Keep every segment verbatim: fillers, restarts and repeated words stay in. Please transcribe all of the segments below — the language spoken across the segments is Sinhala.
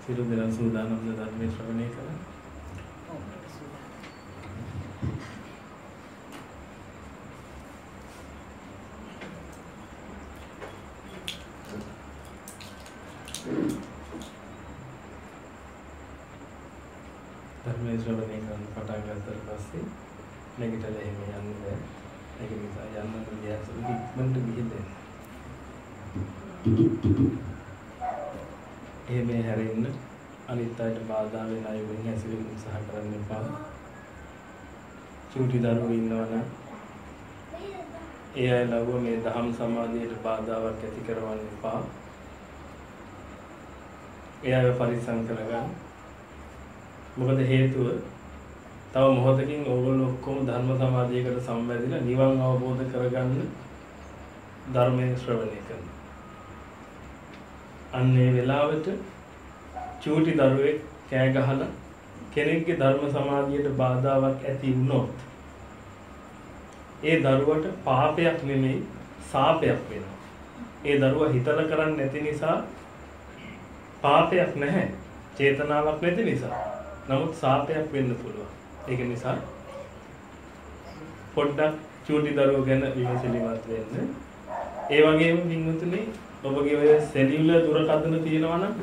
සියලු දෙනා සූදානම් ධර්මයේ ශ්‍රවණය කරන්න. ධර්මයේ ශ්‍රවණය කරන්න පටන් ගන්නතර පස්සේ නැගිටලා එහෙම යන්න බෑ. ඒක නිසා යන්න ගියාසු ඉක්මනට ගිහින් එහෙම හැරෙන්න අනිත් අයට බාධා වෙන අය වෙන ඇසිරින් උත්සාහ කරන්න එපා. චූටි දරුවෝ ඉන්නවනම් ඒ අය ලව්ව මේ දහම් සමාධියට බාධාවක් ඇති කරවන්න එපා. ඒ අය පරිස්සම් කරගන්න. මොකද හේතුව තව මොහොතකින් ඕගොල්ලෝ ඔක්කොම ධර්ම සමාධියකට සම්බන්ධිලා නිවන් අවබෝධ කරගන්න ධර්මයේ ශ්‍රවණය කරනවා. අන්නේ වෙලාවට චූටි දරුවෙක් කෑ ගහලා කෙනෙක්ගේ ධර්ම සමාධියට බාධාවක් ඇති වුණොත් ඒ දරුවට පාපයක් නෙමෙයි සාපයක් වෙනවා. ඒ දරුවා හිතලා කරන්නේ නැති නිසා පාපයක් නැහැ. චේතනාවක් නැති නිසා. නමුත් සාපයක් වෙන්න පුළුවන්. ඒක නිසා පොඩ්ඩක් චූටි දරුවෝ ගැන විමසිලිමත් වෙන්න. ඒ වගේම වින්නුතුනේ ඔබගේ ඔය සෙලියුලර් දුරකථන තියෙනවා නම්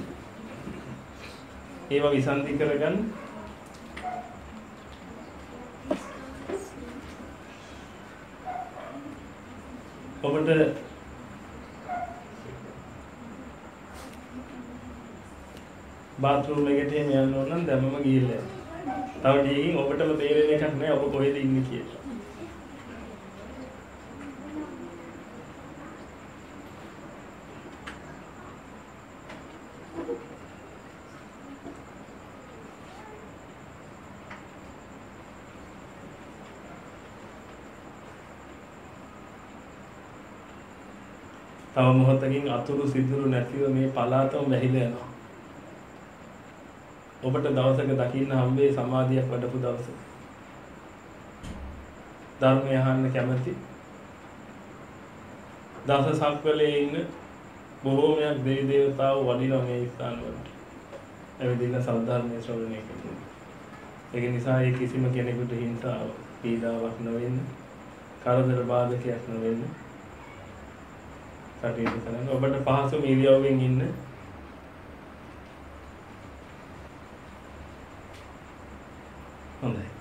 ඒවා විසන්ධි කරගන්න. ඔබට බාත්රූම් එකට යන්න ඕන නම් දැම්මම ගිහිල්ලා යන්න. තව ටිකකින් ඔබටම තේරෙන එකක් නෑ ඔබ කොහෙද ඉන්නේ කියලා. තව මොහොතකින් අතුරු සිදුරු නැතිව මේ පලාතම වැහිලා යනවා. ඔබට දවසක දකින්න හම්බේ සමාධියක් වඩපු දවසක. ධර්මය අහන්න කැමති දස සක්වලේ ඉන්න බොහෝමයක් දෙවි දේවතාවෝ වඩිනවා මේ ස්ථානවලට. එවෙදින සද්ධර්මයේ ශ්‍රවණය කරනවා. ඒක නිසා ඒ කිසිම කෙනෙකුට හිංසාවක් පීඩාවක් නොවෙන්න, කරදර බාධකයක් නොවෙන්න කටයුතු කරන්න. ඔබට පහසුම ඉරියව්වෙන් ඉන්න. හොඳයි.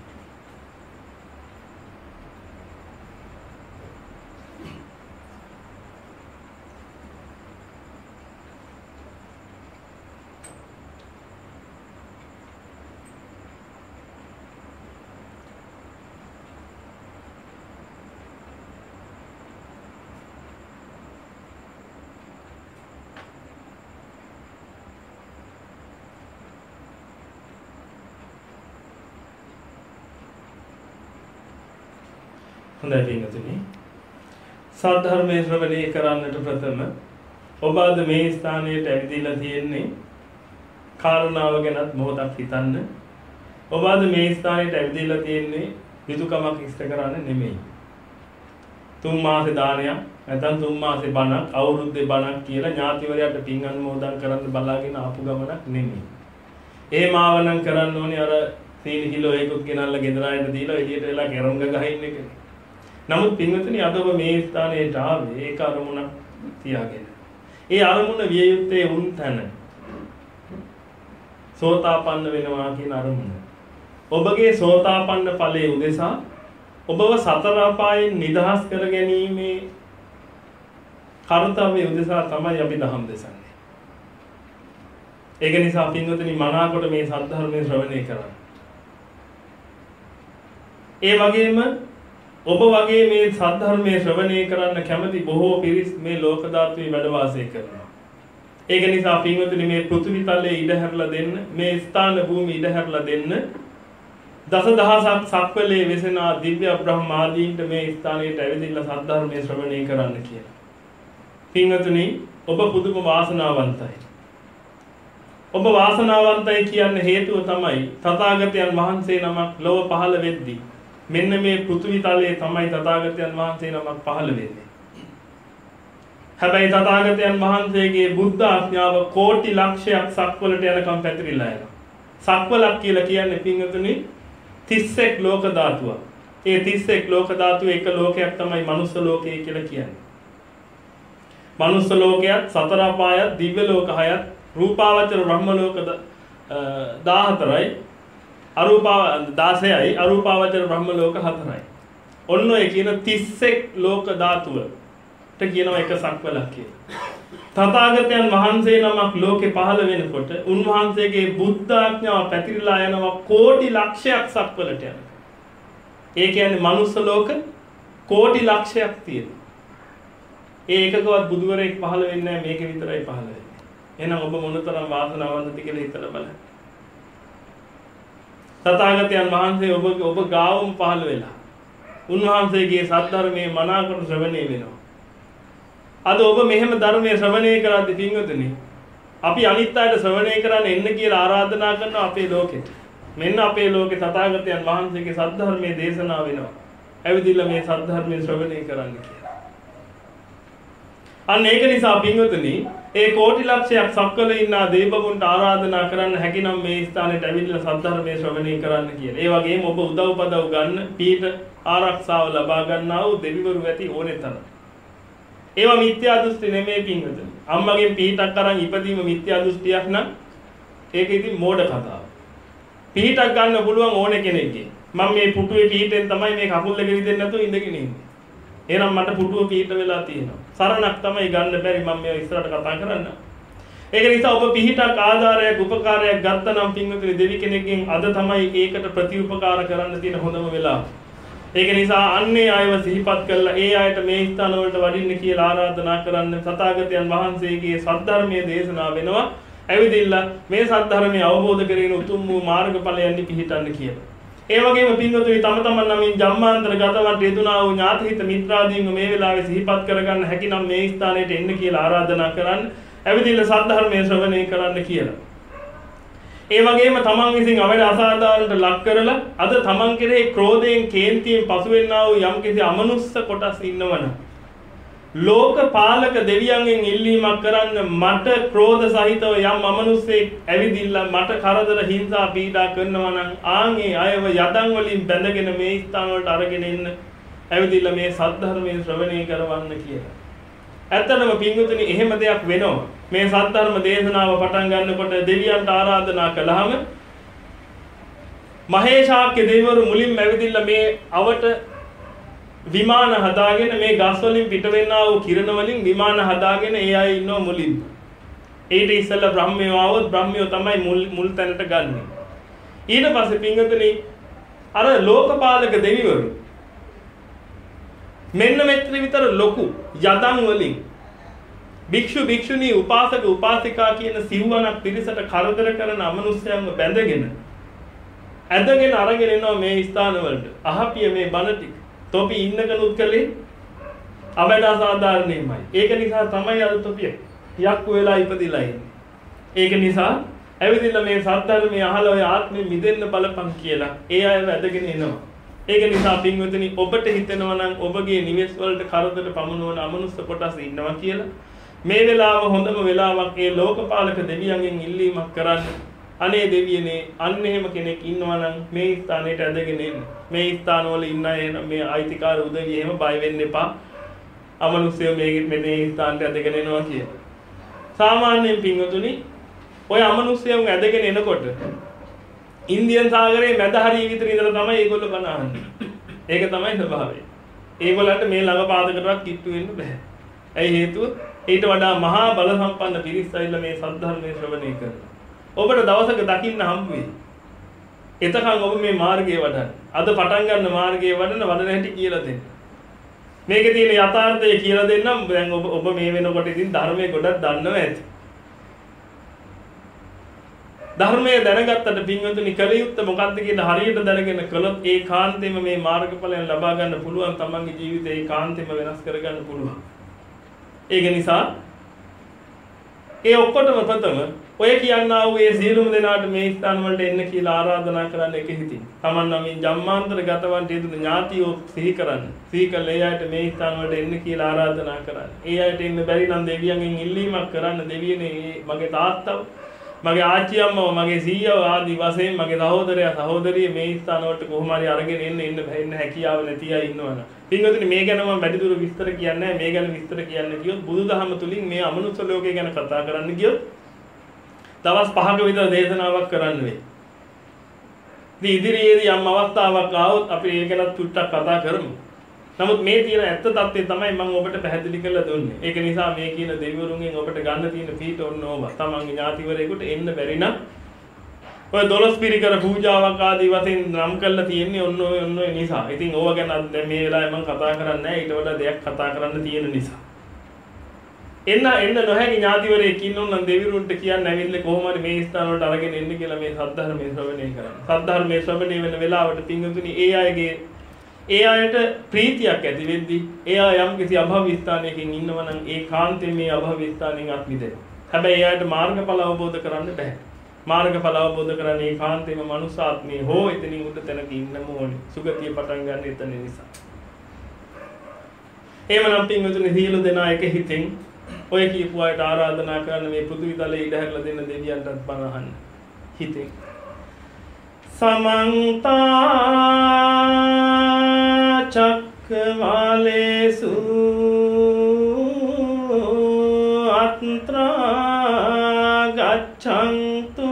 හොඳයි පින්වතුනි. සද්ධර්මයේ ශ්‍රවණය කරන්නට ප්‍රථම ඔබ අද මේ ස්ථානයට ඇවිදලා තියෙන්නේ කාරණාව ගැනත් මොහොතක් හිතන්න. ඔබ අද මේ ස්ථානයට ඇවිදලා තියෙන්නේ යුතුයකමක් ඉෂ්ට කරන්න නෙමෙයි. තුන් මාසේ දානයක් නැත්නම් තුන් මාසේ බණක් අවුරුද්දේ බණක් කියලා ඥාතිවරයාට පින් අනුමෝදන් කරන්න බලාගෙන ආපු ගමනක් නෙමෙයි. ඒ මාවනම් කරන්න ඕනේ අර සීනි කිලෝ එකක් ගෙනල්ලා ගෙදර ආයෙත් දීලා එළියට වෙලා කැරම් ගහ ඉන්න එක. නමුත් පින්වතුනි අද ඔබ මේ ස්ථානයට ආවේ ඒක අරමුණක් තියාගෙන. ඒ අරමුණ විය යුත්තේ උන් තැන. සෝතාපන්න වෙනවා කියන අරමුණ. ඔබගේ සෝතාපන්න ඵලයේ උදෙසා ඔබව සතර අපායෙන් නිදහස් කර ගැනීමේ කාර්යය උදෙසා තමයි අපි දහම් දෙසන්නේ. ඒක නිසා පින්වතුනි මනාකොට මේ සද්ධර්මයේ ශ්‍රවණය කරන්න. ඒ වගේම ඔබ වගේ මේ සද්ධර්මයේ ශ්‍රවණය කරන්න කැමති බොහෝ පිරිස් මේ ලෝක ධාතුවේ වැඩ වාසය කරනවා. ඒක නිසා පින්වතුනි මේ පෘථිවි තලයේ ඉඩ හැරලා දෙන්න, මේ ස්ථාන භූමි ඉඩ හැරලා දෙන්න. දසදහසක් සක්වලේ වෙසෙන දිව්‍ය බ්‍රහ්මාදීන්ට මේ ස්ථානයට ඇවිදilla සද්ධර්මයේ ශ්‍රවණය කරන්න කියලා. පින්වතුනි ඔබ පුදුම වාසනාවන්තයි. ඔබ වාසනාවන්තයි කියන්න හේතුව තමයි තථාගතයන් වහන්සේ නමක් ලොව පහළ වෙද්දී මෙන්න මේ පෘථිවි තලයේ තමයි තථාගතයන් වහන්සේ නමක් පහළ වෙන්නේ. හැබැයි තථාගතයන් වහන්සේගේ බුද්ධ ආඥාව කෝටි ලක්ෂයක් සක්වලට යනකම් පැතිරිලා යනවා. සක්වලක් කියලා කියන්නේ පින්වතුනි තිස් එක් ලෝක ධාතුවක්. ඒ තිස් එක් ලෝක ධාතුව එක ලෝකයක් තමයි මනුස්ස ලෝකය කියලා කියන්නේ. මනුස්ස ලෝකයක් සතර අපායත් දිව්‍ය ලෝක හයත් රූපාවචර බ්‍රහ්ම ලෝක දාහතරයි අරූපා දාසයයි අරූපාවචර බ්‍රහ්ම ලෝක හතරයි. ඔන්න ඔය කියන තිස් එක් ලෝක ධාතුවට කියනවා එක සක්වලක් කියලා. තථාගතයන් වහන්සේ නමක් ලෝකේ පහළ වෙනකොට උන්වහන්සේගේ බුද්ධ ආඥාව පැතිරිලා යනවා කෝටි ලක්ෂයක් සක්වලට යනවා. ඒ කියන්නේ මනුස්ස ලෝක කෝටි ලක්ෂයක් තියෙනවා. ඒ එකකවත් බුදුවරයෙක් පහළ වෙන්නේ නැහැ මේක විතරයි පහළ වෙන්නේ. එහෙනම් ඔබ මොනතරම් වාසනාවන්තද කියලා හිතලා බලන්න. තථාගතයන් වහන්සේ ඔබ ඔබ ගාවම පහළ වෙලා උන්වහන්සේගේ සද්ධර්මයේ මනාකොට ශ්‍රවණය වෙනවා. අද ඔබ මෙහෙම ධර්මයේ ශ්‍රවණය කරද්දී පින්වතුනි අපි අනිත් අයට ශ්‍රවණය කරන්න එන්න කියලා ආරාධනා කරනවා අපේ ලෝකෙට. මෙන්න අපේ ලෝකේ තථාගතයන් වහන්සේගේ සද්ධර්මයේ දේශනා වෙනවා. ඇවිදින්න මේ සද්ධර්මයේ ශ්‍රවණය කරන්න කියලා. අන්න ඒක නිසා පින්වතුනි ඒ කෝටි ලක්ෂයක් සක්වල ඉන්න දේවබුන්ට ආරාධනා කරන්න හැකිනම් මේ ස්ථානෙට ඇවිල්ලා සද්ධර්මයේ ශ්‍රවණය කරන්න කියලා. ඒ වගේම ඔබ උදව් පදව් ගන්න පීඨ ආරක්ෂාව ලබා ගන්නා වූ දෙවිවරු ඇති ඕනේ තරම්. ඒවා මිත්‍යා දෘෂ්ටි නෙමෙයි පින්වතුනි. අම්මගෙන් පීඨක් අරන් ඉපදීම මිත්‍යා දෘෂ්ටියක් නම් ඒක ඉතින් මෝඩ කතාවක්. පීඨක් ගන්න පුළුවන් ඕනේ කෙනෙක්ගේ. මම මේ පුටුවේ පීඨෙන් තමයි මේ කකුල් දෙක රිදෙන්නේ නැතුව ඉඳගෙන ඉන්නේ. එහෙනම් මට පුටුව පීඨ වෙලා තියෙනවා. සරණක් තමයි ගන්න බැරි මම මේ ඉස්සරහට කතා කරන්න. ඒක නිසා ඔබ පිහිටක් ආධාරයක් උපකාරයක් ගත්තා නම් පින්වතුනි දෙවි කෙනෙක්ගෙන් අද තමයි ඒකට ප්‍රතිඋපකාර කරන්න තියෙන හොඳම වෙලාව. ඒක නිසා අන්නේ අයව සිහිපත් කරලා ඒ අයට මේ ස්ථාන වලට වඩින්න කියලා ආරාධනා කරන්න. තථාගතයන් වහන්සේගේ සද්ධර්මයේ දේශනා වෙනවා. ඇවිදින්න මේ සද්ධර්මය අවබෝධ කරගෙන උතුම් වූ මාර්ගඵලයන්හි පිහිටන්න කියලා. ඒ වගේම පින්වතුනි තම තමන් නමින් ජම්මාන්තර ගතවට යෙදුනා වූ ඥාතිහිත මිත්‍රාදීන්ව මේ වෙලාවේ සිහිපත් කරගන්න හැකිනම් මේ ස්ථානයට එන්න කියලා ආරාධනා කරන්න. ඇවිදින්න සද්ධර්මයේ ශ්‍රවණය කරන්න කියලා. ඒ වගේම තමන් විසින් අවඩ අසාධාරණට ලක් කරලා අද තමන් කෙරෙහි ක්‍රෝධයෙන් කේන්තියෙන් පසු වෙන්නා වූ යම්කිසි අමනුස්ස කොටස් ඉන්නවනම් ලෝකපාලක දෙවියන්ගෙන් ඉල්ලීමක් කරන්න මට ක්‍රෝධ සහිතව යම් අමනුස්සෙක් ඇවිදින්න මට කරදර හිංසා පීඩා කරනවා නම් ආන්ගේ අයව යදන් වලින් බැඳගෙන මේ ස්ථාන වලට අරගෙන එන්න ඇවිදින්න මේ සද්ධර්මයේ ශ්‍රවණය කරවන්න කියලා. ඇත්තටම පින්වතුනි එහෙම දෙයක් වෙනවා. මේ සද්ධර්ම දේශනාව පටන් ගන්නකොට දෙවියන්ට ආරාධනා කළාම මහේශාක්‍ය දෙවිවරු මුලින්ම ඇවිදින්න මේ අවට විමාන හදාගෙන මේ ගස් වලින් පිට වෙන්නා වූ කිරණ වලින් විමාන හදාගෙන ඒ අය ඉන්නව මුලින්ම. ඊට ඉස්සෙල්ලා බ්‍රහ්මයෝ ආවොත් බ්‍රහ්මයෝ තමයි මුල් මුල් තැනට ගන්නෙ. ඊට පස්සේ පින්වතුනි අර ලෝකපාලක දෙවිවරු මෙන්න මෙතන විතර ලොකු යදන් වලින් භික්ෂු භික්ෂුණී උපාසක උපාසිකා කියන සිව්වනක් පිරිසට කරදර කරන අමනුෂ්‍යයන්ව බැඳගෙන ඇදගෙන අරගෙන එනවා මේ ස්ථාන වලට. අහපිය මේ බණ ටික තොපි ඉන්නකනුත් කලේ අවඩ අසාධාරණෙමයි. ඒක නිසා තමයි අද තොපිය යක්කු වෙලා ඉපදිලා ඉන්නේ. ඒක නිසා ඇවිදින්න මේ සද්ධර්මයේ අහලා ඔය ආත්මෙ මිදෙන්න බලපන් කියලා ඒ අයව ඇදගෙන එනවා. ඒක නිසා පින්වතුනි ඔබට හිතෙනවා නම් ඔබගේ නිවෙස් වලට කරදර පමුණවන අමනුෂ්‍ය කොටස් ඉන්නවා කියලා මේ වෙලාව හොඳම වෙලාවක් ඒ ලෝකපාලක දෙවියන්ගෙන් ඉල්ලීමක් කරන්න. අනේ දෙවියනේ අන්න එහෙම කෙනෙක් ඉන්නවා නම් මේ ස්ථානෙට ඇදගෙන එන්න. මේ ස්ථානවල ඉන්න අය මේ අයිතිකාර උදවිය එහෙම බය වෙන්න එපා. අමනුෂ්‍යය මේ මේ ස්ථානට ඇදගෙන එනවා කියලා. සාමාන්‍යයෙන් පින්වතුනි ඔය අමනුෂ්‍යයන් ඇදගෙන එනකොට ඉන්දියන් සාගරයේ මැද හරිය විතර ඉඳලා තමයි ඒගොල්ලෝ බණ අහන්නේ. ඒක තමයි ස්වභාවය. ඒගොල්ලන්ට මේ ළඟ පාදකටවත් කිට්ටු වෙන්න බෑ. ඇයි හේතුව? ඊට වඩා මහා බල සම්පන්න පිරිස් ඇවිල්ලා මේ සද්ධර්මයේ ශ්‍රවණය කරනවා. ඔබට දවසක දකින්න හම්බ වෙයි. එතකන් ඔබ මේ මාර්ගයේ වඩන්න. අද පටන් ගන්න මාර්ගයේ වඩන වඩන හැටි කියලා දෙන්න. මේකේ තියෙන යථාර්ථය කියලා දෙන්නම්. දැන් ඔබ ඔබ මේ වෙනකොට ඉතින් ධර්මයේ ගොඩක් දන්නව ඇති. ධර්මයේ දැනගත්තට පින්වතුනි කලියුත්ත මොකක්ද කියලා හරියට දැනගෙන කළොත් ඒ කාන්තේම මේ මාර්ගඵලයන් ලබා ගන්න පුළුවන්. තමන්ගේ ජීවිතේ ඒ කාන්තේම වෙනස් කරගන්න පුළුවන්. ඒක නිසා ඒ ඔක්කොටම ප්‍රථම ඔය කියන්නා වූ ඒ සියලුම දෙනාට මේ ස්ථාන වලට එන්න කියලා ආරාධනා කරන්න එක හිතින්. Taman නම් මේ ජම්මාන්තර ගතවන්ට යෙදුණු ඥාතියෝ සිහි කරන්න. සිහි කළ ඒ අයට මේ ස්ථාන වලට එන්න කියලා ආරාධනා කරන්න. ඒ අයට එන්න බැරි නම් දෙවියන්ගෙන් ඉල්ලීමක් කරන්න. දෙවියනේ මගේ තාත්තව, මගේ ආච්චි අම්මව, මගේ සීයව ආදී වශයෙන් මගේ සහෝදරයා සහෝදරිය මේ ස්ථාන වලට කොහොම හරි අරගෙන එන්න එන්න බැන්න හැකියාව නැති අය ඉන්නවනේ. පින්වතුනි මේ ගැන මම වැඩිදුර විස්තර කියන්නේ නැහැ. මේ ගැන විස්තර කියන්න ගියොත් බුදුදහම තුලින් මේ අමනුෂ්‍ය ලෝකය ගැන කතා කරන්න ගියොත් දවස් පහක විතර දේශනාවක් කරන්න වෙයි. ඉතින් ඉදිරියේදී යම් අවස්ථාවක් ආවොත් අපි ඒක ගැන චුට්ටක් කතා කරමු. නමුත් මේ තියෙන ඇත්ත తත්ත්වය තමයි මම ඔබට පැහැදිලි කරලා දුන්නේ. ඒක නිසා මේ කියන දෙවිවරුන්ගෙන් ඔබට ගන්න තියෙන පීඨ ඔන්න ඕවා. තමන්ගේ ඥාතිවරයෙකුට එන්න බැරි නම් ඔය දොළොස් පිරිකර පූජාවක් ආදී වශයෙන් නම් කරලා තියෙන්නේ ඔන්න ඔය ඔන්න ඔය නිසා. ඉතින් ඕවා ගැන දැන් මේ වෙලාවේ මම කතා කරන්නේ නැහැ. ඊට වඩා දෙයක් කතා කරන්න තියෙන නිසා. එන්න එන්න නොහැකි ඥාතිවරයෙක් ඉන්නොත් නම් දෙවිවරුන්ට කියන්න ඇවිල්ලා කොහොම හරි මේ ස්ථාන වලට අරගෙන එන්න කියලා මේ සද්ධර්මයේ ශ්‍රවණය කරන්න. සද්ධර්මයේ ශ්‍රවණය වෙන වෙලාවට පින්වතුනි ඒ අයගේ ඒ අයට ප්‍රීතියක් ඇති වෙද්දී ඒ අය යම් කිසි අභව ස්ථානයකින් ඉන්නවා නම් ඒ කාන්තේ මේ අභව ස්ථානෙන් අත් මිදෙනවා. හැබැයි ඒ අයට මාර්ගඵල අවබෝධ කරන්න බෑ. මාර්ගඵල අවබෝධ කරන්නේ ඒ කාන්තේම මනුස්සාත්මේ හෝ එතනින් උඩ තැනක ඉන්නම ඕනේ. සුගතිය පටන් ගන්න එතන නිසා. එහෙමනම් පින්වතුනි සියලු දෙනා එක හිතින් ඔය කියපු අයට ආරාධනා කරන මේ පෘථිවි තලයේ ඉඩ හැරලා දෙන්න දෙවියන්ටත් බණ අහන්න හිතෙන්. සමන්ත චක්කවාලේසු අත්‍රා ගච්ඡන්තු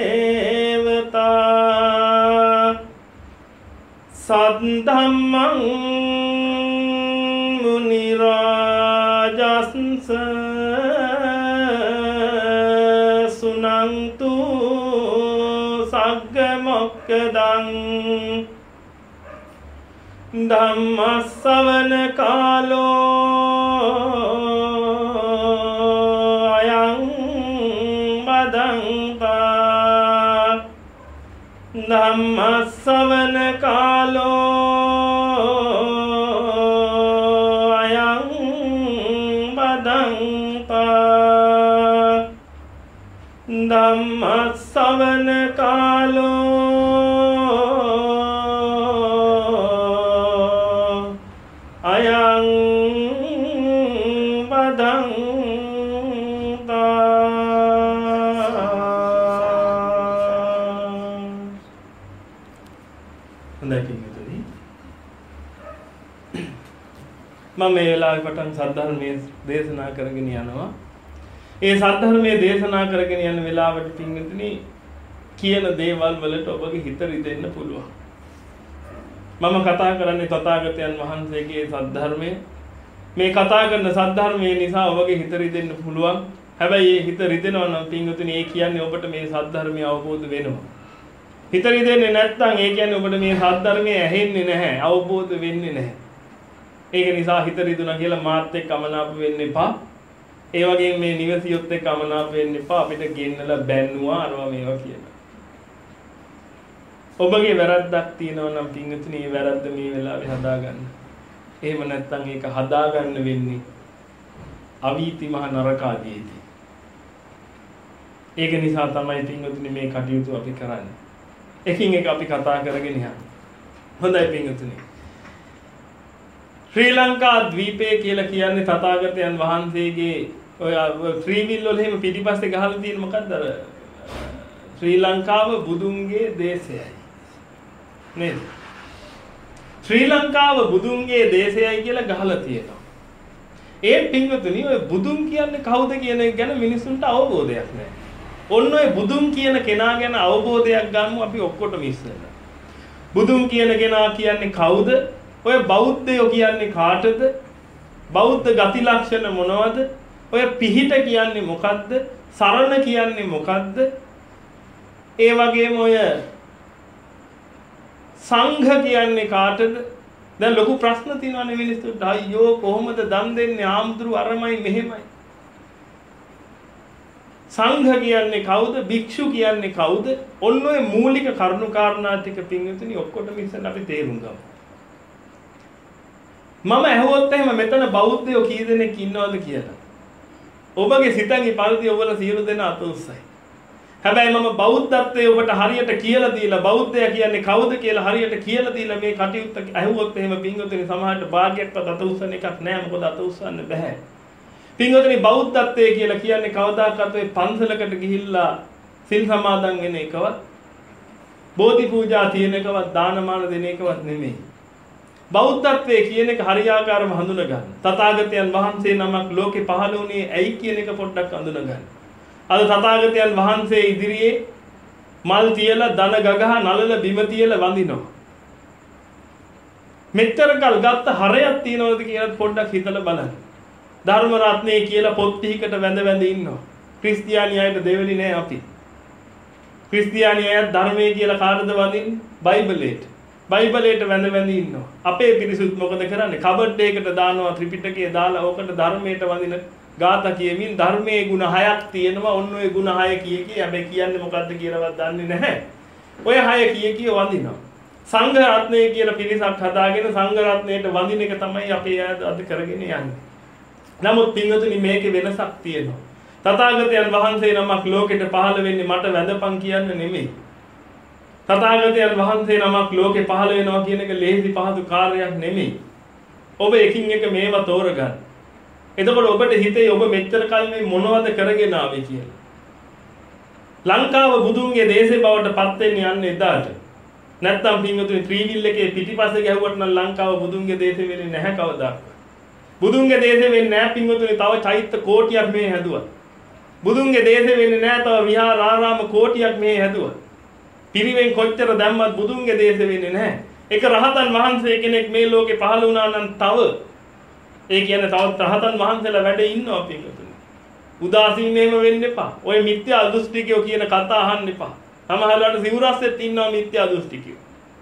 දේවතා සද්ධම්මං මුනි රාජස්ස සුනන්තු සග්ග මොක්ඛදං ධම්මස්සවන කාලෝ අයං බදංතා ධම්මස්සවන කාලෝ අයං බදංතා ධම්මස්සවන කාලෝ අයං බදංතා. හොඳයි පින්වතුනි, මම මේ වෙලාවේ පටන් සද්ධර්මයේ දේශනා කරගෙන යනවා. ඒ සද්ධර්මයේ දේශනා කරගෙන යන වෙලාවට පින්වතුනි කියන දේවල් වලට ඔබගේ හිත රිදෙන්න පුළුවන්. මම කතා කරන්නේ තථාගතයන් වහන්සේගේ සද්ධර්මයේ. මේ කතා කරන සද්ධර්මයේ නිසා ඔබගේ හිත රිදෙන්න පුළුවන්. හැබැයි මේ හිත රිදෙනවා නම් පින්වතුනි ඒ කියන්නේ ඔබට මේ සද්ධර්මය අවබෝධ වෙනවා. හිත රිදෙන්නේ නැත්නම් ඒ කියන්නේ ඔබට මේ සද්ධර්මය ඇහෙන්නේ නැහැ, අවබෝධ වෙන්නේ නැහැ. ඒක නිසා හිත රිදුණා කියලා මාත් එක්ක අමනාප වෙන්න එපා. ඒ වගේම මේ නිවසියොත් එක්ක අමනාප වෙන්න එපා. අපිට ගෙන්නලා බැන්නුවා අරවා මේවා කියලා. ඔබගේ වැරද්දක් තියෙනවා නම් පින්වතුනි ඒ වැරද්ද මේ වෙලාවේ හදාගන්න. එහෙම නැත්නම් ඒක හදාගන්න වෙන්නේ අවීති මහ නරකාදීදී. ඒක නිසා තමයි පින්වතුනි මේ කටයුතු අපි කරන්නේ. එකින් එක අපි කතා කරගෙන යනවා. හොඳයි පින්වතුනි. ශ්‍රී ලංකා ද්වීපය කියලා කියන්නේ තථාගතයන් වහන්සේගේ ඔය ත්‍රිවිල් වල එහෙම පිටිපස්සේ ගහලා තියෙන මොකක්ද අර ශ්‍රී ලංකාව බුදුන්ගේ දේශයයි නේද? ශ්‍රී ලංකාව බුදුන්ගේ දේශයයි කියලා ගහලා තියෙනවා. ඒ පින්වතුනි ඔය බුදුන් කියන්නේ කවුද කියන එක ගැන මිනිසුන්ට අවබෝධයක් නැහැ. ඔන්න ඔය බුදුන් කියන කෙනා ගැන අවබෝධයක් ගන්නු අපි ඔක්කොටම ඉස්සෙල්ලා. බුදුන් කියන කෙනා කියන්නේ කවුද? ඔය බෞද්ධයෝ කියන්නේ කාටද? බෞද්ධ ගති ලක්ෂණ මොනවද? ඔය පිහිට කියන්නේ මොකද්ද? සරණ කියන්නේ මොකද්ද? ඒ වගේම ඔය සංඝ කියන්නේ කාටද? දැන් ලොකු ප්‍රශ්න තියෙනවානේ මිනිස්සුන්ට. අයියෝ කොහොමද දන් දෙන්නේ? ආම්දුරු අරමයි මෙහෙමයි. සංඝ කියන්නේ කවුද? භික්ෂු කියන්නේ කවුද? ඔන්න ඔය මූලික කරුණු කාරණා ටික පින්විතනි ඔක්කොටම ඉස්සෙල්ලා අපි තේරුම් ගමු. මම ඇහුවොත් එහෙම මෙතන බෞද්ධයෝ කී දෙනෙක් ඉන්නවද කියලා. ඔබගේ සිතන්ගේ පරිදි ඔබලා සියලු දෙනා අත උස්සයි. හැබැයි මම බෞද්ධත්වයේ ඔබට හරියට කියලා දීලා බෞද්ධය කියන්නේ කවුද කියලා හරියට කියලා දීලා මේ කටයුත්ත ඇහුවොත් එහෙම පින්වතුනි සමහරට භාගයක්වත් අත උස්සන එකක් නෑ. මොකද අත උස්සන්න බෑ. පින්වතුනි බෞද්ධත්වයේ කියලා කියන්නේ කවදාකවත් ඔය පන්සලකට ගිහිල්ලා සිල් සමාදන් වෙන එකවත් බෝධි පූජා තියෙන එකවත් දානමාන දෙන එකවත් නෙමෙයි. බෞද්ධත්වයේ කියන එක හරියාකාරව හඳුන ගන්න. තථාගතයන් වහන්සේ නමක් ලෝකේ පහළ වුණේ ඇයි කියන එක පොඩ්ඩක් හඳුන ගන්න. අද තථාගතයන් වහන්සේ ඉදිරියේ මල් තියලා දන ගගහ නලල බිම තියලා වඳිනවා. මෙච්චර කල් ගත්ත හරයක් තියනවද කියලා පොඩ්ඩක් හිතලා බලන්න. ධර්ම රත්නේ කියලා පොත් ටිකකට වැඳ වැඳ ඉන්නවා. ක්‍රිස්තියානි අයට දෙවෙනි නෑ අපි. ක්‍රිස්තියානි අය ධර්මයේ කියලා කාටද වඳින්නේ? බයිබලයට. බයිබලයට වැඳ වැඳ ඉන්නවා. අපේ පිරිසුත් මොකද කරන්නේ? කබඩ් එකකට දානවා ත්‍රිපිටකය දාලා ඕකට ධර්මයට වඳින ගාථා කියමින් ධර්මයේ ගුණ හයක් තියෙනවා. ඔන්න ඔය ගුණ හය කිය කී හැබැයි කියන්නේ මොකද්ද කියලාවත් දන්නේ නැහැ. ඔය හය කිය කී වඳිනවා. සංඝ රත්නය කියලා පිරිසක් හදාගෙන සංඝ රත්නයට වඳින එක තමයි අපේ අද කරගෙන යන්නේ. නමුත් පින්වතුනි මේකේ වෙනසක් තියෙනවා. තථාගතයන් වහන්සේ නමක් ලෝකෙට පහළ වෙන්නේ මට වැඳපන් කියන්න නෙමෙයි. තථාගතයන් වහන්සේ නමක් ලෝකේ පහළ වෙනවා කියන එක ලේසි පහසු කාර්යයක් නෙමෙයි. ඔබ එකින් එක මේවා තෝරගන්න. එතකොට ඔබට හිතේ ඔබ මෙච්චර කල් මේ මොනවද කරගෙන ආවේ කියලා. ලංකාව බුදුන්ගේ දේශේ බවට පත් වෙන්න යන්නේ එදාට. නැත්තම් පින්වතුනි ත්‍රිවිල් එකේ පිටිපස්සේ ගැහුවට නම් ලංකාව බුදුන්ගේ දේශේ වෙන්නේ නැහැ කවදාවත්. බුදුන්ගේ දේශේ වෙන්නේ නැහැ පින්වතුනි තව චෛත්‍ය කෝටියක් මේ හැදුවා. බුදුන්ගේ දේශේ වෙන්නේ නැහැ තව විහාර ආරාම කෝටියක් මේ හැදුවා. පිරිවෙන් කොච්චර දැම්මත් බුදුන්ගේ දේශේ වෙන්නේ නැහැ. එක රහතන් වහන්සේ කෙනෙක් මේ ලෝකේ පහළ වුණා නම් තව ඒ කියන්නේ තවත් රහතන් වහන්සේලා වැඩ ඉන්නවා පින්වතුනි. උදාසීනෙම වෙන්න එපා. ඔය මිත්‍යා දෘෂ්ටිකයෝ කියන කතා අහන්න එපා. සමහරවිට සිවුරස්සෙත් ඉන්නවා මිත්‍යා දෘෂ්ටිකයෝ.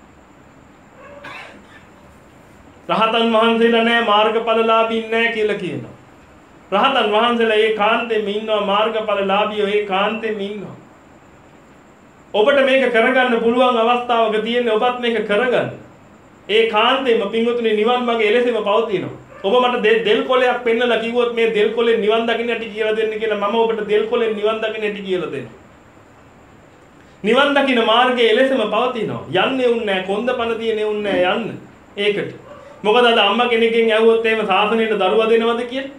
රහතන් වහන්සේලා නෑ මාර්ගඵලලාභී නෑ කියලා කියනවා. රහතන් වහන්සේලා ඒ කාන්තෙම ඉන්නවා මාර්ගඵලලාභීෝ ඒ කාන්තෙම ඉන්නවා. ඔබට මේක කරගන්න පුළුවන් අවස්ථාවක තියෙන්නේ ඔබත් මේක කරගන්න. ඒ කාන්තෙම පින්වතුනි නිවන් මාගේ එලෙසම පවතිනවා. ඔබ මට දෙල් කොලයක් පෙන්නලා කිව්වොත් මේ දෙල් කොලෙන් නිවන් දකින්න ඇති කියලා දෙන්න කියලා මම ඔබට දෙල් කොලෙන් නිවන් දකින්න ඇති කියලා දෙන්න. නිවන් දකින්න මාර්ගයේ එලෙසම පවතිනවා. යන්නේ උන්නේ නැහැ කොන්ද පන තියෙන්නේ උන්නේ නැහැ යන්න. ඒකට. මොකද අද අම්මා කෙනෙක්ගෙන් ඇහුවොත් එහෙම සාසනයට දරුවා දෙනවද කියලා?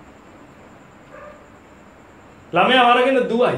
ළමයා වරගෙන දුවයි.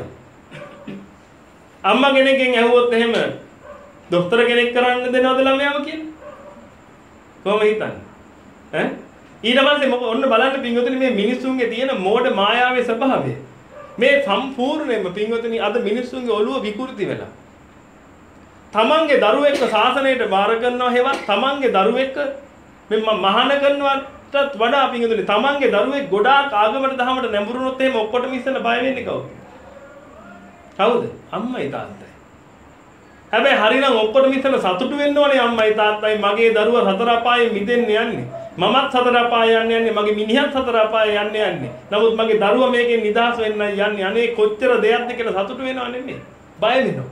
අම්මා කෙනෙක්ගෙන් ඇහුවොත් එහෙම දොස්තර කෙනෙක් කරන්න දෙනවද ළමයාව කියලා? කොහොම හිතන්නේ? ඈ ඊට පස්සේ මොකද ඔන්න බලන්න පින්වතුනි මේ මිනිස්සුන්ගේ තියෙන මෝඩ මායාවේ ස්වභාවය. මේ සම්පූර්ණයෙන්ම පින්වතුනි අද මිනිස්සුන්ගේ ඔළුව විකෘති වෙලා. තමන්ගේ දරුවෙක්ව ශාසනයට බාර කරනවා හේවත් තමන්ගේ දරුවෙක්ව මේ මහාන කරනවටත් වඩා පින්වතුනි තමන්ගේ දරුවෙක් ගොඩාක් ආගමකට දහමට නැඹුරුනොත් එහෙම ඔක්කොටම ඉස්සෙල්ලා බය වෙන්නේ කවුද? කවුද? අම්මයි තාත්තයි. හැබැයි හරිනම් ඔක්කොටම ඉස්සෙල්ලා සතුටු වෙන්න ඕනේ අම්මයි තාත්තයි මගේ දරුවා සතර අපායේ මිදෙන්න යන්නේ. මමත් සතර අපායේ යන්නේ යන්නේ මගේ මිනිහත් සතර අපායේ යන්නේ යන්නේ. නමුත් මගේ දරුවා මේකෙන් නිදහස් වෙන්නයි යන්නේ. අනේ කොච්චර දෙයක්ද කියලා සතුටු වෙනව නෙමෙයි. බය වෙනවා.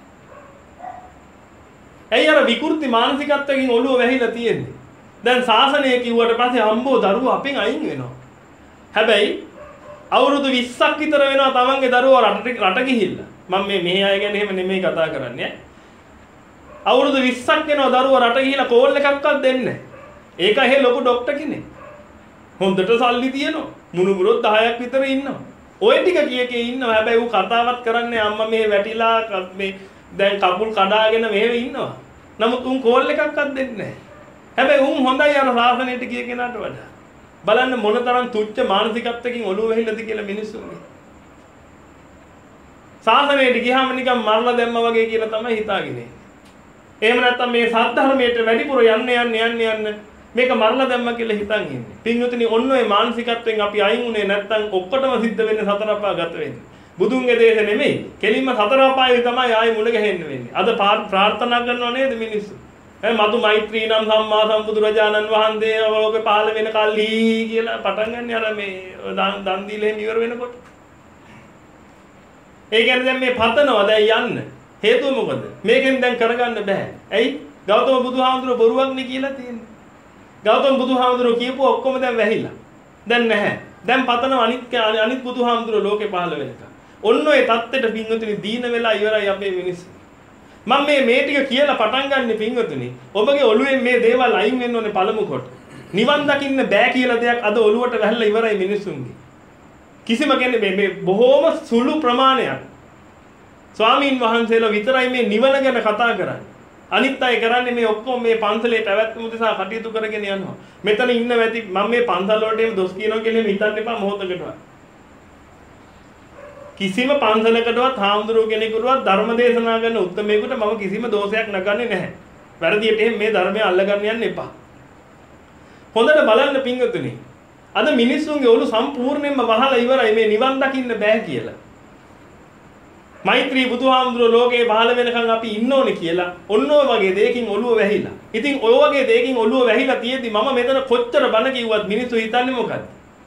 ඇයි අර විකෘති මානසිකත්වයෙන් ඔළුව වැහිලා තියෙන්නේ? දැන් ශාසනය කිව්වට පස්සේ අම්බෝ දරුවා අපෙන් අයින් වෙනවා. හැබැයි අවුරුදු විස්සක් විතර වෙනවා තමන්ගේ දරුවා රට රට ගිහිල්ලා. මම මේ මෙහි අය ගැන එහෙම නෙමෙයි කතා කරන්නේ. අවුරුදු විස්සක් වෙනවා දරුවා රට ගිහිල්ලා කෝල් එකක්වත් දෙන්නේ නැහැ. ඒක ඇහි ලොකු ડોක්ටර් කෙනෙක්. හොඳට සල්ලි තියෙනවා. මුණුබුරොත් දහයක් විතර ඉන්නවා. ඔය ටික කිය කී ඉන්නවා. හැබැයි ඌ කතාවත් කරන්නේ අම්මා මේ වැටිලා මේ දැන් කකුල් කඩාගෙන මෙහෙම ඉන්නවා. නමුත් උන් කෝල් එකක්වත් දෙන්නේ නැහැ. හැබැයි උන් හොඳයි අර ශාසනයට ගිය කෙනාට වඩා. බලන්න මොනතරම් තුච්ච මානසිකත්වකින් ඔළුව වෙහිලාද කියලා මිනිස්සුන්ගේ. ශාසනයට ගියාම නිකන් මරලා දැම්මා වගේ කියලා තමයි හිතාගෙන ඉන්නේ. එහෙම නැත්නම් මේ සද්ධර්මයට වැඩිපුර යන්න යන්න යන්න යන්න මේක මරලා දැම්මා කියලා හිතන් ඉන්නේ. පින්වතුනි ඔන්න ඔය මානසිකත්වයෙන් අපි අයින් උනේ නැත්නම් ඔක්කොටම සිද්ධ වෙන්නේ සතර අපා ගත වෙන්නේ. බුදුන්ගේ දේශ නෙමෙයි. කෙලින්ම සතර අපායේ තමයි ආයි මුණ ගැහෙන්න වෙන්නේ. අද ප්‍රාර්ථනා කරනව නේද මිනිස්සු? ඈ මතු මෛත්‍රී නම් සම්මා සම්බුදුරජාණන් වහන්සේ ඔබගේ පහළ වෙන කල්හි කියලා පටන් ගන්න අර මේ දන් දීලා එහෙම ඉවර වෙනකොට. ඒ කියන්නේ දැන් මේ පතනවා දැන් යන්න. හේතුව මොකද? මේකෙන් දැන් කරගන්න බෑ. ඇයි? ගෞතම බුදුහාමුදුරුවෝ බොරුවක් නේ කියලා තියෙන්නේ. ගෞතම බුදුහාමුදුරුවෝ කියපුව ඔක්කොම දැන් වැහිලා. දැන් නැහැ. දැන් පතන අනිත් අනිත් බුදුහාමුදුරුවෝ ලෝකේ පහළ වෙනකම්. ඔන්න ඔය தත්තෙට පින්වතුනි දීන වෙලා ඉවරයි අපේ මිනිස්සු. මම මේ මේ ටික කියලා පටන් ගන්න පින්වතුනි. ඔබගේ ඔළුවෙන් මේ දේවල් අයින් වෙන්න ඕනේ පළමු කොට. නිවන් දකින්න බෑ කියලා දෙයක් අද ඔළුවට වැහලා ඉවරයි මිනිස්සුන්ගේ. කිසිම කෙනෙක් මේ මේ බොහොම සුළු ප්‍රමාණයක් ස්වාමීන් වහන්සේලා විතරයි මේ නිවන ගැන කතා කරන්නේ. අනිත් අය කරන්නේ මේ ඔක්කොම මේ පන්සලේ පැවැත්ම උදෙසා කටයුතු කරගෙන යනවා. මෙතන ඉන්න වැටි මම මේ පන්සල් වලට එහෙම දොස් කියනවා කියලා හිතන්න එපා මොහොතකටවත්. කිසිම පන්සලකටවත් හාමුදුරුවෝ කෙනෙකුටවත් ධර්ම දේශනා කරන උත්මේකට මම කිසිම දෝෂයක් නගන්නේ නැහැ. වැරදියට එහෙම මේ ධර්මය අල්ලගන්න යන්න එපා. හොඳට බලන්න පින්වතුනි. අද මිනිස්සුන්ගේ ඔළු සම්පූර්ණයෙන්ම වහලා ඉවරයි මේ නිවන් දකින්න බෑ කියලා. මෛත්‍රී බුදුහාමුදුරුවෝ ලෝකේ පහළ වෙනකන් අපි ඉන්න ඕනේ කියලා ඔන්න ඔය වගේ දෙයකින් ඔළුව වැහිලා. ඉතින් ඔය වගේ දෙයකින් ඔළුව වැහිලා තියෙද්දි මම මෙතන කොච්චර බණ කිව්වත් මිනිස්සු හිතන්නේ මොකද්ද?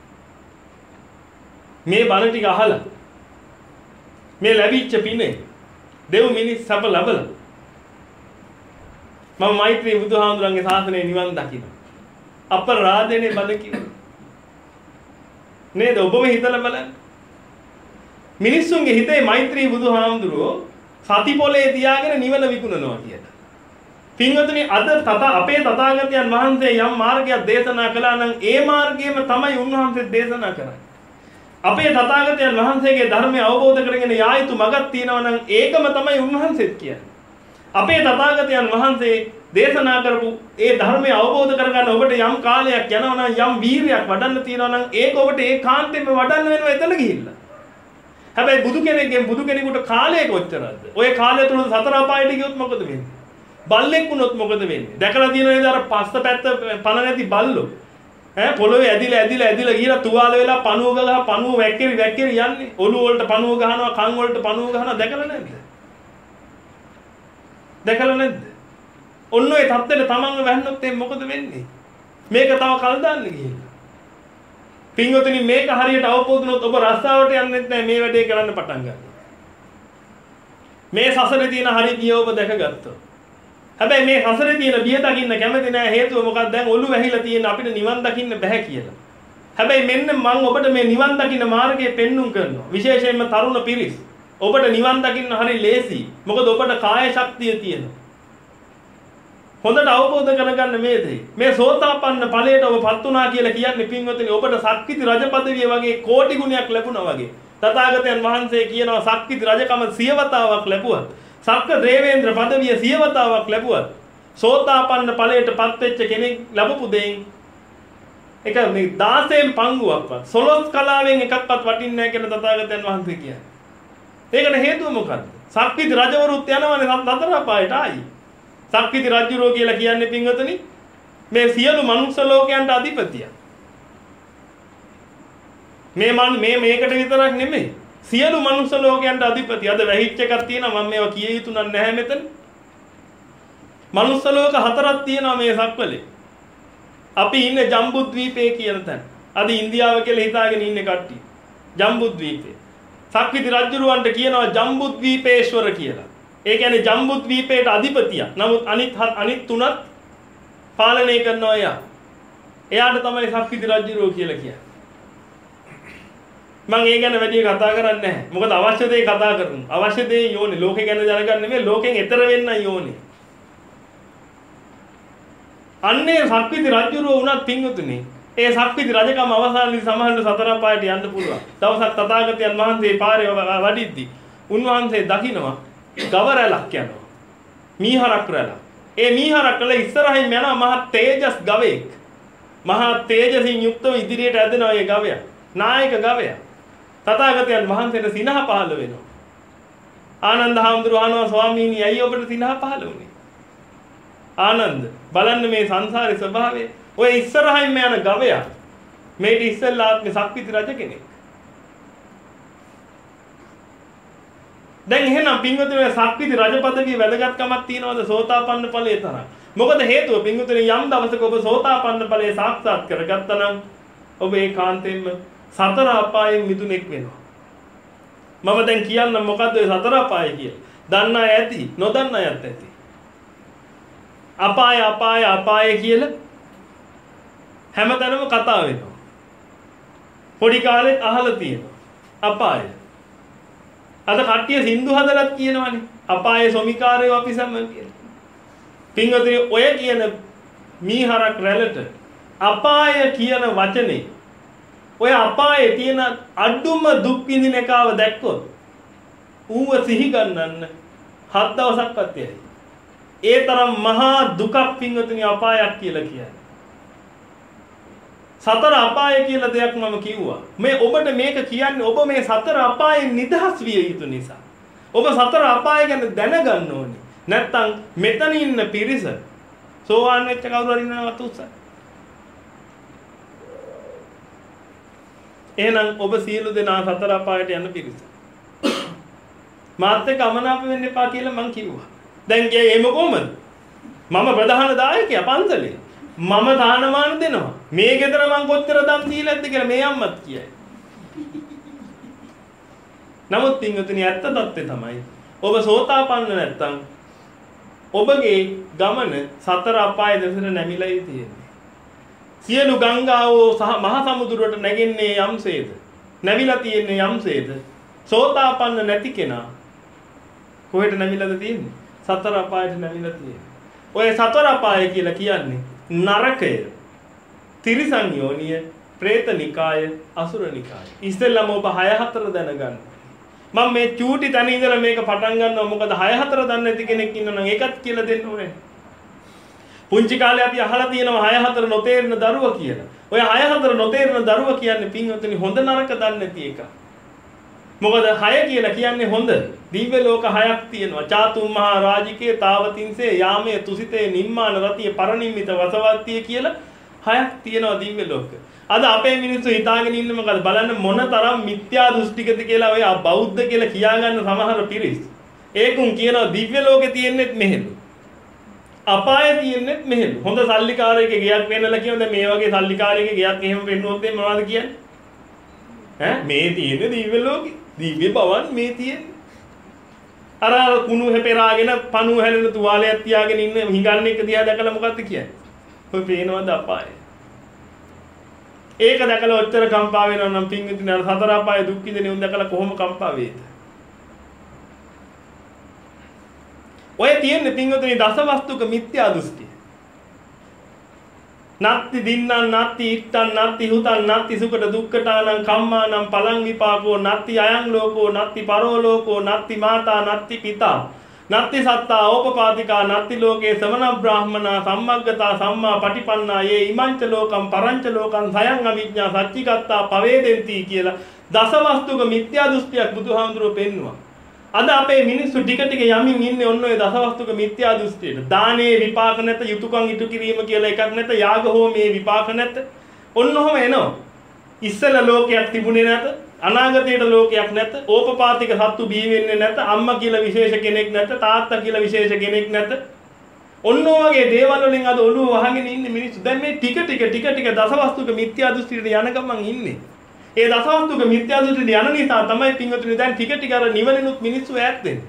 මේ බණ ටික අහලා මේ ලැබිච්ච පිනේ දෙව් මිනිස් සප ලබලා මම මෛත්‍රී බුදුහාමුදුරන්ගේ ශාසනය නිවන් දකින්න අපරාධනේ බණ කිව්වා. නේද ඔබම හිතලා බලන්න. මිනිස්සුන්ගේ හිතේ මෛත්‍රී බුදුහාමුදුරුවෝ සති පොලේ තියාගෙන නිවන විකුණනවා කියලා. පින්වතුනි අද තත අපේ තථාගතයන් වහන්සේ යම් මාර්ගයක් දේශනා කළා නම් ඒ මාර්ගයම තමයි උන්වහන්සේ දේශනා කරන්නේ. අපේ තථාගතයන් වහන්සේගේ ධර්මය අවබෝධ කරගෙන යා යුතු මඟක් තියෙනවා නම් ඒකම තමයි උන්වහන්සේත් කියන්නේ. අපේ තථාගතයන් වහන්සේ දේශනා කරපු ඒ ධර්මය අවබෝධ කරගන්න ඔබට යම් කාලයක් යනවා නම් යම් වීරියක් වඩන්න තියෙනවා නම් ඒක ඔබට ඒ කාන්තෙම වඩන්න වෙනවා එතන ගිහිල්ලා. හැබැයි බුදු කෙනෙක්ගෙන් බුදු කෙනෙකුට කාලය කොච්චරද? ඔය කාලය තුල සතර අපායට ගියොත් මොකද වෙන්නේ? බල්ලෙක් වුණොත් මොකද වෙන්නේ? දැකලා තියෙන නේද අර පස්ස පැත්ත පණ නැති බල්ලෝ? ඈ පොළොවේ ඇදිලා ඇදිලා ඇදිලා ගිහලා තුවාල වෙලා පණුව ගහලා පණුව වැක්කිරි වැක්කිරි යන්නේ. ඔළුව වලට පණුව ගහනවා, කන් වලට පණුව ගහනවා දැකලා නැද්ද? දැකලා නැද්ද? ඔන්න ඔය තත්ත්වෙට තමන්ව වැහුනොත් එම් මොකද වෙන්නේ? මේක තව කල් දාන්න ගිහිල්ලා. පින්වතුනි මේක හරියට අවබෝධ වුණොත් ඔබ රස්සාවට යන්නෙත් නැහැ මේ වැඩේ කරන්න පටන් ගන්නවා. මේ සසරේ තියෙන හරි බිය ඔබ දැකගත්තොත්. හැබැයි මේ සසරේ තියෙන බිය දකින්න කැමති නැහැ හේතුව මොකක්ද? දැන් ඔලු වැහිලා තියෙන අපිට නිවන් දකින්න බෑ කියලා. හැබැයි මෙන්න මම ඔබට මේ නිවන් දකින්න මාර්ගය පෙන්눔 කරනවා. විශේෂයෙන්ම තරුණ පිරිස්. ඔබට නිවන් දකින්න හරි ලේසි. මොකද ඔබට කාය ශක්තිය තියෙනවා. හොඳට අවබෝධ කරගන්න මේ දේ. මේ සෝතාපන්න ඵලයට ඔබපත් වුණා කියලා කියන්නේ පින්වතුනි ඔබට සක්විති රජ පදවිය වගේ කෝටි ගුණයක් ලැබුණා වගේ. තථාගතයන් වහන්සේ කියනවා සක්විති රජකම සියවතාවක් ලැබුවත්, සක්ක දේවේන්ද්‍ර පදවිය සියවතාවක් ලැබුවත්, සෝතාපන්න ඵලයටපත් වෙච්ච කෙනෙක් ලැබපු දෙයින් එක මේ දාසයෙන් පංගුවක්වත්, සොළොස් කලාවෙන් එකක්වත් වටින්නේ නැහැ කියලා තථාගතයන් වහන්සේ කියන්නේ. ඒකට හේතුව මොකද්ද? සක්විති රජවරුත් යනවානේ සතර අපායට ආයි. සක්විති රජුරෝ කියලා කියන්නේ පින්වතුනි මේ සියලු මනුස්ස ලෝකයන්ට අධිපතිය. මේ මන් මේ මේකට විතරක් නෙමෙයි. සියලු මනුස්ස ලෝකයන්ට අධිපතිය. අද වැහිච්ච එකක් තියෙනවා මම මේවා කිය යුතු නැහැ මෙතන. මනුස්ස ලෝක හතරක් තියෙනවා මේ සක්වලේ. අපි ඉන්නේ ජම්බුද්වීපේ කියන තැන. අද ඉන්දියාව කියලා හිතාගෙන ඉන්නේ කට්ටිය. ජම්බුද්වීපේ. සක්විති රජුරවන්ට කියනවා ජම්බුද්වීපේශ්වර කියලා. ඒ කියන්නේ ජම්බුද්වීපයට අධිපතිය. නමුත් අනිත් අනිත් තුනත් පාලනය කරනවා එයා. එයාට තමයි සක්විති රජුරෝ කියලා කියන්නේ. මම ඒ ගැන වැඩි කතා කරන්නේ නැහැ. මොකද අවශ්‍ය දේ කතා කරමු. අවශ්‍ය දේ යෝනේ. ලෝකේ ගැන දැනගන්න නෙමෙයි ලෝකෙන් එතර වෙන්නයි යෝනේ. අන්නේ සක්විති රජුරෝ වුණත් පින්වතුනි ඒ සක්විති රජකම අවසානයේදී සමහරවිට සතර පායට යන්න පුළුවන්. දවසක් තථාගතයන් වහන්සේ පාරේ වඩිද්දී උන්වහන්සේ දකිනවා ගව රැලක් යනවා. මීහරක් රැල. ඒ මීහරක් රැල ඉස්සරහින් යනවා මහා තේජස් ගවයෙක්. මහා තේජසින් යුක්තව ඉදිරියට ඇදෙනවා ඒ ගවයා. නායක ගවයා. තථාගතයන් වහන්සේට සිනහ පහළ වෙනවා. ආනන්ද හාමුදුරුවෝ අහනවා ස්වාමීනි ඇයි ඔබට සිනහ පහළ වුනේ? ආනන්ද බලන්න මේ සංසාරේ ස්වභාවය. ඔය ඉස්සරහින් යන ගවයා මේක ඉස්සෙල්ලා ආත්මේ සක්විති රජ කෙනෙක්. දැන් එහෙනම් පින්වතුනි සක්විති රජ පදවිය වැදගත්කමක් තියනවාද සෝතාපන්න ඵලයේ තරම්? මොකද හේතුව පින්වතුනි යම් දවසක ඔබ සෝතාපන්න ඵලයේ සාක්ෂාත් කරගත්තා නම් ඔබ ඒකාන්තයෙන්ම සතර අපායෙන් මිදුණෙක් වෙනවා. මම දැන් කියන්න මොකද්ද ඔය සතර අපාය කියලා? දන්න අය ඇති, නොදන්න අයත් ඇති. අපාය අපාය අපාය කියලා හැමතැනම කතා වෙනවා. පොඩි කාලෙත් අහලා තියෙනවා. අපාය. අද කට්ටිය සින්දු හදලත් කියනවනේ අපායේ සොමිකාරයෝ අපි සම කියලා. පින්වතුනි ඔය කියන මීහරක් රැළට අපාය කියන වචනේ ඔය අපායේ තියෙන අඩුම දුක් විඳින එකව දැක්කොත් ඌව සිහි ගන්නන්න හත් දවසක්වත් යයි. ඒ තරම් මහා දුකක් පින්වතුනි අපායක් කියලා කියන්නේ. සතර අපාය කියලා දෙයක් මම කිව්වා. මේ ඔබට මේක කියන්නේ ඔබ මේ සතර අපායෙන් නිදහස් විය යුතු නිසා. ඔබ සතර අපාය ගැන දැනගන්න ඕනේ. නැත්තම් මෙතන ඉන්න පිරිස සෝවාන් වෙච්ච කවුරු හරි ඉන්නවද උත්සාහ. එහෙනම් ඔබ සියලු දෙනා සතර අපායට යන පිරිස. මාත් එක්ක අමනාප වෙන්න එපා කියලා මං කිව්වා. දැන් ගියේ එහෙම කොහමද? මම ප්‍රධාන දායකයා පන්සලේ. මම දානමාන දෙනවා. මේ ගෙදර මං කොච්චර දන් දීලාද කියලා මේ අම්මත් කියයි. නමුත් පින්වතුනි ඇත්ත தත්ත්වය තමයි ඔබ සෝතාපන්න නැත්තම් ඔබගේ ගමන සතර අපාය දෙසට නැමිලා තියෙන්නේ. සියලු ගංගාවෝ සහ මහ සමුද්‍රයට නැගෙන්නේ යම්සේද? නැවිලා තියෙන්නේ යම්සේද? සෝතාපන්න නැති කෙනා කොහෙට නැමිලාද තියෙන්නේ? සතර අපායට නැමිලා තියෙන්නේ. ඔය සතර අපාය කියලා කියන්නේ නරකය, තිරිසන් යෝනිය, പ്രേත නිකාය, අසුර නිකාය. ඉස්සෙල්ලාම ඔබ හය හතර දැනගන්න. මම මේ චූටි තැන ඉඳලා මේක පටන් ගන්නවා මොකද හය හතර දන්නේ නැති කෙනෙක් ඉන්නනම් ඒකත් කියලා දෙන්න ඕනේ. පුංචි කාලේ අපි අහලා තියෙනවා හය හතර නොතේරෙන දරුවා කියලා. ඔය හය හතර නොතේරෙන දරුවා කියන්නේ පින්වතුනි හොඳ නරක දන්නේ නැති එක. මොකද හය කියලා කියන්නේ හොඳ. දිව්‍ය ලෝක හයක් තියෙනවා. චාතුම් මහා රාජිකේ තාවතින්සේ යාමයේ තුසිතේ නිම්මාන රතිය පරිනිම්මිත වසවත්තිය කියලා හයක් තියෙනවා දිව්‍ය ලෝක. අද අපේ මිනිස්සු හිතාගෙන ඉන්නේ මොකද බලන්න මොන තරම් මිත්‍යා දෘෂ්ටිකද කියලා ඔය බෞද්ධ කියලා කියාගන්න සමහර පිරිස්. ඒකුන් කියනවා දිව්‍ය ලෝකේ තියෙන්නේත් මෙහෙලු. අපාය තියෙන්නේත් මෙහෙලු. හොඳ සල්ලිකාරයෙක්ගේ ගයක් වෙන්නලා කියනවා මේ වගේ සල්ලිකාරයෙක්ගේ ගයක් එහෙම වෙන්නොත් එන්නේ මොනවද කියන්නේ? ඈ මේ තියෙන්නේ දිව්‍ය ලෝකේ. දිව්‍ය බවන් මේ තියෙන්නේ. අර කුණු හැපෙරාගෙන පණු හැලෙන තුවාලයක් තියාගෙන ඉන්න හිඟන්නේ එක දිහා දැකලා මොකද්ද කියන්නේ? ඔය පේනවද අපාය? ඒක දැකලා ඔච්චර කම්පා වෙනවා නම් පින්විතින් අර සතර අපාය දුක් විඳින උන් දැකලා කොහොම කම්පා වේද? ඔය තියෙන්නේ පින්විතින් දසවස්තුක මිත්‍යා දෘෂ්ටි. නත්ති දින්නං නත්ති ඉත්තං නත්ති හුතං නත්ති සුකට දුක්ඛතානං කම්මානං පලං විපාකෝ නත්ති අයං ලෝකෝ නත්ති පරෝ ලෝකෝ නත්ති මාතා නත්ති පිතා නත්ති සත්තා ඕපපාතිකා නත්ති ලෝකේ සමන බ්‍රාහ්මනා සම්මග්ගතා සම්මා පටිපන්නා යේ ඉමංච ලෝකම් පරංච ලෝකම් සයං අවිඥා සච්චිගත්තා පවේදෙන්ති කියලා දසවස්තුක මිත්‍යා දෘෂ්ටියක් බුදුහාමුදුරුවෝ පෙන්නවා. අද අපේ මිනිස්සු ටික ටික යමින් ඉන්නේ ඔන්න ඔය දසවස්තුක මිත්‍යා දෘෂ්ටියට. දානේ විපාක නැත, යුතුයකම් ඉටු කිරීම කියලා එකක් නැත, යාග හෝමේ විපාක නැත. ඔන්න ඔහම එනවා. ඉස්සල ලෝකයක් තිබුණේ නැත, අනාගතයට ලෝකයක් නැත, ඕපපාතික සත්තු බිහි වෙන්නේ නැත, අම්මා කියලා විශේෂ කෙනෙක් නැත, තාත්තා කියලා විශේෂ කෙනෙක් නැත. ඔන්න ඔයගේ දේවල් වලින් අද ඔළුව වහගෙන ඉන්නේ මිනිස්සු. දැන් මේ ටික ටික ටික ටික දසවස්තුක මිත්‍යා දෘෂ්ටියට යන ගමන් ඉන්නේ. ඒ දසවස්තුක මිත්‍යා දෘෂ්ටියට යන නිසා තමයි පින්වතුනි දැන් ටික ටික අර නිවනිනුත් මිනිස්සු ඈත් වෙන්නේ.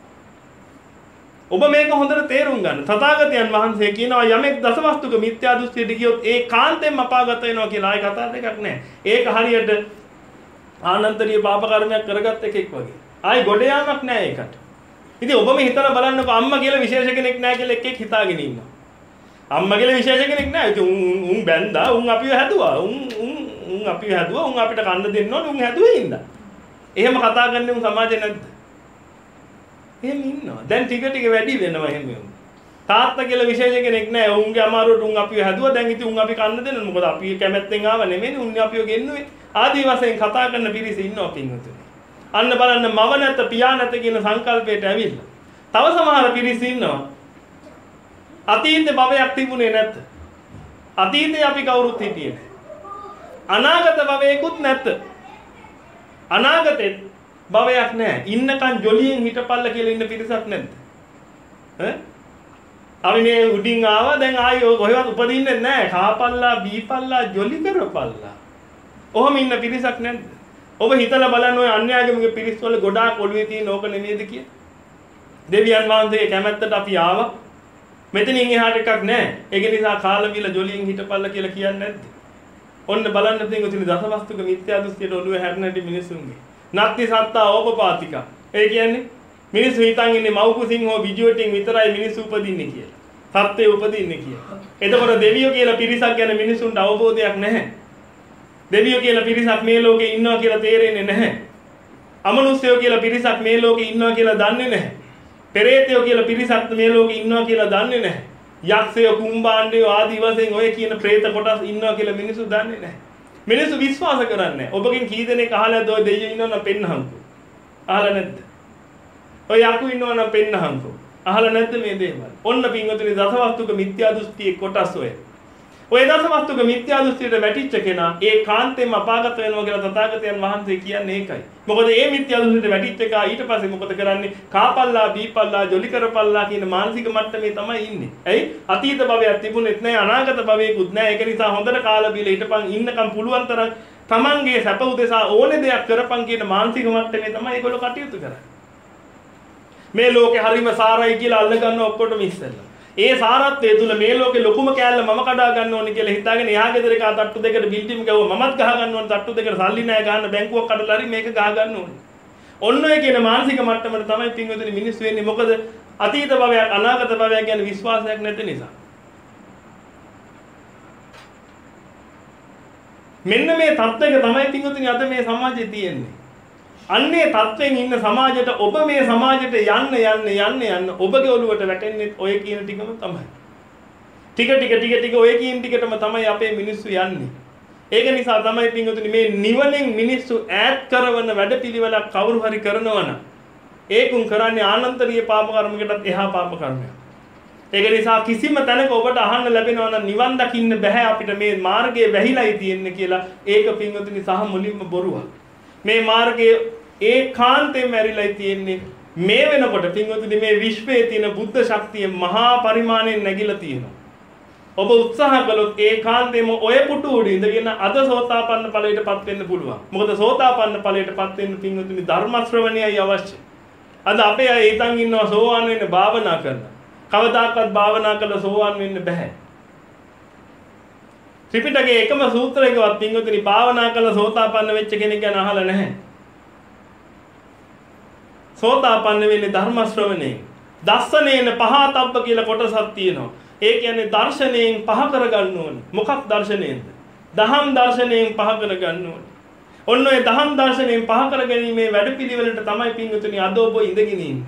ඔබ මේක හොඳට තේරුම් ගන්න. තථාගතයන් වහන්සේ කියනවා යමෙක් දසවස්තුක මිත්‍යා දෘෂ්ටියට ගියොත් ඒ කාන්තෙන් අපාගත වෙනවා කියලා ආයි කතා දෙකක් නැහැ. ඒක හරියට ආනන්තරීය පාප කර්මයක් කරගත් එකෙක් වගේ. ආයි ගොඩ යාමක් නැහැ ඒකට. ඉතින් ඔබම හිතලා බලන්නකෝ අම්මා කියලා විශේෂ කෙනෙක් නැහැ කියලා එකෙක් හිතාගෙන ඉන්නවා. අම්මා කියලා විශේෂ කෙනෙක් නැහැ. ඉතින් උන් උන් බැන්දා උන් අපිව හැදුවා. උන් උන් උන් අපිව හැදුවා. උන් අපිට කන්න දෙන්න ඕනේ. උන් හැදුවේ ඉඳා. එහෙම කතා කරන්නේ උන් සමාජේ නැද්ද? එහෙම ඉන්නවා. දැන් ටික ටික වැඩි වෙනවා එහෙම උන්. තාත්තා කියලා විශේෂ කෙනෙක් නැහැ. උන්ගේ අමාරුවට උන් අපිව හැදුවා. දැන් ඉතින් උන් අපි කන්න දෙන්න. මොකද අපි කැමැත්තෙන් ආව නෙමෙයි. උන් අපිව ගෙන්නුවේ. ආදී වශයෙන් කතා කරන පිරිස ඉන්නවා පින්වතුනි. අන්න බලන්න මව නැත පියා නැත කියන සංකල්පයට ඇවිල්ලා. තව සමහර පිරිස ඉන්නවා. අතීත භවයක් තිබුණේ නැත. අතීතේ අපි කවුරුත් හිටියේ නැහැ. අනාගත භවයකුත් නැත. අනාගතේ භවයක් නැහැ. ඉන්නකන් ජොලියෙන් හිටපල්ල කියලා ඉන්න පිරිසක් නැද්ද? ඈ? අපි මේ උඩින් ආවා දැන් ආයි ඔය කොහෙවත් උපදින්නේ නැහැ. කාපල්ලා බීපල්ලා ජොලි කරපල්ලා. ඔහොම ඉන්න පිරිසක් නැද්ද? ඔබ හිතලා බලන්න ඔය අන්‍යාගමික පිරිස් වල ගොඩාක් ඔළුවේ තියෙන ඕක නෙමෙයිද කියලා. දෙවියන් වහන්සේගේ කැමැත්තට අපි ආවා. මෙතනින් එහාට එකක් නැහැ. ඒක නිසා කාලා බීලා ජොලියෙන් හිටපල්ලා කියලා කියන්නේ නැද්ද? ඔන්න බලන්න තියෙන උතුණු දසවස්තුක මිත්‍යා දෘෂ්ටියට ඔළුවේ හැරෙන හැටි මිනිසුන්ගේ. නත්ති සත්තා ඕපපාතිකා. ඒ කියන්නේ මිනිස්සු හිතන් ඉන්නේ මව් කුසින් හෝ විජුවටින් විතරයි මිනිස්සු උපදින්නේ කියලා. සත්‍යය උපදින්නේ කියලා. එතකොට දෙවියෝ කියලා පිරිසක් ගැන මිනිසුන්ට අවබෝධයක් නැහැ. දෙවියෝ කියලා පිරිසක් මේ ලෝකේ ඉන්නවා කියලා තේරෙන්නේ නැහැ. අමනුෂ්‍යයෝ කියලා පිරිසක් මේ ලෝකේ ඉන්නවා කියලා දන්නේ නැහැ. පෙරේතයෝ කියලා පිරිසක් මේ ලෝකේ ඉන්නවා කියලා දන්නේ නැහැ. යක්ෂයෝ කුම්බාණ්ඩයෝ ආදි වශයෙන් ඔය කියන പ്രേත කොටස් ඉන්නවා කියලා මිනිස්සු දන්නේ නැහැ. මිනිස්සු විශ්වාස කරන්නේ නැහැ. ඔබගෙන් කී දෙනෙක් අහලාද ඔය දෙවියෝ ඉන්නවා නම් පෙන්නහන්කෝ. අහලා නැද්ද? ඔය යකු ඉන්නවා නම් පෙන්නහන්කෝ. අහලා නැද්ද මේ දේවල්? ඔන්න පින්වතුනි දසවස්තුක මිත්‍යා දෘෂ්ටියේ කොටස් ඔය. ඔය දසවස්තුක මිත්‍යා දෘෂ්ටියට වැටිච්ච කෙනා ඒ කාන්තේම අපාගත වෙනවා කියලා තථාගතයන් වහන්සේ කියන්නේ ඒකයි. මොකද මේ මිත්‍යා දෘෂ්ටියට වැටිච්ච එකා ඊට පස්සේ මොකද කරන්නේ? කාපල්ලා, බීපල්ලා, ජොලි කරපල්ලා කියන මානසික මට්ටමේ තමයි ඉන්නේ. ඇයි? අතීත භවයක් තිබුණෙත් නැහැ, අනාගත භවයකුත් නැහැ. ඒක නිසා හොඳට කාලා බීලා හිටපන් ඉන්නකම් පුළුවන් තරම් තමන්ගේ සැප උදෙසා ඕනේ දෙයක් කරපන් කියන මානසික මට්ටමේ තමයි ඒගොල්ලෝ කටයුතු කරන්නේ. මේ ලෝකේ හරිම සාරයි කියලා අල්ල ගන්න ඔක්කොටම ඉස්සෙල්ලා. ඒ සාරත්වයේ තුල මේ ලෝකේ ලොකුම කෑල්ල මම කඩා ගන්න ඕනේ කියලා හිතාගෙන එහා ගෙදර එක තට්ටු දෙකට බිල්ඩින් ගාව මමත් ගහ ගන්න ඕනේ තට්ටු දෙකට සල්ලි නැහැ ගන්න බැංකුවක් කඩලා හරි මේක ගහ ගන්න ඕනේ. ඔන්න ඔය කියන මානසික මට්ටමට තමයි පින්වතුනි මිනිස්සු වෙන්නේ. මොකද අතීත භවයක් අනාගත භවයක් ගැන විශ්වාසයක් නැති නිසා. මෙන්න මේ තත්ත්වයක තමයි පින්වතුනි අද මේ සමාජයේ තියෙන්නේ. අන්නේ තත්වෙන් ඉන්න සමාජයට ඔබ මේ සමාජයට යන්න යන්න යන්න යන්න ඔබගේ ඔළුවට වැටෙන්නේ ඔය කියන ටිකම තමයි. ටික ටික ටික ටික ඔය කියන ටිකටම තමයි අපේ මිනිස්සු යන්නේ. ඒක නිසා තමයි පින්වතුනි මේ නිවනෙන් මිනිස්සු ඈත් කරවන වැඩපිළිවෙලක් කවුරු හරි කරනවා නම් ඒකුන් කරන්නේ ආනන්තරීය පාප කර්මයකටත් එහා පාප කර්මයක්. ඒක නිසා කිසිම තැනක ඔබට අහන්න ලැබෙනවා නම් නිවන් දකින්න බෑ අපිට මේ මාර්ගයේ වැහිලායි තියෙන්නේ කියලා ඒක පින්වතුනි සහ මුලින්ම බොරුවක්. මේ මාර්ගයේ ඒකාන්තයෙන් මැරිලායි තියෙන්නේ. මේ වෙනකොට පින්වතුනි මේ විශ්වයේ තියෙන බුද්ධ ශක්තිය මහා පරිමාණයෙන් නැగిලා තියෙනවා. ඔබ උත්සාහ කළොත් ඒකාන්තයෙන්ම ඔය පුටු උඩ ඉඳගෙන අද සෝතාපන්න ඵලයටපත් වෙන්න පුළුවන්. මොකද සෝතාපන්න ඵලයටපත් වෙන්න පින්වතුනි ධර්ම ශ්‍රවණයයි අවශ්‍ය. අද අපේ අය හිතන් ඉන්නවා සෝවාන් වෙන්න භාවනා කරනවා. කවදාකවත් භාවනා කළා සෝවාන් වෙන්න බෑ. ත්‍රිපිටකයේ එකම සූත්‍රයකවත් පින්වතුනි භාවනා කළා සෝතාපන්න වෙච්ච කෙනෙක් ගැන අහලා නැහැ. සෝතාපන්න වෙන්නේ ධර්ම ශ්‍රවණයෙන්. දස්සනේන පහතබ්බ කියලා කොටසක් තියෙනවා. ඒ කියන්නේ දර්ශනයෙන් පහ කරගන්න ඕනේ. මොකක් දර්ශනයෙන්ද? දහම් දර්ශනයෙන් පහ කරගන්න ඕනේ. ඔන්න ඔය දහම් දර්ශනයෙන් පහ කරගැනීමේ වැඩපිළිවෙලට තමයි පින්වතුනි අද ඔබ ඉඳගෙන ඉන්නේ.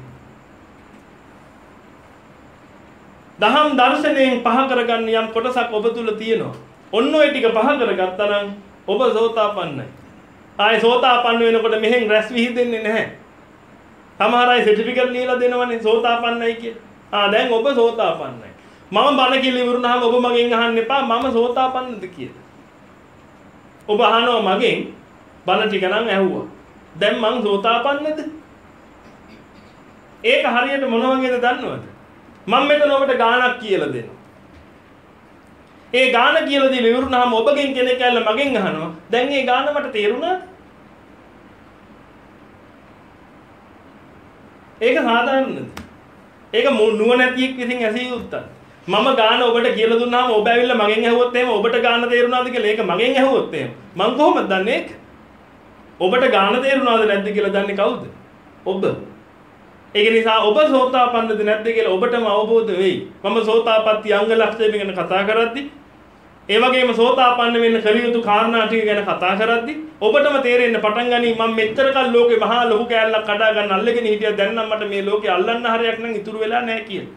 දහම් දර්ශනයෙන් පහ කරගන්න යම් කොටසක් ඔබ තුල තියෙනවා. ඔන්න ඔය ටික පහ කරගත්තා නම් ඔබ සෝතාපන්නයි. ආයේ සෝතාපන්න වෙනකොට මෙහෙන් රැස් විහිදෙන්නේ නැහැ. සමහර අය සර්ටිෆිකට් ලියලා දෙනවනේ සෝතාපන්නයි කියලා. ආ දැන් ඔබ සෝතාපන්නයි. මම බණ කියලා ඉවරුනහම ඔබ මගෙන් අහන්න එපා මම සෝතාපන්නද කියලා. ඔබ අහනවා මගෙන් බණ ටික නම් ඇහුවා. දැන් මං සෝතාපන්නද? ඒක හරියට මොන වගේද දන්නවද? මම මෙතන ඔබට ගාණක් කියලා දෙනවා. ඒ ගාණ කියලා දීලා ඉවරුනහම ඔබගෙන් කෙනෙක් ඇවිල්ලා මගෙන් අහනවා දැන් මේ ගාණ මට තේරුණාද? ඒක සාධාරණද? ඒක නුවණැතියෙක් විසින් ඇසිය යුත්තක්. මම ගාන ඔබට කියලා දුන්නාම ඔබ ඇවිල්ලා මගෙන් ඇහුවොත් එහෙම ඔබට ගාන තේරුණාද කියලා ඒක මගෙන් ඇහුවොත් එහෙම මං කොහොමද දන්නේ ඒක? ඔබට ගාන තේරුණාද නැද්ද කියලා දන්නේ කවුද? ඔබ. ඒක නිසා ඔබ සෝතාපන්නද නැද්ද කියලා ඔබටම අවබෝධ වෙයි. මම සෝතාපට්ටි අංග ලක්ෂණ ගැන කතා කරද්දි ඒ වගේම සෝතාපන්න වෙන්න කළ යුතු කාරණා ටික ගැන කතා කරද්දි ඔබටම තේරෙන්න පටන් ගනී මම මෙච්චර කල් ලෝකේ මහා ලොකු කෑල්ලක් කඩා ගන්න අල්ලගෙන හිටියා දැන් නම් මට මේ ලෝකේ අල්ලන්න හරියක් නම් ඉතුරු වෙලා නැහැ කියලා.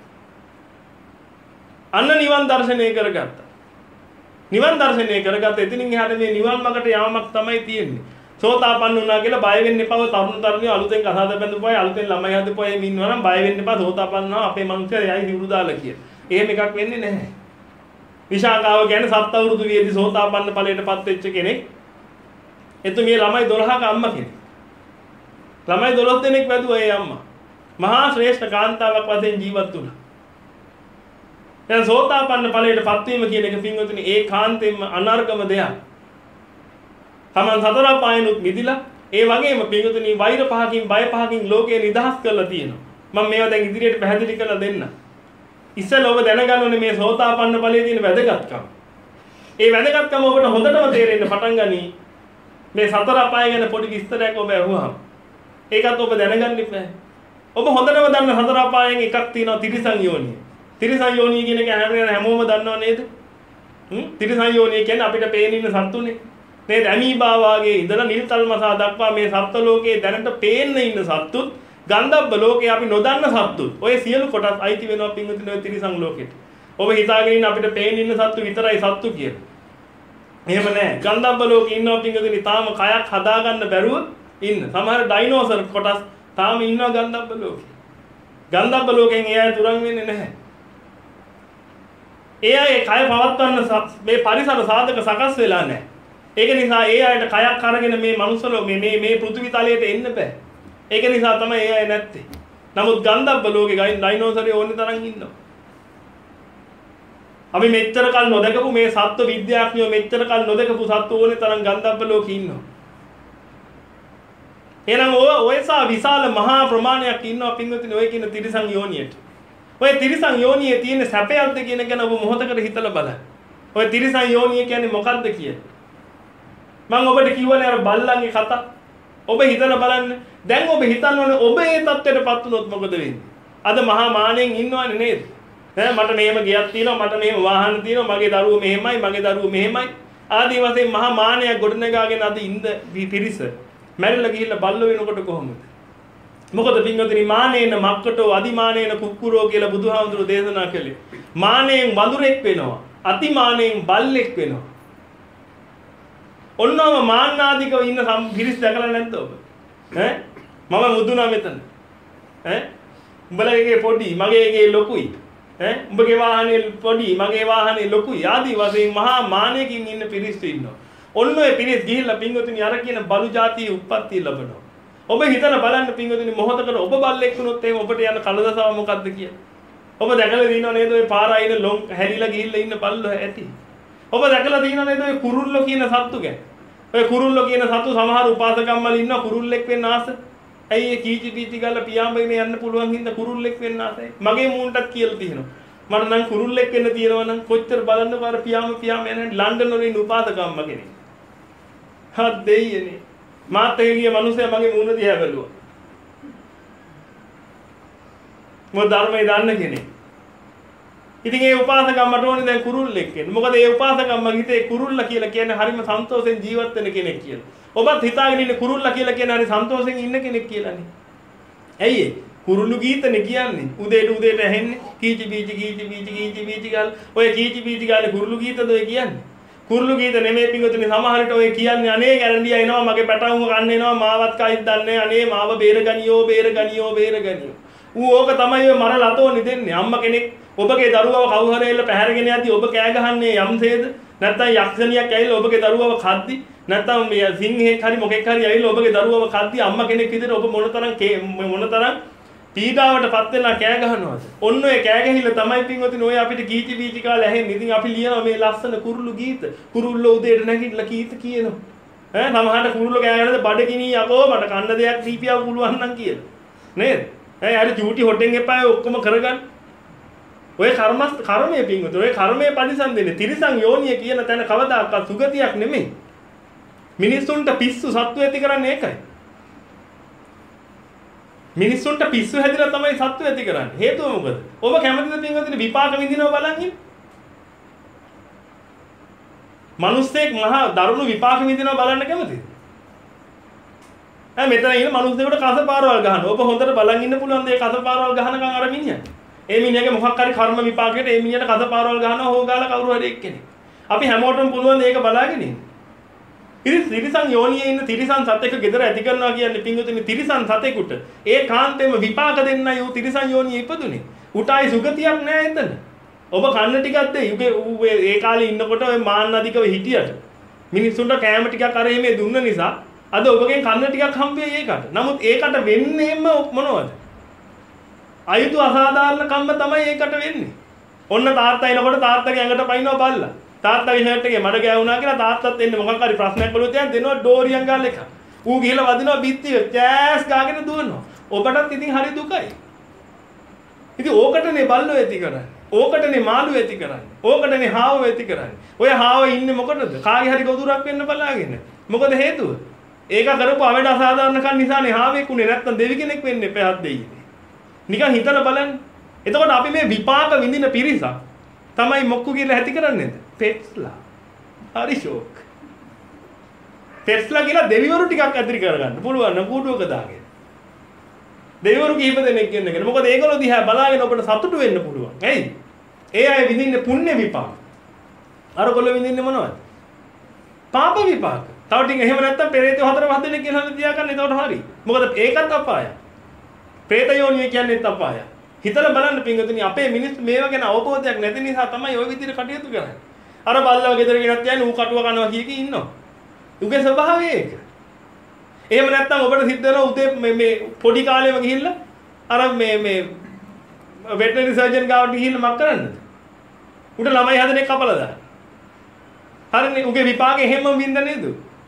අන්න නිවන් දර්ශනය කරගත්තා. නිවන් දර්ශනය කරගත්ත එතනින් එහාට මේ නිවන් මාර්ගට යාමක් තමයි තියෙන්නේ. සෝතාපන්න වුණා කියලා බය වෙන්න එපා. ඔය තරුණ තරුණියෝ අලුතෙන් කසාද බැඳපුවා අලුතෙන් ළමයි හදපුවා එහෙම ඉන්නවා නම් බය වෙන්න එපා. සෝතාපන්න වුණා අපේ මනුස්සයා යයි දිවුරු දාලා කියලා. එහෙම එකක් වෙන්නේ නැහැ. විශාකාව කියන්නේ සත් අවුරුදු වියේදී සෝතාපන්න ඵලයටපත් වෙච්ච කෙනෙක්. එතුමිය ළමයි දොළහක අම්මා කෙනෙක්. ළමයි දොළොස් දෙනෙක් වැදුවා ඒ අම්මා. මහා ශ්‍රේෂ්ඨ කාන්තාවක් වශයෙන් ජීවත් වුණා. දැන් සෝතාපන්න ඵලයටපත් වීම කියන එක පින්වතුනි ඒ කාන්තෙන්ම අනර්ගම දෙයක්. තමන් සතර පායනුත් මිදිලා ඒ වගේම පින්වතුනි වෛර පහකින් බය පහකින් ලෝකේ නිදහස් කරලා තියෙනවා. මම මේවා දැන් ඉදිරියට පැහැදිලි කරලා දෙන්නම්. ඉස්සෙල්ලා ඔබ දැනගන්න ඕනේ මේ සෝතාපන්න ඵලයේ තියෙන වැදගත්කම. ඒ වැදගත්කම ඔබට හොඳටම තේරෙන්න පටන් ගනී. මේ සතර අපාය ගැන පොඩි විස්තරයක් ඔබ අහුවහම. ඒකත් ඔබ දැනගන්න ඉපෑ. ඔබ හොඳටම දන්න හතර අපායන් එකක් තියෙනවා තිරිසන් යෝනිය. තිරිසන් යෝනිය කියන එක හැමෝම දන්නව නේද? හ්ම් තිරිසන් යෝනිය කියන්නේ අපිට පේන ඉන්න සත්තුනේ. නේද? ඇමීබා වාගේ ඉඳලා නිල්තල් මසා දක්වා මේ සත්ත්ව ලෝකයේ දැනට පේන්න ඉන්න සත්තුත් ගන්ධබ්බ ලෝකේ අපි නොදන්න සත්තුත්. ඔය සියලු කොටස් අයිති වෙනවා පින්වතුනි ඔය තිරිසන් ලෝකෙට. ඔබ හිතාගෙන ඉන්න අපිට පේන ඉන්න සත්තු විතරයි සත්තු කියලා. එහෙම නැහැ. ගන්ධබ්බ ලෝකේ ඉන්නවා පින්වතුනි තාම කයක් හදාගන්න බැරුව ඉන්න. සමහර ඩයිනෝසර් කොටස් තාම ඉන්නවා ගන්ධබ්බ ලෝකේ. ගන්ධබ්බ ලෝකෙන් ඒ අය තුරන් වෙන්නේ නැහැ. ඒ අය කය පවත්වන්න මේ පරිසර සාධක සකස් වෙලා නැහැ. ඒක නිසා ඒ අයට කයක් අරගෙන මේ මනුස්ස ලෝකේ මේ මේ පෘථිවි තලයට එන්න බෑ. ඒක නිසා තමයි ඒ අය නැත්තේ. නමුත් ගන්ධබ්බ ලෝකේ ඩයිනෝසරේ ඕනේ තරම් ඉන්නවා. අපි මෙච්චර කල් නොදකපු මේ සත්ත්ව විද්‍යාඥයෝ මෙච්චර කල් නොදකපු සත්ත්ව ඕනේ තරම් ගන්ධබ්බ ලෝකේ ඉන්නවා. එහෙනම් ඔය ඔයසා විශාල මහා ප්‍රමාණයක් ඉන්නවා පින්වතුනි ඔය කියන තිරිසන් යෝනියට. ඔය තිරිසන් යෝනියේ තියෙන සැපයක්ද කියන ගැන ඔබ මොහොතකට හිතලා බලන්න. ඔය තිරිසන් යෝනිය කියන්නේ මොකක්ද කියලා. මම ඔබට කිව්වනේ අර බල්ලන්ගේ කතා. ඔබ හිතලා බලන්න. දැන් ඔබ හිතනවනේ ඔබ ඒ තත්ත්වයටපත් වුණොත් මොකද වෙන්නේ? අද මහා මානෙන් ඉන්නවනේ නේද? ඈ මට මෙහෙම ගියක් තියෙනවා, මට මෙහෙම වාහන තියෙනවා, මගේ දරුවෝ මෙහෙමයි, මගේ දරුවෝ මෙහෙමයි. ආදී වශයෙන් මහා මානයක් ගොඩනගාගෙන අද ඉන්න පිරිස මැරිලා ගිහිල්ලා බල්ලෝ වෙනකොට කොහොමද? මොකද පින්වතුනි මානේන මක්කටෝ අදිමානේන කුක්කුරෝ කියලා බුදුහාමුදුරුවෝ දේශනා කළේ. මානෙන් වඳුරෙක් වෙනවා, අතිමානෙන් බල්ලෙක් වෙනවා. ඔන්නම මාන්නාදිකව ඉන්න පිරිස් දැකලා නැද්ද ඔබ? ඈ මම මුදුනා මෙතන. ඈ උඹලගේ පොඩි මගේගේ ලොකුයි. ඈ උඹගේ වාහනේ පොඩි මගේ වාහනේ ලොකුයි. ආදී වශයෙන් මහා මානයකින් ඉන්න පිරිස් ඉන්නවා. ඔන්න ඔය පිරිස් ගිහිල්ලා පින්වතුනි අර කියන බලු જાතිය උප්පත්තිය ලබනවා. ඔබ හිතන බලන්න පින්වතුනි මොහොතකට ඔබ බල්ලෙක් වුණොත් එහෙම ඔබට යන කලදසාව මොකද්ද කියලා. ඔබ දැකලා තියෙනව නේද ඔය පාර අයින ලොම් හැලිලා ගිහිල්ලා ඉන්න බල්ලෝ ඇති. ඔබ දැකලා තියෙනව නේද ඔය කුරුල්ලෝ කියන සත්තු ගැන. ඔය කුරුල්ලෝ කියන සත්තු සමහර උපාසකම්මල ඉන්නවා කුරුල්ලෙක් වෙන්න ආස. ඇයි ඒ කීචි පීචි ගාලා පියාඹගෙන යන්න පුළුවන් හින්දා කුරුල්ලෙක් වෙන්න ආසයි. මගේ මූණටත් කියලා තියෙනවා. මට නම් කුරුල්ලෙක් වෙන්න තියෙනවා නම් කොච්චර බලන්නකෝ අර පියාඹ පියාඹ යන ලන්ඩන් වල ඉන්න උපාසකම්ම කෙනෙක්. හත් දෙයියනේ. මාත් එක්ක ගිය මිනිස්සයා මගේ මූණ දිහා බැලුවා. මොකද ධර්මයේ දන්න කෙනෙක්. ඉතින් ඒ උපාසකම්මට ඕනේ දැන් කුරුල්ලෙක් වෙන්න. මොකද ඒ උපාසකම්ම හිතේ කුරුල්ලා කියලා කියන්නේ හරිම සන්තෝෂෙන් ජීවත් වෙන කෙනෙක් කියලා. ඔබත් හිතාගෙන ඉන්නේ කුරුල්ලා කියලා කියන්නේ හරි සන්තෝෂෙන් ඉන්න කෙනෙක් කියලානේ. ඇයි ඒ? කුරුළු ගීතනේ කියන්නේ. උදේට උදේට ඇහෙන්නේ කීචි බීචි කීචි බීචි කීචි බීචි ගාල. ඔය කීචි බීචි ගාලේ කුරුළු ගීතද ඔය කියන්නේ? කුරුළු ගීත නෙමෙයි පිටුතුනේ සමහරට ඔය කියන්නේ අනේ ගැරන්ඩියා එනවා මගේ පැටවුම කන්න එනවා මාවත් කයිත් දන්නේ අනේ මාව බේරගනියෝ බේරගනියෝ බේරගනියෝ. ඌ ඕක තමයි ඔය මර ලතෝනි දෙන්නේ. අම්මා කෙනෙක් ඔබගේ දරුවව කවුරු හරි එල්ල පැහැරගෙන යද්දි ඔබ කෑ ගහන්නේ යම්සේද? නැත්නම් යක්ෂණියක් ඇවිල්ලා ඔබගේ දරුවව කද්දි නැත්නම් මේ සිංහෙක් හරි මොකෙක් හරි ඇවිල්ලා ඔබගේ දරුවව කද්දි අම්මා කෙනෙක් විදිහට ඔබ මොනතරම් මොනතරම් පීඩාවටපත් වෙලා කෑ ගහනවද? ඔන්න ඔය කෑ ගැහිල්ල තමයි පින්වතුනි ඔය අපිට කීචි බීචි කාලේ ඇහෙන්නේ. ඉතින් අපි ලියනවා මේ ලස්සන කුරුළු ගීත. කුරුල්ලෝ උදේට නැගිටලා ගීත කියනවා. ඈ සමහරට කුරුල්ලෝ කෑ ගහනද බඩගිනි යකෝ මට කන්න දෙයක් දීපියව පුළුවන් නම් කියලා. නේද? ඈ අර චූටි හොටෙන් එපා ඔක්කොම කරගන්න. ඔය කර්මස් කර්මයේ පින්වතුනි ඔය කර්මයේ පරිසම් දෙන්නේ. තිරිසන් යෝනිය කියන තැන කවදාකවත් සුගතියක් නෙමෙයි. මිනිස්සුන්ට පිස්සු සත්තු ඇති කරන්නේ ඒකයි. මිනිස්සුන්ට පිස්සු හැදිලා තමයි සත්තු ඇති කරන්නේ. හේතුව මොකද? ඔබ කැමතිද පින්වතුනි විපාක විඳිනව බලන් ඉන්න? මිනිස්සෙක් මහා දරුණු විපාක විඳිනව බලන්න කැමතිද? ඈ මෙතන ඉන්න මිනිස්සුන්ට කසපාරවල් ගහනවා. ඔබ හොඳට බලන් ඉන්න පුළුවන් දේ කසපාරවල් ගහනකම් අර මිනිහා. ඒ මිනිහගේ මොකක් හරි කර්ම විපාකයට ඒ මිනිහට කසපාරවල් ගහනවා හොගාලා කවුරු හරි එක්කෙනෙක්. අපි හැමෝටම පුළුවන් මේක බලාගෙන ඉන්න. ඉතින් තිරිසන් යෝනියේ ඉන්න තිරිසන් සතෙක් ගෙදර ඇති කරනවා කියන්නේ පින්වතුනි තිරිසන් සතෙකුට ඒ කාන්තේම විපාක දෙන්නයි ඌ තිරිසන් යෝනියේ ඉපදුනේ. උටයි සුගතියක් නෑ එතන. ඔබ කන්න ටිකක් දෙයි. ඌ ඒ කාලේ ඉන්නකොට ඔය මාන්නදිකව හිටියට මිනිස්සුන්ට කෑම ටිකක් අර එමේ දුන්න නිසා අද ඔබගෙන් කන්න ටිකක් හම්බෙයි ඒකට. නමුත් ඒකට වෙන්නේම මොනවද? අයුතු අසාධාරණ කම්ම තමයි ඒකට වෙන්නේ. ඔන්න තාත්තා එනකොට තාත්තගේ ඇඟට පයින්නවා බල්ලා. තාත්තගේ ෂර්ට් එකේ මඩ ගෑවුනා කියලා තාත්තත් එන්නේ මොකක් හරි ප්‍රශ්නයක් බලුවොත් යන් දෙනවා ඩෝරියන් ගාල් එක. ඌ ගිහලා වදිනවා බිත්තිය චෑස් ගාගෙන දුවනවා. ඔබටත් ඉතින් හරි දුකයි. ඉතින් ඕකටනේ බල්ලෝ ඇති කරන්නේ. ඕකටනේ මාළු ඇති කරන්නේ. ඕකටනේ හාව ඇති කරන්නේ. ඔය හාව ඉන්නේ මොකටද? කාගේ හරි ගොදුරක් වෙන්න බලාගෙන. මොකද හේතුව? ඒක කරපු අවඩ අසාධාරණකම් නිසානේ හාවෙක් උනේ. නැත්තම් දෙවි කෙනෙක් වෙන්න එපා හත් දෙයිනේ. නිකන් හිතලා බලන්න. එතකොට අපි මේ විපාක විඳින පිරිසක් තමයි මොක්කු කියලා ඇති කරන්නේද? පෙට්ස්ලා. හරි ෂෝක්. පෙට්ස්ලා කියලා දෙවිවරු ටිකක් ඇතිරි කරගන්න පුළුවන් නම් කූඩුවක දාගෙන. දෙවිවරු කීප දෙනෙක් ඉන්නගෙන. මොකද ඒගොල්ලෝ දිහා බලාගෙන ඔබට සතුටු වෙන්න පුළුවන්. ඇයි? ඒ අය විඳින්නේ පුණ්‍ය විපාක. අරගොල්ලෝ විඳින්නේ මොනවද? පාප විපාක. තව ටික එහෙම නැත්තම් පෙරේතෝ හතර පහ දෙනෙක් කියලා තියාගන්න. එතකොට හරි. මොකද ඒකත් අපායයි. പ്രേත යෝනිය කියන්නේත් අපායයි. හිතලා බලන්න පින්වතුනි අපේ මිනිස්සු මේවා ගැන අවබෝධයක් නැති නිසා තමයි ওই විදිහට කටයුතු කරන්නේ. අර බල්ලව ගෙදර ගෙනත් යන්නේ ඌ කටුව කනවා කිය කී ඉන්නවා. උගේ ස්වභාවය ඒක. එහෙම නැත්තම් ඔබට සිද්ධ වෙනවා උදේ මේ මේ පොඩි කාලේම ගිහිල්ලා අර මේ මේ වෙටනරි සර්ජන් ගාවට ගිහිල්ලා මක් කරන්නද? උට ළමයි හදන්නේ කපලා දාන්න. හරිනේ උගේ විපාකේ හැමම වින්ද නේද?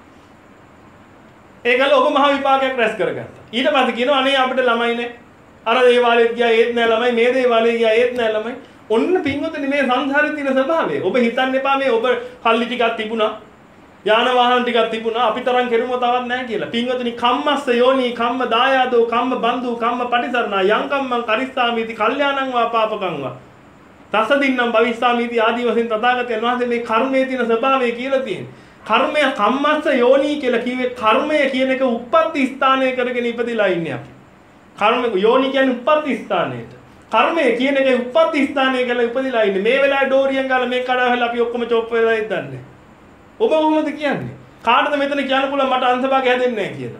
ඒකල ඔබ මහ විපාකයක් රැස් කරගත්තා. ඊට පස්සේ කියනවා අනේ අපිට ළමයි නෑ. අර දේවාලෙත් ගියා ඒත් නෑ ළමයි මේ දේවාලෙ ගියා ඒත් නෑ ළමයි. ඔන්න පින්වතුනි මේ සංසාරේ තියෙන ස්වභාවය. ඔබ හිතන්න එපා මේ ඔබ කල්ලි ටිකක් තිබුණා. යාන වාහන ටිකක් තිබුණා. අපි තරම් කෙරුම තවත් නෑ කියලා. පින්වතුනි කම්මස්ස යෝනි කම්ම දායාදෝ කම්ම බන්දු කම්ම පටිසරණා යං කම්මං කරිස්සාමිති කල්යාණං වා පාපකං වා. තසදින්නම් භවිස්සාමිති ආදී වශයෙන් තථාගතයන් වහන්සේ මේ කර්මයේ තියෙන ස්වභාවය කියලා තියෙනවා. කර්මය කම්මස්ස යෝනි කියලා කිව්වේ කර්මය කියන එක උප්පත්ති ස්ථානය කරගෙන ඉපදිලා ඉන්නේ අපි. කර්ම යෝනි කියන්නේ උප්පත්ති ස්ථානයට. කර්මය කියන එකේ උප්පත්ති ස්ථානය කියලා ඉපදිලා ඉන්නේ. මේ වෙලාවේ ඩෝරියෙන් ගාලා මේ කඩාවැල් අපි ඔක්කොම චොප් වෙලා ඉඳන්නේ. ඔබ කොහොමද කියන්නේ? කාටද මෙතන කියන්න පුළුවන් මට අංශභාගය හැදෙන්නේ නැහැ කියලා?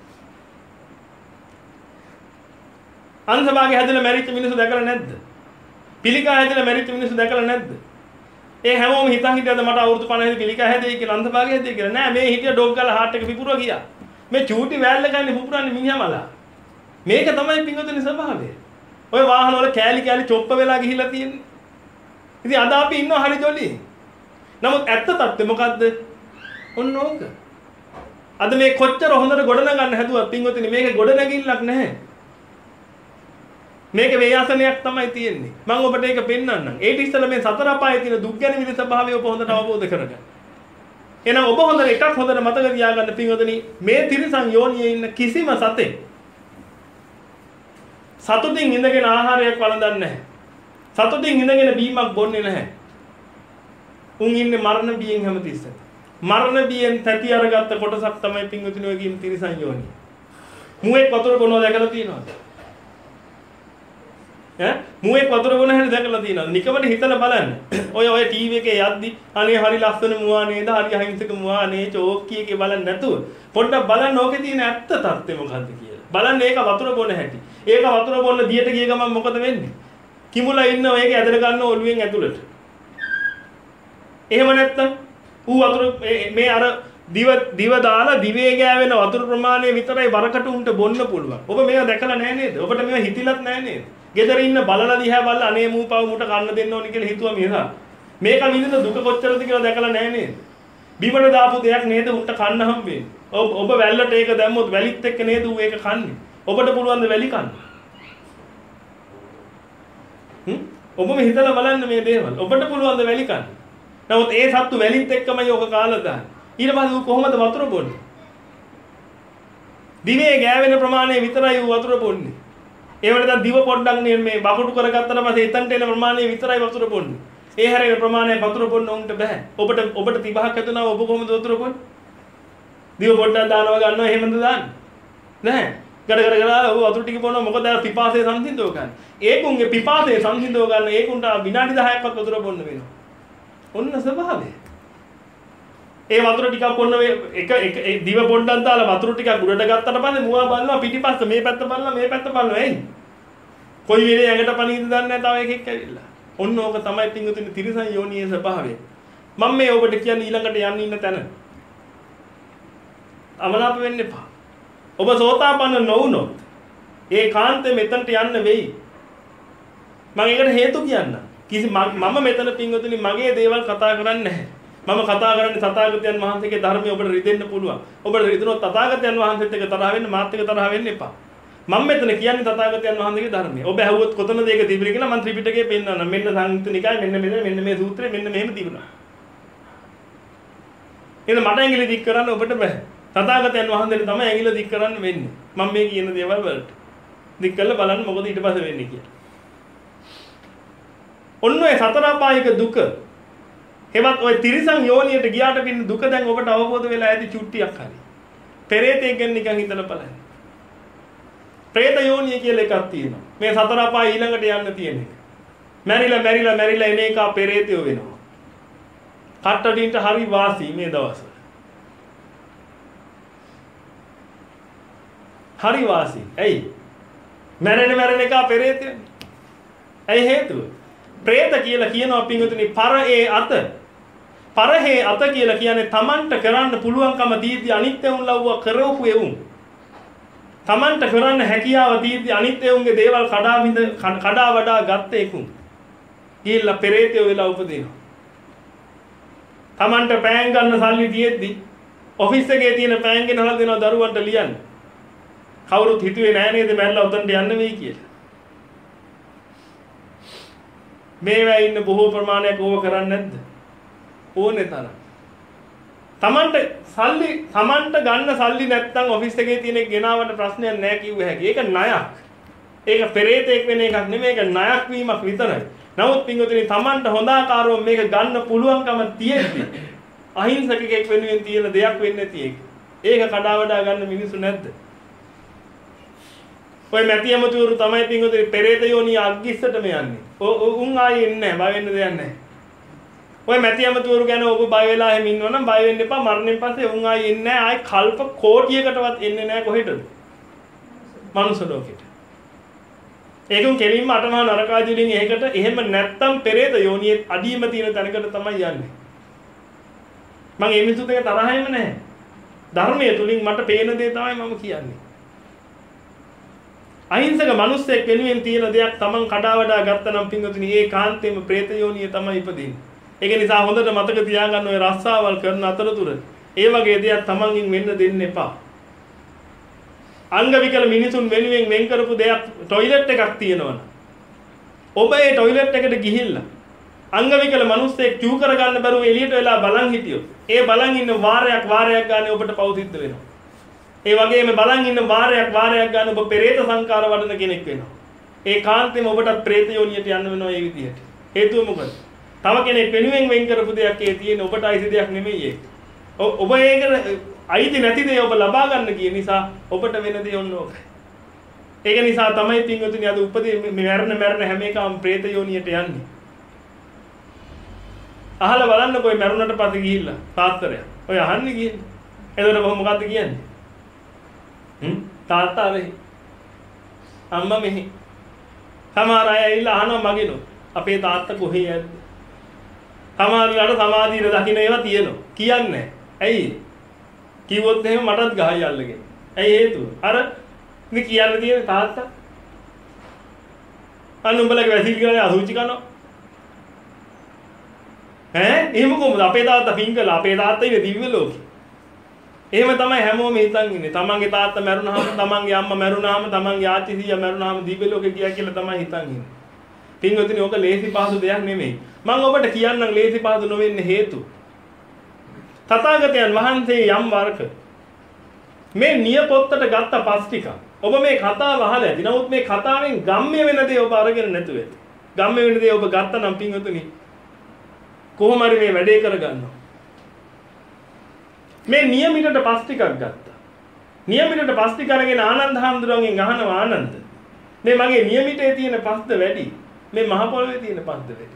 අංශභාගය හැදෙලා මැරිච්ච මිනිස්සු දැකලා නැද්ද? පිළිකා හැදෙලා මැරිච්ච මිනිස්සු දැකලා නැද්ද? ඒ හැමෝම හිතන් හිටියද මට අවුරුදු පනහේ පිළිකා හැදෙයි කියලා අංශභාගය හැදෙයි කියලා. නෑ මේ හිටිය ඩොග් ගාලා හાર્ට් එක පිපුරුවා ගියා. මේ චූටි වෑල්ල ගන්නේ පුපුරන්නේ මිනිහා මලා. මේක තමයි පින්වතුනි ස්වභාවය. ඔය වාහන වල කෑලි කෑලි චොප්ප වෙලා ගිහිල්ලා තියෙන්නේ. ඉතින් අද අපි ඉන්නවා හරි ජොලි. නමුත් ඇත්ත තත්ත්වය මොකද්ද? ඔන්න ඕක. අද මේ කොච්චර හොඳට ගොඩනගන්න හැදුවත් පින්වතුනි මේකේ ගොඩනැගිල්ලක් නැහැ. මේකේ වේයාසනයක් තමයි තියෙන්නේ. මම ඔබට ඒක පෙන්වන්නම්. ඒට ඉස්සෙල්ලා මේ සතර අපායේ තියෙන දුක් ගැන විදිහ ස්වභාවය ඔබ හොඳට අවබෝධ කරගන්න. එහෙනම් ඔබ හොඳට එකක් හොඳට මතක තියාගන්න පින්වතුනි මේ තිරිසන් යෝනියේ ඉන්න කිසිම සතෙක් සතුටින් ඉඳගෙන ආහාරයක් වළඳන්නේ නැහැ. සතුටින් ඉඳගෙන බීමක් බොන්නේ නැහැ. උන් ඉන්නේ මරණ බියෙන් හැමතිස්සෙම. මරණ බියෙන් තැති අරගත්ත කොටසක් තමයි පින්වතුනි ඔය කියන තිරිසන් යෝනිය. මුවෙක් වතුර බොනවා දැකලා තියෙනවද? ඈ මුවෙක් වතුර බොන හැටි දැකලා තියෙනවද? නිකමට හිතලා බලන්න. ඔය ඔය ටීවී එකේ යද්දි අනේ හරි ලස්සන මුවා නේද? හරි අහිංසක මුවා නේ චෝක්කී එකේ බලන්න නැතුව පොඩ්ඩක් බලන්න ඕකේ තියෙන ඇත්ත තත්ත්වය මොකද්ද කියලා. බලන්න ඒක වතුර බොන හැටි. ඒක වතුර බොන්න දියට ගිය ගමන් මොකද වෙන්නේ? කිමුලා ඉන්නවා ඒක ඇදලා ගන්න ඔළුවෙන් ඇතුළට. එහෙම නැත්තම් ඌ වතුර මේ අර දිව දිව දාලා දිවේ ගෑවෙන වතුර ප්‍රමාණය විතරයි වරකට උන්ට බොන්න පුළුවන්. ඔබ මේවා දැකලා නැහැ නේද? ඔබට මේවා හිතිලත් නැහැ නේද? ගෙදර ඉන්න බලලා දිහා බලලා අනේ මූ පව මුට කන්න දෙන්න ඕනි කියලා හිතුවා මිසක් මේක විඳින දුක කොච්චරද කියලා දැකලා නැහැ නේද? බිමට දාපු දෙයක් නේද උන්ට කන්න හම්බෙන්නේ. ඔබ ඔබ වැල්ලට ඒක දැම්මොත් වැලිත් එක්ක නේද ඌ ඒක කන්නේ. ඔබට පුළුවන් ද වැලි කන්න? හ්ම් ඔබම හිතලා බලන්න මේ දේවල්. ඔබට පුළුවන් ද වැලි කන්න? නමුත් ඒ සත්තු වැලිත් එක්කමයි ඔක කාලා දාන්නේ. ඊට පස්සේ ඌ කොහොමද වතුර බොන්නේ? දිවේ ගෑවෙන ප්‍රමාණය විතරයි ඌ වතුර බොන්නේ. ඒ වලට දිව පොඩ්ඩක් මේ වකුටු කරගත්තට පස්සේ එතනට එන ප්‍රමාණය විතරයි වතුර බොන්නේ. ඒ හැරෙන ප්‍රමාණය වතුර බොන්න උන්ට බෑ. ඔබට ඔබට තිබහක් හැදුනා ඔබ කොහොමද වතුර බොන්නේ? දිව පොඩ්ඩක් දානවා ගන්නවා එහෙමද දාන්නේ? නැහැ. ගඩ ගඩ ගඩ ඔව් වතුර ටික බොනවා මොකද අර පිපාසය සංසිඳව ගන්න. ඒකුන්ගේ පිපාසය සංසිඳව ගන්න ඒකුන්ට විනාඩි දහයක්වත් වතුර බොන්න වෙනවා. ඔන්න ස්වභාවය. ඒ වතුර ටිකක් බොන්න එක එක දිව පොඩ්ඩක් දාලා වතුර ටිකක් උඩට ගත්තට පස්සේ මුවා බලනවා පිටිපස්ස මේ පැත්ත බලනවා මේ පැත්ත බලනවා එයි. කොයි වෙලේ ඇඟට පණීද දන්නේ නැහැ තව එකෙක් ඇවිල්ලා. ඔන්න ඕක තමයි පින්වතුනි තිරිසන් යෝනියේ ස්වභාවය. මම මේ ඔබට කියන්නේ ඊළඟට යන්න ඉන්න තැන. අමනාප වෙන්න එපා. ඔබ සෝතාපන්න නොවුනොත් ඒ කාන්තේ මෙතනට යන්න වෙයි. මම ඒකට හේතු කියන්නම්. කිසි මම මෙතන පින්වතුනි මගේ දේවල් කතා කරන්නේ නැහැ. මම කතා කරන්නේ තථාගතයන් වහන්සේගේ ධර්මය ඔබට රිදෙන්න පුළුවන්. ඔබට රිදුනොත් තථාගතයන් වහන්සේත් එක්ක තරහ වෙන්න මාත් එක්ක තරහ වෙන්න එපා. මම මෙතන කියන්නේ තථාගතයන් වහන්සේගේ ධර්මය. ඔබ ඇහුවොත් කොතනද ඒක තිබුණේ කියලා මම ත්‍රිපිටකයේ පෙන්නනවා. මෙන්න සංයුත්ත නිකාය මෙන්න මෙතන මෙන්න මේ සූත්‍රය මෙන්න මෙහෙම තිබුණා. එහෙනම් මට ඇඟිලි දික් කරන්න ඔබට බෑ. තථාගතයන් වහන්සේට තමයි ඇඟිල්ල දික් කරන්න වෙන්නේ. මම මේ කියන දේවල් වලට. දික් කරලා බලන්න මොකද ඊට පස්සේ වෙන්නේ කියලා. ඔන්න ඔය සතර අපායික දුක. එවත් ඔය තිරිසන් යෝනියට ගියාට පින්න දුක දැන් ඔබට අවබෝධ වෙලා ඇති චුට්ටියක් හරි. පෙරේතෙක් ගැන නිකන් හිතලා බලන්න. പ്രേත යෝනිය කියලා එකක් තියෙනවා. මේ සතර අපාය ඊළඟට යන්න තියෙන එක. මැරිලා මැරිලා මැරිලා එන එක පෙරේතයෝ වෙනවා. කට්ටඩින්ට හරි වාසි මේ දවස්වල. හරි වාසි. ඇයි? මැරෙන මැරෙන එක පෙරේතයනේ. ඇයි හේතුව? പ്രേත කියලා කියනවා පින්වතුනි පරේ අත. පරහේ අත කියලා කියන්නේ Tamanට කරන්න පුළුවන්කම දීදී අනිත්‍යවුන් ලව්ව කරවපු එවුන්. Tamanට කරන්න හැකියාව දීදී අනිත්‍යවුන්ගේ දේවල් කඩා බිඳ කඩා වඩා ගත්ත එකුන්. ගිහිල්ලා පෙරේතයෝ වෙලා උපදිනවා. Tamanට පෑන් ගන්න සල්ලි තියෙද්දි ඔෆිස් එකේ තියෙන පෑන් ගෙනහලා දෙනවා දරුවන්ට ලියන්න. කවුරුත් හිතුවේ නෑ නේද මැරලා උතන්ට යන්න වෙයි කියලා. මේවා ඉන්න බොහෝ ප්‍රමාණයක් ඕව කරන්නේ නැද්ද? ඕනේ තරම්. Tamanට සල්ලි Tamanට ගන්න සල්ලි නැත්තම් ඔෆිස් එකේ තියෙන එක ගෙනාවට ප්‍රශ්නයක් නෑ කිව්ව හැකි. ඒක ණයක්. ඒක පෙරේතෙක් වෙන එකක් නෙමෙයි. ඒක ණයක් වීමක් විතරයි. නමුත් පින්වතුනි Tamanට හොඳාකාරව මේක ගන්න පුළුවන්කම තියෙද්දි අහිංසකෙක් වෙනුවෙන් තියෙන දෙයක් වෙන්නේ නැති එක. ඒක කඩා වඩා ගන්න මිනිස්සු නැද්ද? ඔය මැටි ඇමතුරු තමයි පින්වතුනි පෙරේත යෝනිය අග්ගිස්සටම යන්නේ. උන් ආයේ ඉන්නේ නැහැ. බය වෙන්න දෙයක් නැහැ. ඔය මැටි ඇමතුරු ගැන ඔබ බය වෙලා හැම ඉන්නවනම් බය වෙන්න එපා. මරණයෙන් පස්සේ උන් ආයේ ඉන්නේ නැහැ. ආයේ කල්ප කෝටියකටවත් එන්නේ නැහැ කොහෙටද? මනුස්ස ලෝකෙට. ඒකෙන් කෙලින්ම අටමහා නරකාදී වලින් එහෙකට එහෙම නැත්තම් පෙරේත යෝනියේ අඩියම තියෙන තැනකට තමයි යන්නේ. මම මේ මිනිස්සුත් එක තරහෙම නැහැ. ධර්මයේ තුලින් මට පේන දේ තමයි මම කියන්නේ. අහිංසක මිනිස්සෙක් වෙනුවෙන් තියෙන දෙයක් Taman කඩා වඩා ගත්තනම් පින්වතුනි ඒ කාන්තේම പ്രേත යෝනිය තමයි ඉපදින්නේ. ඒක නිසා හොඳට මතක තියාගන්න ඔය රස්සාවල් කරන අතරතුර ඒ වගේ දෙයක් Tamanගෙන් වෙන්න දෙන්න එපා. අංග විකල මිනිසුන් වෙනුවෙන් වෙන් කරපු දෙයක් টয়ලට් එකක් තියෙනවනේ. ඔබ ඒ টয়ලට් එකට ගිහිල්ලා අංග විකල මිනිස්සෙක් චූ කරගන්න බැරුව එළියට වෙලා බලන් හිටියොත් ඒ බලන් ඉන්න වාරයක් වාරයක් ගානේ ඔබට පව් සිද්ධ වෙනවා. ඒ වගේම බලන් ඉන්න වාරයක් වාරයක් ගන්න ඔබ පෙරේත සංකාර වඩන කෙනෙක් වෙනවා. ඒ කාන්තේම ඔබටත් പ്രേත යෝනියට යන්න වෙනවා ඒ විදිහට. හේතුව මොකද? තව කෙනෙක් වෙනුවෙන් වෙන් කරපු දෙයක් ඒ තියෙන ඔබට අයිති දෙයක් නෙමෙයි ඒක. ඔබ ඒකට අයිති නැති දේ ඔබ ලබා ගන්න කියන නිසා ඔබට වෙන දේ ඔන්න ඕකයි. ඒක නිසා තමයි පින්වතුනි අද උපදී මරණ මරණ හැම එකම പ്രേත යෝනියට යන්නේ. අහලා බලන්නකෝ මේ මරුණට පස්සේ ගිහිල්ලා තාත්තරය. ඔය අහන්නේ ගිහින්. එතකොට කොහොම මොකද්ද කියන්නේ? හ්ම් තාත්තා වෙහි. අම්මා මෙහි. සමහර අය ඇවිල්ලා අහනවා මගෙනු. අපේ තාත්තා කොහේ යද්ද? සමහරලාට සමාධියට දකින්න ඒවා තියෙනවා. කියන්නේ ඇයි? කිව්වොත් එහෙම මටත් ගහයි අල්ලගෙන. ඇයි හේතුව? අර මේ කියන්න තියෙන තාත්තා. අන්න උඹලගේ වැසිලි ගානේ අසුචි කරනවා. ඈ එහෙම කොහොමද අපේ තාත්තා පිංගල අපේ තාත්තා ඉන්නේ දිව්‍ය ලෝකේ. එහෙම තමයි හැමෝම හිතන් ඉන්නේ. තමන්ගේ තාත්තා මැරුණාම තමන්ගේ අම්මා මැරුණාම තමන්ගේ ආච්චි සීයා මැරුණාම දිව්‍ය ලෝකේ ගියා කියලා තමයි හිතන් ඉන්නේ. පින්වතුනි ඕක ලේසි පහසු දෙයක් නෙමෙයි. මම ඔබට කියන්නම් ලේසි පහසු නොවෙන්න හේතු. තථාගතයන් වහන්සේ යම් වරක මේ නියපොත්තට ගත්ත පස් ටික ඔබ මේ කතාව අහලා ඇති. නමුත් මේ කතාවෙන් ගම්ම්‍ය වෙන දේ ඔබ අරගෙන නැතුව ඇති. ගම්ම්‍ය වෙන දේ ඔබ ගත්තා නම් පින්වතුනි කොහොම හරි මේ වැඩේ කරගන්නවා. මේ නියමිතට පස් ටිකක් ගත්තා. නියමිතට පස් ටික අරගෙන ආනන්ද හාමුදුරුවන්ගෙන් අහනවා ආනන්ද මේ මගේ නියමිතේ තියෙන පස්ද වැඩි මේ මහ පොළවේ තියෙන පස්ද වැඩි?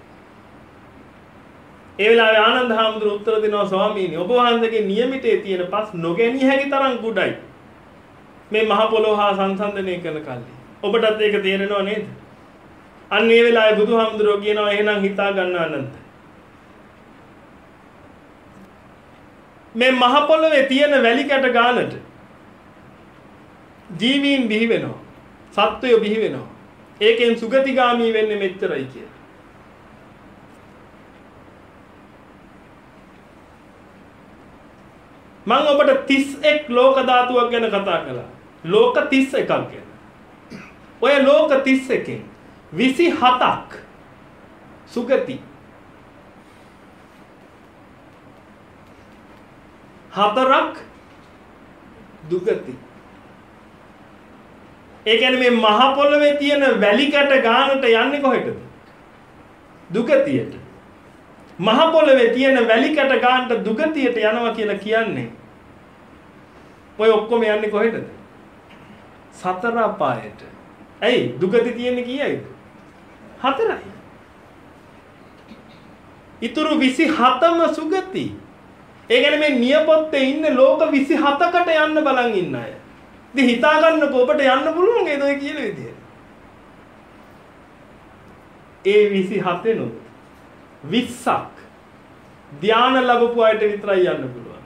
ඒ වෙලාවේ ආනන්ද හාමුදුරුවෝ උත්තර දෙනවා ස්වාමීනි ඔබ වහන්සේගේ නියමිතේ තියෙන පස් නොගැනී හැකි තරම් කුඩයි. මේ මහ පොළොව හා සංසන්දනය කරන කල්ලි. ඔබටත් ඒක තේරෙනව නේද? අන්න ඒ වෙලාවේ බුදුහාමුදුරුවෝ කියනවා එහෙනම් හිතා ගන්න ආනන්ද. මේ මහ පොළවේ තියෙන වැලි කැට ගානට ජීවීන් බිහි වෙනවා. සත්වයෝ බිහි වෙනවා. ඒකෙන් සුගතිගාමී වෙන්නේ මෙච්චරයි කියලා. මම ඔබට තිස් එක් ලෝක ධාතුවක් ගැන කතා කළා. ලෝක තිස් එකක් ගැන. ඔය ලෝක තිස් එකෙන් විසි හතක් සුගති. හතරක් දුගති. ඒ කියන්නේ මේ මහ පොළවේ තියෙන වැලි කැට ගානට යන්නේ කොහෙටද? දුගතියට. මහ පොළවේ තියෙන වැලි කැට ගානට දුගතියට යනවා කියලා කියන්නේ ඔය ඔක්කොම යන්නේ කොහෙටද? සතර අපායට. ඇයි දුගති තියෙන්නේ කීයයිද? හතරයි. ඊතුරු විසිහතම සුගති. ඒ කියන්නේ මේ නියපොත්තේ ඉන්නේ ලෝක විසිහතකට යන්න බලන් ඉන්න අය. ඉතින් හිතා ගන්නකෝ ඔබට යන්න පුළුවන් ඒද ඔය කියන විදිහට. ඒ විසිහතෙනුත් විස්සක් ධානය ලැබපු අයට විතරයි යන්න පුළුවන්.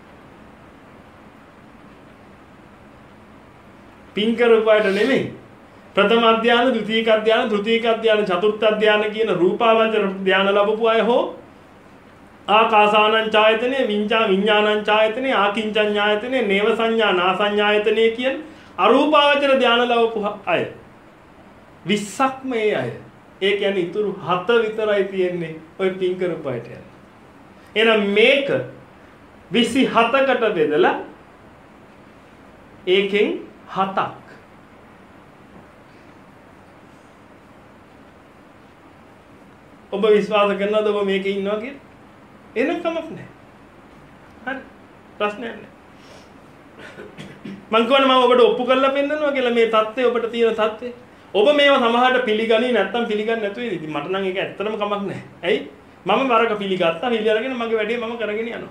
පින් කරපු අයට නෙමෙයි. ප්‍රථම අධ්‍යාන, ද්විතීක අධ්‍යාන, තෘතීක අධ්‍යාන, චතුර්ථ අධ්‍යාන කියන රූපාවචර ධානය ලැබපු අය හෝ ආකාසානං ඡායතනේ, විඤ්ඤා විඤ්ඤාණං ඡායතනේ, ආකින්චඤ්ඤායතනේ, නේව සංඥා නාසඤ්ඤායතනේ කියන අරූපාවචර ධානය ලැබපු අය විස්සක් මේ අය. ඒ කියන්නේ ඊතුරු හත විතරයි තියෙන්නේ ඔය පින් කරපු අයට යන. එහෙනම් මේක විසිහතකට බෙදලා ඒකෙන් හතක් ඔබ විශ්වාස කරනවද ඔබ මේකේ ඉන්නවා කියලා? එන කමක් නැහැ. හරි. ප්‍රශ්නයක් නැහැ. මං කියවනේ මම ඔබට ඔප්පු කරලා පෙන්නනවා කියලා මේ தත්ත්වය ඔබට තියෙන தත්ත්වය. ඔබ මේවා සමහරට පිළිගන්නේ නැත්නම් පිළිගන්නේ නැතුව ඉතින් ඉතින් මට නම් ඒක ඇත්තටම කමක් නැහැ. ඇයි? මම වරක පිළිගත්තා. පිළි අරගෙන මගේ වැඩේ මම කරගෙන යනවා.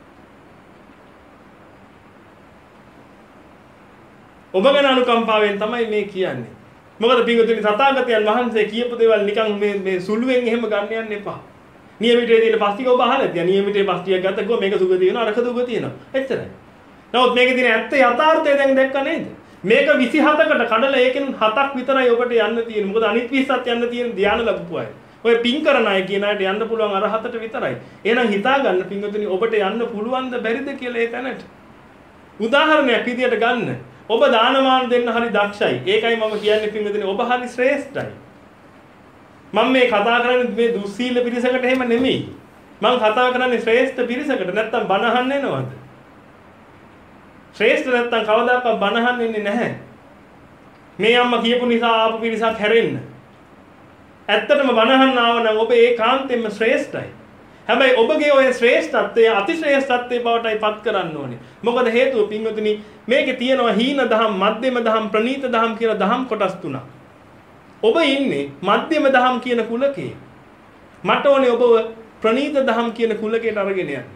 ඔබ ගැන අනුකම්පාවෙන් තමයි මේ කියන්නේ. මොකද පින්වතුනි තථාගතයන් වහන්සේ කියපු දේවල් නිකන් මේ මේ සුළුවෙන් එහෙම ගන්න යන්න එපා. නියමිතයේ තියෙන පස්තික ඔබ අහලා තියෙනවා. නියමිතයේ පස්තියක් ගත්ත ගෝ මේක සුගතිය වෙනවා අරක දුක තියෙනවා. එච්චරයි. නමුත් මේකේ තියෙන ඇත්ත යථාර්ථය දැන් දැක්ක නේද? මේක විසිහතකට කඩලා ඒකෙන් හතක් විතරයි ඔබට යන්න තියෙන්නේ. මොකද අනිත් විස්සත් යන්න තියෙන ධානය ලැබපු අය. ඔය පින් කරන අය කියන අයට යන්න පුළුවන් අර හතට විතරයි. එහෙනම් හිතා ගන්න පින්වතුනි ඔබට යන්න පුළුවන්ද බැරිද කියලා ඒ තැනට. උදාහරණයක් විදියට ගන්න. ඔබ දානමාන දෙන්න හරි දක්ෂයි. ඒකයි මම කියන්නේ පින්වතුනි ඔබ හරි ශ්‍රේෂ්ඨයි. මම මේ කතා කරන්නේ මේ දුස්සීල පිරිසකට එහෙම නෙමෙයි. මම කතා කරන්නේ ශ්‍රේෂ්ඨ පිරිසකට. නැත්තම් බණ අහන්න එනවද? ශ්‍රේෂ්ඨ නැත්තම් කවදාකවත් බණ අහන්න එන්නේ නැහැ. මේ අම්මා කියපු නිසා ආපු පිරිසක් හැරෙන්න. ඇත්තටම බණ අහන්න ආව නම් ඔබ ඒකාන්තයෙන්ම ශ්‍රේෂ්ඨයි. හැබැයි ඔබගේ ඔය ශ්‍රේෂ්ඨත්වය අතිශ්‍රේෂ්ඨත්වයේ බවටයි පත් කරන්න ඕනේ. මොකද හේතුව පින්වතුනි මේකේ තියෙනවා හීන දහම්, මධ්‍යම දහම්, ප්‍රනීත දහම් කියලා දහම් කොටස් තුනක්. ඔබ ඉන්නේ මධ්‍යම දහම් කියන කුලකේ. මට ඕනේ ඔබව ප්‍රනීත දහම් කියන කුලකයට අරගෙන යන්න.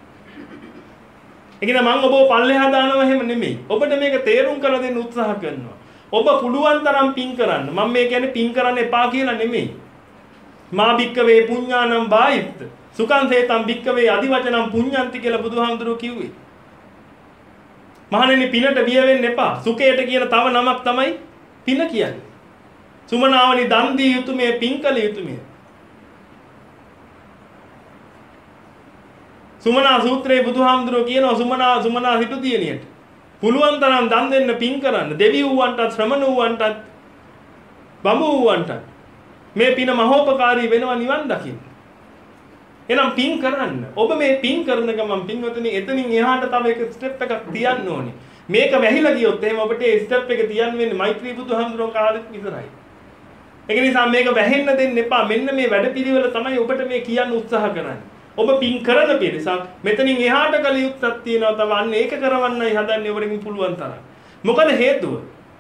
ඒ කියන්නේ මම ඔබව පල්ලෙහා දානවා එහෙම නෙමෙයි. ඔබට මේක තේරුම් කරලා දෙන්න උත්සාහ කරනවා. ඔබ පුළුවන් තරම් පින් කරන්න. මම මේ කියන්නේ පින් කරන්න එපා කියලා නෙමෙයි. මා භික්කවේ පුඤ්ඤානම් බායිත් සුඛං සේතම් භික්කවේ අදිවචනම් පුඤ්ඤන්ති කියලා බුදුහාමුදුරුවෝ කිව්වේ. මහණෙනි පිනට බිය වෙන්න එපා. සුඛයට කියන තව නමක් තමයි පින කියන්නේ. සුමනාවනි දන් දී යුතුයමේ පින් කළ යුතුයමේ. සුමනා සූත්‍රයේ බුදුහාමුදුරුවෝ කියනවා සුමනා සුමනා හිටු දියණියට පුළුවන් තරම් දන් දෙන්න පින් කරන්න. දෙවි වූවන්ටත් ශ්‍රමණ වූවන්ටත් බඹ වූවන්ටත් මේ පින මහෝපකාරී වෙනවා නිවන් දකින්න. එහෙනම් පින් කරන්න. ඔබ මේ පින් කරන ගමන් පින්වතුනි එතනින් එහාට තව එක ස්ටෙප් එකක් තියන්න ඕනේ. මේක වැහිලා ගියොත් එහෙම ඔබට ඒ ස්ටෙප් එක තියන්න වෙන්නේ මෛත්‍රී බුදුහාමුදුරුවෝ කාලෙත් විතරයි. ඒක නිසා මේක වැහෙන්න දෙන්න එපා. මෙන්න මේ වැඩපිළිවෙල තමයි ඔබට මේ කියන්න උත්සාහ කරන්නේ. ඔබ පින් කරන පිරිසක් මෙතනින් එහාට කල යුත්තක් තියෙනවා. තව අන්න ඒක කරවන්නයි හදන්නේ ඔබට පුළුවන් තරම්. මොකද හේතුව?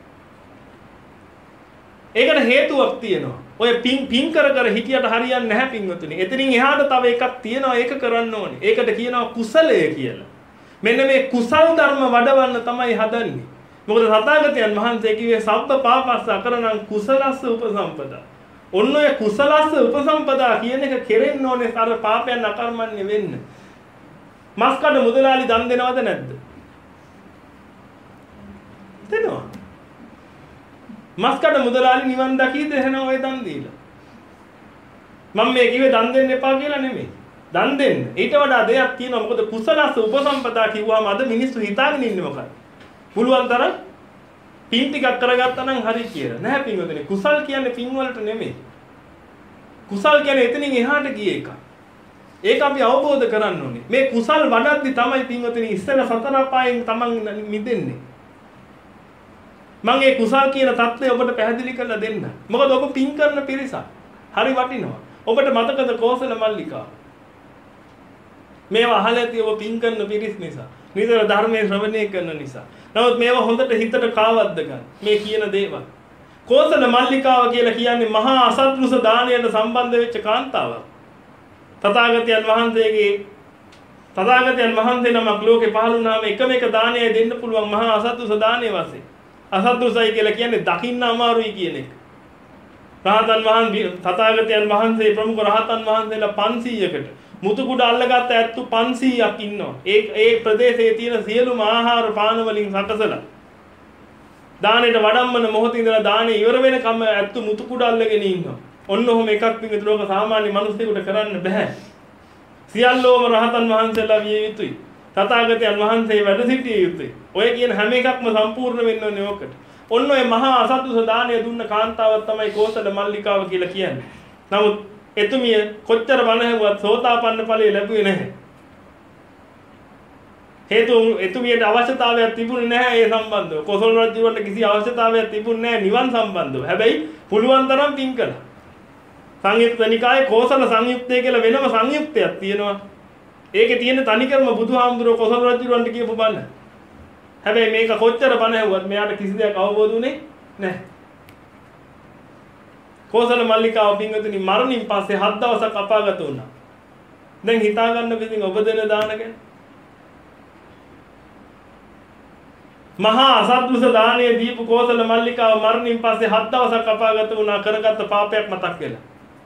ඒකට හේතුවක් තියෙනවා. ඔය පින් පින් කර කර හිටියට හරියන්නේ නැහැ පින්වතුනි. එතනින් එහාට තව එකක් තියෙනවා. ඒක කරන්න ඕනේ. ඒකට කියනවා කුසලය කියලා. මෙන්න මේ කුසල් ධර්ම වඩවන්න තමයි හදන්නේ. මොකද තථාගතයන් වහන්සේ කිව්වේ සබ්බ පාපස්ස අකරණං කුසලස්ස උපසම්පදා. ඔන්න ඔය කුසලස්ස උපසම්පදා කියන එක කෙරෙන්න ඕනේ අර පාපයන් අකර්මණ්‍ය වෙන්න. මස්කඩ මුදලාලි දන් දෙනවද නැද්ද? දෙනවා. මස්කඩ මුදලාලි නිවන් දකීද එහෙනම් ඔය දන් දීලා. මම මේ කිව්වේ දන් දෙන්න එපා කියලා නෙමෙයි. දන් දෙන්න. ඊට වඩා දෙයක් තියෙනවා. මොකද කුසලස්ස උපසම්පදා කිව්වම අද මිනිස්සු හිතාගෙන ඉන්නේ මොකක්ද? පුළුවන් තරම් පින් ටිකක් කරගත්තා නම් හරි කියලා. නැහැ පින්වතුනි. කුසල් කියන්නේ පින් වලට නෙමෙයි. කුසල් කියන්නේ එතනින් එහාට ගිය එක. ඒක අපි අවබෝධ කරන්න ඕනේ. මේ කුසල් වඩද්දි තමයි පින්වතුනි ඉස්සර සතර අපායෙන් තමන් මිදෙන්නේ. මම මේ කුසල් කියන தත්ත්වය ඔබට පැහැදිලි කරලා දෙන්න. මොකද ඔබ පින් කරන පිරිසක්. හරි වටිනවා. ඔබට මතකද කෝසල මල්ලිකා? මේවා අහලා ඇති ඔබ පින් කරන පිරිස් නිසා. නිතර ධර්මයේ ශ්‍රවණය කරන නිසා. නමුත් මේවා හොඳට හිතට කාවද්ද ගන්න. මේ කියන දේවල්. කෝසල මල්ලිකාව කියලා කියන්නේ මහා අසත්පුරුෂ දානයට සම්බන්ධ වෙච්ච කාන්තාවක්. තථාගතයන් වහන්සේගේ තථාගතයන් වහන්සේ නමක් ලෝකේ පහළ වුණාම එකම එක දානයයි දෙන්න පුළුවන් මහා අසත්පුරුෂ දානයේ වශයෙන්. අසත්පුරුෂයි කියලා කියන්නේ දකින්න අමාරුයි කියන එක. රහතන් වහන්සේ තථාගතයන් වහන්සේ ප්‍රමුඛ රහතන් වහන්සේලා පන්සීයකට මුතු කුඩ අල්ලගත්ත ඇත්තු පන්සීයක් ඉන්නවා. ඒ ඒ ප්‍රදේශයේ තියෙන සියලුම ආහාර පාන වලින් සකසලා දානෙට වඩම්මන මොහොතේ ඉඳලා දානේ ඉවර වෙනකම් ඇත්තු මුතු කුඩ අල්ලගෙන ඉන්නවා. ඔන්න ඔහොම එකක් පිටින් ලෝක සාමාන්‍ය මිනිස්සුෙකුට කරන්න බෑ. සියල්ලෝම රහතන් වහන්සේලා විය යුතුයි. තථාගතයන් වහන්සේ වැඩ සිටිය යුතුයි. ඔය කියන හැම එකක්ම සම්පූර්ණ වෙන්න ඕනේ ඔකට. ඔන්න ඔය මහා අසත්පුරුෂ දානය දුන්න කාන්තාවක් තමයි කෝසල මල්ලිකාව කියලා කියන්නේ. නමුත් එතුමිය කොච්චර බණ ඇහුවත් සෝතාපන්න ඵලය ලැබුවේ නැහැ. හේතු එතුමියට අවශ්‍යතාවයක් තිබුණේ නැහැ ඒ සම්බන්ධව. කොසල් රජුන්ට කිසි අවශ්‍යතාවයක් තිබුණේ නැහැ නිවන් සම්බන්ධව. හැබැයි පුළුවන් තරම් පින් කළා. සංයුක්ත නිකායේ කෝසල සංයුක්තය කියලා වෙනම සංයුක්තයක් තියෙනවා. ඒකේ තියෙන තනිකරම බුදුහාමුදුරුවෝ කොසල් රජුන්ට කියපු බණ. හැබැයි මේක කොච්චර බණ ඇහුවත් මෙයාට කිසි දෙයක් අවබෝධ වුණේ නැහැ. කෝසල මල්ලිකාව පින්වතුනි මරණින් පස්සේ හත් දවසක් අපාගත වුණා. දැන් හිතා ගන්න බෙදින් ඔබ දෙන දාන ගැන. මහා අසත්පුරුෂ දානය දීපු කෝසල මල්ලිකාව මරණින් පස්සේ හත් දවසක් අපාගත වුණා කරගත්ත පාපයක් මතක් වෙලා.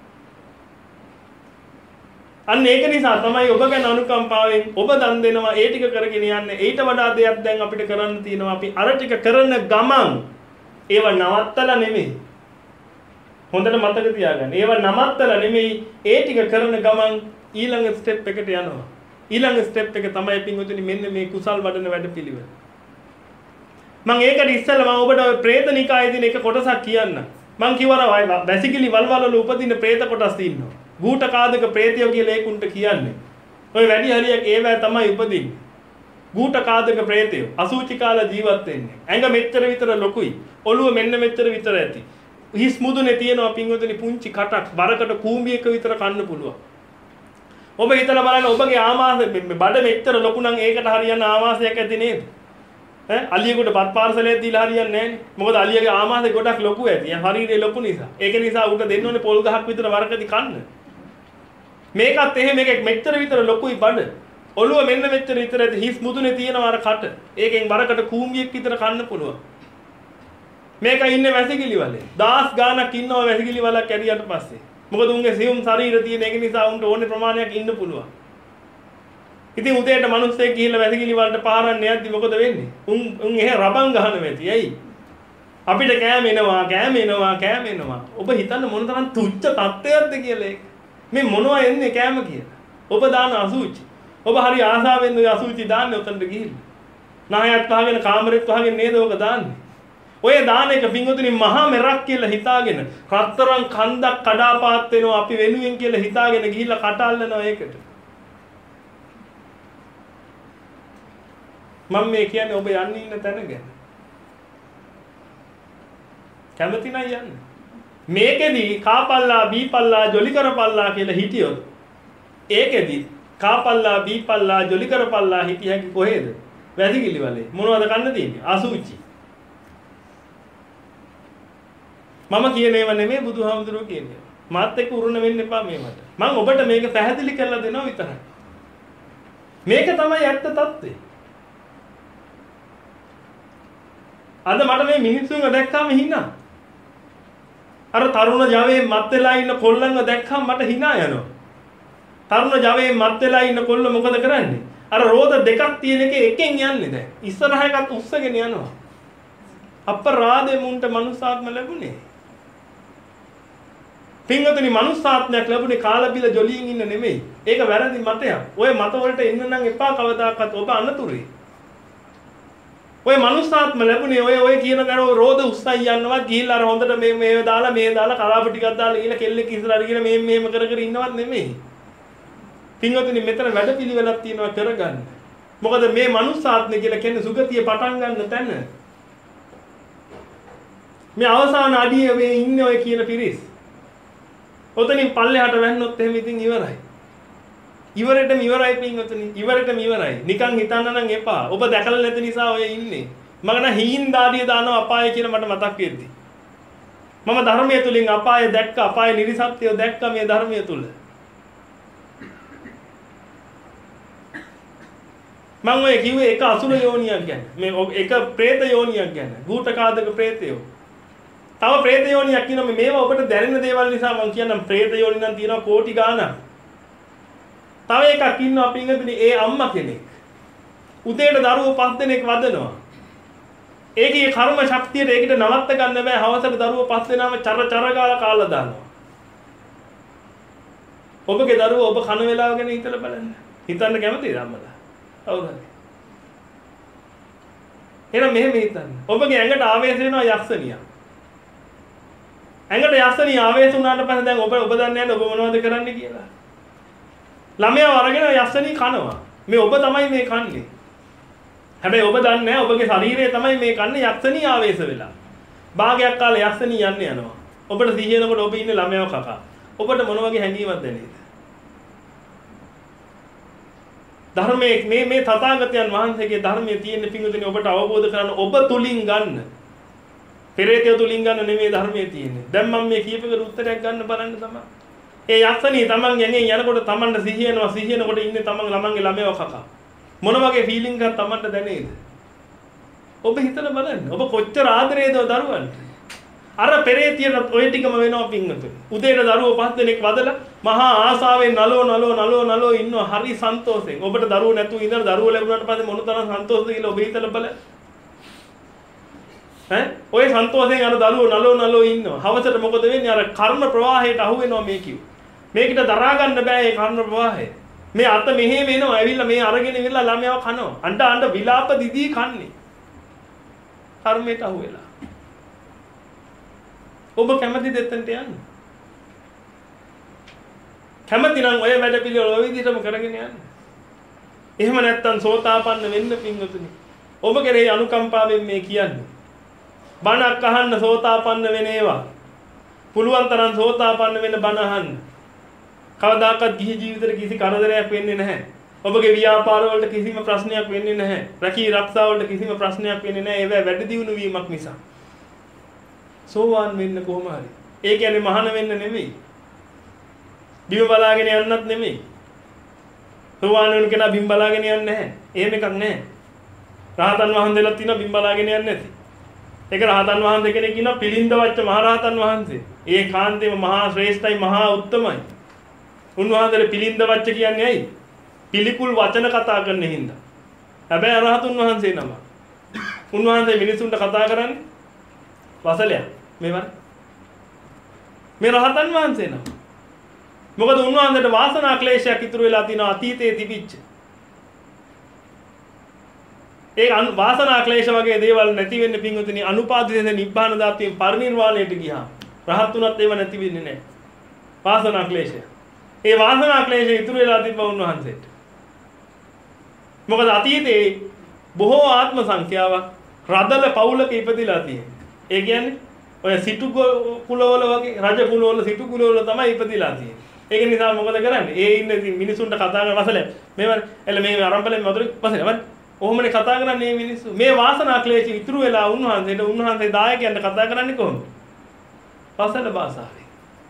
අන්න ඒක නිසා තමයි ඔබ ගැන අනුකම්පාවෙන් ඔබ දන් දෙනවා ඒ ටික කරගෙන යන්නේ. ඊට වඩා දෙයක් දැන් අපිට කරන්න තියෙනවා. අපි අර ටික කරන ගමන් ඒව නවත්තලා නෙමෙයි. හොඳට මතක තියාගන්න. ඒව නවත්තලා නෙමෙයි ඒ ටික කරන ගමන් ඊළඟ ස්ටෙප් එකට යනවා. ඊළඟ ස්ටෙප් එක තමයි පින්වතුනි මෙන්න මේ කුසල් වඩන වැඩපිළිවෙල. මම ඒකට ඉස්සෙල්ලා මම ඔබට ඔය ප්‍රේතනිකායේ දින එක කොටසක් කියන්න. මම කිව්වර වැසිකිලි වල්වල වල උපදින ප්‍රේත කොටස් තියෙනවා. ගූඨකාදක ප්‍රේතයෝ කියලා ඒකුන්ට කියන්නේ. ඔය වැඩි හරියක් ඒවැ තමයි උපදින්නේ. ගූඨකාදක ප්‍රේතයෝ අසුචි කාලා ජීවත් වෙන්නේ. ඇඟ මෙච්චර විතර ලොකුයි. ඔළුව මෙන්න මෙච්චර විතර ඇති. හිස් මුදුනේ තියෙනවා පින්වතුනි පුංචි කටක්. බරකට කූඹියක විතර කන්න පුළුවන්. ඔබ හිතලා බලන්න ඔබගේ ආමාශය බඩ මෙච්චර ලොකු නම් ඒකට හරියන ආමාශයක් ඇති නේද? ඈ අලියෙකුට බත් පාර්සලයක් දීලා හරියන්නේ නැහැ. මොකද අලියගේ ආමාශය ගොඩක් ලොකු ඇති. ශරීරය ලොකු නිසා. ඒක නිසා උට දෙන්න ඕනේ පොල් ගහක් විතර වරකදී කන්න. මේකත් එහෙම එකක් මෙච්චර විතර ලොකුයි බඩ. ඔළුව මෙන්න මෙච්චර විතර ඇති. හිස් මුදුනේ තියෙනවා අර කට. ඒකෙන් බරකට කූඹියක් විතර කන්න පුළුවන්. මේක ඉන්නේ වැසිකිලි වලේ. දහස් ගාණක් ඉන්නවා වැසිකිලි වලක් කැඩියට පස්සේ. මොකද උන්ගේ සියුම් ශරීර තියෙන එක නිසා උන්ට ඕනේ ප්‍රමාණයක් ඉන්න පුළුවන්. ඉතින් උදේට මිනිස්සෙක් ගිහිල්ලා වැසිකිලි වලට පාරන්නේ යද්දි මොකද වෙන්නේ? උන් උන් එහෙ රබන් ගහන වෙති. ඇයි? අපිට කෑම එනවා, කෑම එනවා, කෑම එනවා. ඔබ හිතන්න මොන තරම් තුච්ච තත්ත්වයක්ද කියලා ඒක. මේ මොනවා එන්නේ කෑම කියලා. ඔබ දාන අසුචි. ඔබ හරි ආසාවෙන් ඔය අසුචි දාන්නේ උතන්ට ගිහිල්ලා. නායත් වහගෙන කාමරෙත් වහගෙන නේද ඔක දාන්නේ. ඔය දාන එක පින්වතුනි මහා මෙරක් කියලා හිතාගෙන රත්තරන් කන්දක් කඩාපාත් වෙනවා අපි වෙනුවෙන් කියලා හිතාගෙන ගිහිල්ලා කටල්ලනවා ඒකට. මම මේ කියන්නේ ඔබ යන්නේ ඉන්න තැන ගැන. කැමති නම් යන්න. මේකෙදි කාපල්ලා බීපල්ලා ජොලි කරපල්ලා කියලා හිටියොත් ඒකෙදි කාපල්ලා බීපල්ලා ජොලි කරපල්ලා හිටිය හැකි කොහෙද? වැසිකිලි වලේ. මොනවද කන්න තියෙන්නේ? අසුචි. මම කියන ඒවා නෙමෙයි බුදුහාමුදුරුවෝ කියන්නේ. මාත් එක්ක උරුණ වෙන්න එපා මේවට. මම ඔබට මේක පැහැදිලි කරලා දෙනවා විතරයි. මේක තමයි ඇත්ත తත්ත්වය. අද මට මේ මිනිස්සුන්ව දැක්කම hina. අර තරුණ ජවයේ මත් වෙලා ඉන්න කොල්ලන්ව දැක්කම මට hina යනවා. තරුණ ජවයේ මත් වෙලා ඉන්න කොල්ල මොකද කරන්නේ? අර රෝද දෙකක් තියෙන එකේ එකෙන් යන්නේ දැන්. ඉස්සරහ එකත් උස්සගෙන යනවා. අපරාධේ මුන්ට මනුස්සාත්ම ලැබුණේ. පින්වතුනි මනුස්සාත්මයක් ලැබුණේ කාලා බිල ජොලියෙන් ඉන්න නෙමෙයි. ඒක වැරදි මතයක්. ඔය මත වලට එන්න නම් එපා කවදාකවත් ඔබ අනතුරේ. ඔය මනුස්සාත්ම ලැබුණේ ඔය ඔය කියන දර රෝද උස්සයි යන්නවත් ගිහිල්ලා අර හොඳට මේ මේ දාලා මේ දාලා කලාප ටිකක් දාලා ගිහිල්ලා කෙල්ලෙක් ඉස්සරහට ගිහිල්ලා මේ මේම කර කර ඉන්නවත් නෙමෙයි. පින්වතුනි මෙතන වැඩපිළිවෙලක් තියෙනවා කරගන්න. මොකද මේ මනුස්සාත්මය කියලා කියන්නේ සුගතිය පටන් ගන්න තැන. මේ අවසාන අඩියේ මේ ඉන්නේ ඔය කියන පිරිස්. ඔතනින් පල්ලෙහාට වැන්නොත් එහෙම ඉතින් ඉවරයි. ඉවරෙටම ඉවරයි පින්වතුනි. ඉවරෙටම ඉවරයි. නිකන් හිතන්න නම් එපා. ඔබ දැකලා නැති නිසා ඔය ඉන්නේ. මම නම් හීන් දාඩිය දානවා අපාය කියලා මට මතක් වෙද්දි. මම ධර්මයේ තුලින් අපාය දැක්ක, අපාය නිර්සත්‍යය දැක්ක මේ ධර්මයේ තුල. මම ඔය කිව්වේ එක අසුර යෝනියක් ගැන. මේ එක പ്രേත යෝනියක් ගැන. භූතකාදක പ്രേතයෝ. තව പ്രേත යෝනියක් කියනවා මේවා ඔබට දැනෙන දේවල් නිසා මම කියන්නම් പ്രേත යෝනි නම් තියෙනවා කෝටි ගාණක්. තව එකක් ඉන්නවා පින්වතුනි ඒ අම්මා කෙනෙක්. උදේට දරුවෝ පස් දෙනෙක් වදනවා. ඒකේ කර්ම ශක්තියට ඒකට නවත්ත ගන්න බෑ. හවසට දරුවෝ පස් දෙනාම චර චර ගාලා කාලා දානවා. ඔබගේ දරුවෝ ඔබ කන වේලාව ගැන හිතලා බලන්න. හිතන්න කැමතිද අම්මලා? හවුද? එහෙනම් මෙහෙම හිතන්න. ඔබගේ ඇඟට ආවේශ වෙනවා යක්ෂණියක්. ඇඟට යක්ෂණිය ආවේශ වුණාට පස්සේ දැන් ඔබ ඔබ දන්නේ නැහැ ඔබ මොනවද කරන්න කියලා. ළමයා අරගෙන යක්ෂණී කනවා. මේ ඔබ තමයි මේ කන්නේ. හැබැයි ඔබ දන්නේ නැහැ ඔබගේ ශරීරය තමයි මේ කන්නේ යක්ෂණී ආවේශ වෙලා. භාගයක් කාලේ යක්ෂණී යන්නේ යනවා. ඔබට සිහිනකොට ඔබ ඉන්නේ ළමයාව කකා. ඔබට මොන වගේ හැඟීමක්ද දැනෙන්නේ? ධර්මයේ මේ මේ තථාගතයන් වහන්සේගේ ධර්මයේ තියෙන පිංගුතුනි ඔබට අවබෝධ කරගන්න ඔබ තුලින් ගන්න. පෙරේතය තුලින් ගන්න නෙමෙයි ධර්මයේ තියෙන්නේ. දැන් මම මේ කීපයකට උත්තරයක් ගන්න බලන්න තමයි. ඒ යක්ෂණී තමන් යන්නේ යනකොට තමන්ට සිහියනවා සිහියනකොට ඉන්නේ තමන් ළමන්ගේ ළමයාව කකා. මොන වගේ ෆීලිං එකක් තමන්ට දැනේද? ඔබ හිතලා බලන්න. ඔබ කොච්චර ආදරේද දරුවන්ට? අර පෙරේතියට ඔය ටිකම වෙනවා පිංගුතුනි. උදේට දරුවෝ පස් දෙනෙක් වදලා මහා ආසාවෙන් නලෝ නලෝ නලෝ නලෝ ඉන්නවා හරි සන්තෝෂෙන්. ඔබට දරුවෝ නැතුව ඉඳලා දරුවෝ ලැබුණාට පස්සේ මොන තරම් සන්තෝෂද කියලා ඔබ හිතලා බලන්න. ඈ ඔය සන්තෝෂයෙන් අර දරුවෝ නලෝ නලෝ ඉන්නවා. හවසට මොකද වෙන්නේ? අර කර්ම ප්‍රවාහයට අහු වෙනවා මේ කිව්. මේකට දරා ගන්න බෑ මේ කර්ම ප්‍රවාහය. මේ අත මෙහෙම එනවා. ඇවිල්ලා මේ අරගෙන ඉවිල්ලා ළමයාව කනවා. අඬ අඬ විලාප දිදී කන්නේ. කර්මයට අහු වෙලා. ඔබ කැමතිද එතනට යන්න? කැමති නම් ඔය වැඩ පිළිවෙල ඔය විදිහටම කරගෙන යන්න. එහෙම නැත්තම් සෝතාපන්න වෙන්න පිංගුතුනි. ඔබ කෙරෙහි අනුකම්පාවෙන් මේ කියන්නේ. බණක් අහන්න සෝතාපන්න වෙන ඒවා. පුළුවන් තරම් සෝතාපන්න වෙන්න බණ අහන්න. කවදාකවත් ගිහි ජීවිතේට කිසි කරදරයක් වෙන්නේ නැහැ. ඔබගේ ව්‍යාපාර වලට කිසිම ප්‍රශ්නයක් වෙන්නේ නැහැ. රැකී ආරක්ෂා වලට කිසිම ප්‍රශ්නයක් වෙන්නේ නැහැ. ඒවා වැඩි දියුණු වීමක් නිසා. සෝවාන් වෙන්න කොහොම හරි. ඒ කියන්නේ මහාන වෙන්න නෙමෙයි. බිම බලාගෙන යන්නත් නෙමෙයි. සෝවාන් වෙන කෙනා බිම් බලාගෙන යන්නේ නැහැ. එහෙම එකක් නැහැ. රහතන් වහන්සේලා තියෙනවා බිම් බලාගෙන යන්නේ නැති. ඒක රහතන් වහන්සේ කෙනෙක් ඉන්නවා පිළිඳවච්ච මහරහතන් වහන්සේ. ඒ කාන්තේම මහා ශ්‍රේෂ්ඨයි මහා උත්තමයි. උන්වහන්සේට පිළිඳවච්ච කියන්නේ ඇයි? පිළිකුල් වචන කතා කරන හින්දා. හැබැයි රහතුන් වහන්සේ නම. උන්වහන්සේ මිනිසුන්ට කතා කරන්නේ වසලයක්. මේවන මේ රහතන් වහන්සේ නම. මොකද උන්වහන්සේට වාසනා ක්ලේශයක් ඉතුරු වෙලා තියෙනවා අතීතයේ තිබිච්ච. ඒ වාසනා ක්ලේශ වගේ දේවල් නැති වෙන්න පිංගුතුනි අනුපාදිත නිබ්බාන ධාතුවෙන් පරිනිර්වාණයට ගියා. රහත් උනත් ඒව නැති වෙන්නේ නැහැ. වාසනා ක්ලේශය. ඒ වාසනා ක්ලේශය ඉතුරු වෙලා තිබ්බ උන්වහන්සේට. මොකද අතීතයේ බොහෝ ආත්ම සංඛ්‍යාවක් රදල පවුලක ඉපදිලා තියෙනවා. ඒ කියන්නේ ඔය සිටු කුලවල වගේ රජ කුලවල සිටු කුලවල තමයි ඉපදිලා තියෙන්නේ. ඒක නිසා මොකද කරන්නේ? ඒ ඉන්න මිනිසුන්ට කතා කරන වසල මේව එළ මේ ආරම්භලෙන් මధుර වසල වත් ඔහොමනේ කතා කරන්නේ මේ මිනිස්සු. මේ වාසනා ක්ලේශ ඉතුරු වෙලා උන්වහන්සේට උන්වහන්සේ දායකයන්ට කතා කරන්නේ කොහොමද? වසල භාෂාවෙන්.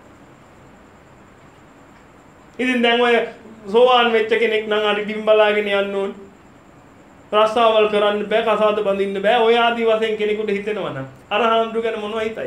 ඉතින් දැන් ඔය සෝවාන් වෙච්ච කෙනෙක් නම් අර බිම් බලාගෙන යන්න ඕන. රස්සාවල් කරන්න බෑ, කසාද බඳින්න බෑ. ඔය ආදි වශයෙන් කෙනෙකුට හිතෙනවා නම් අර හාමුදුරු ගැන මොනව හිතයි?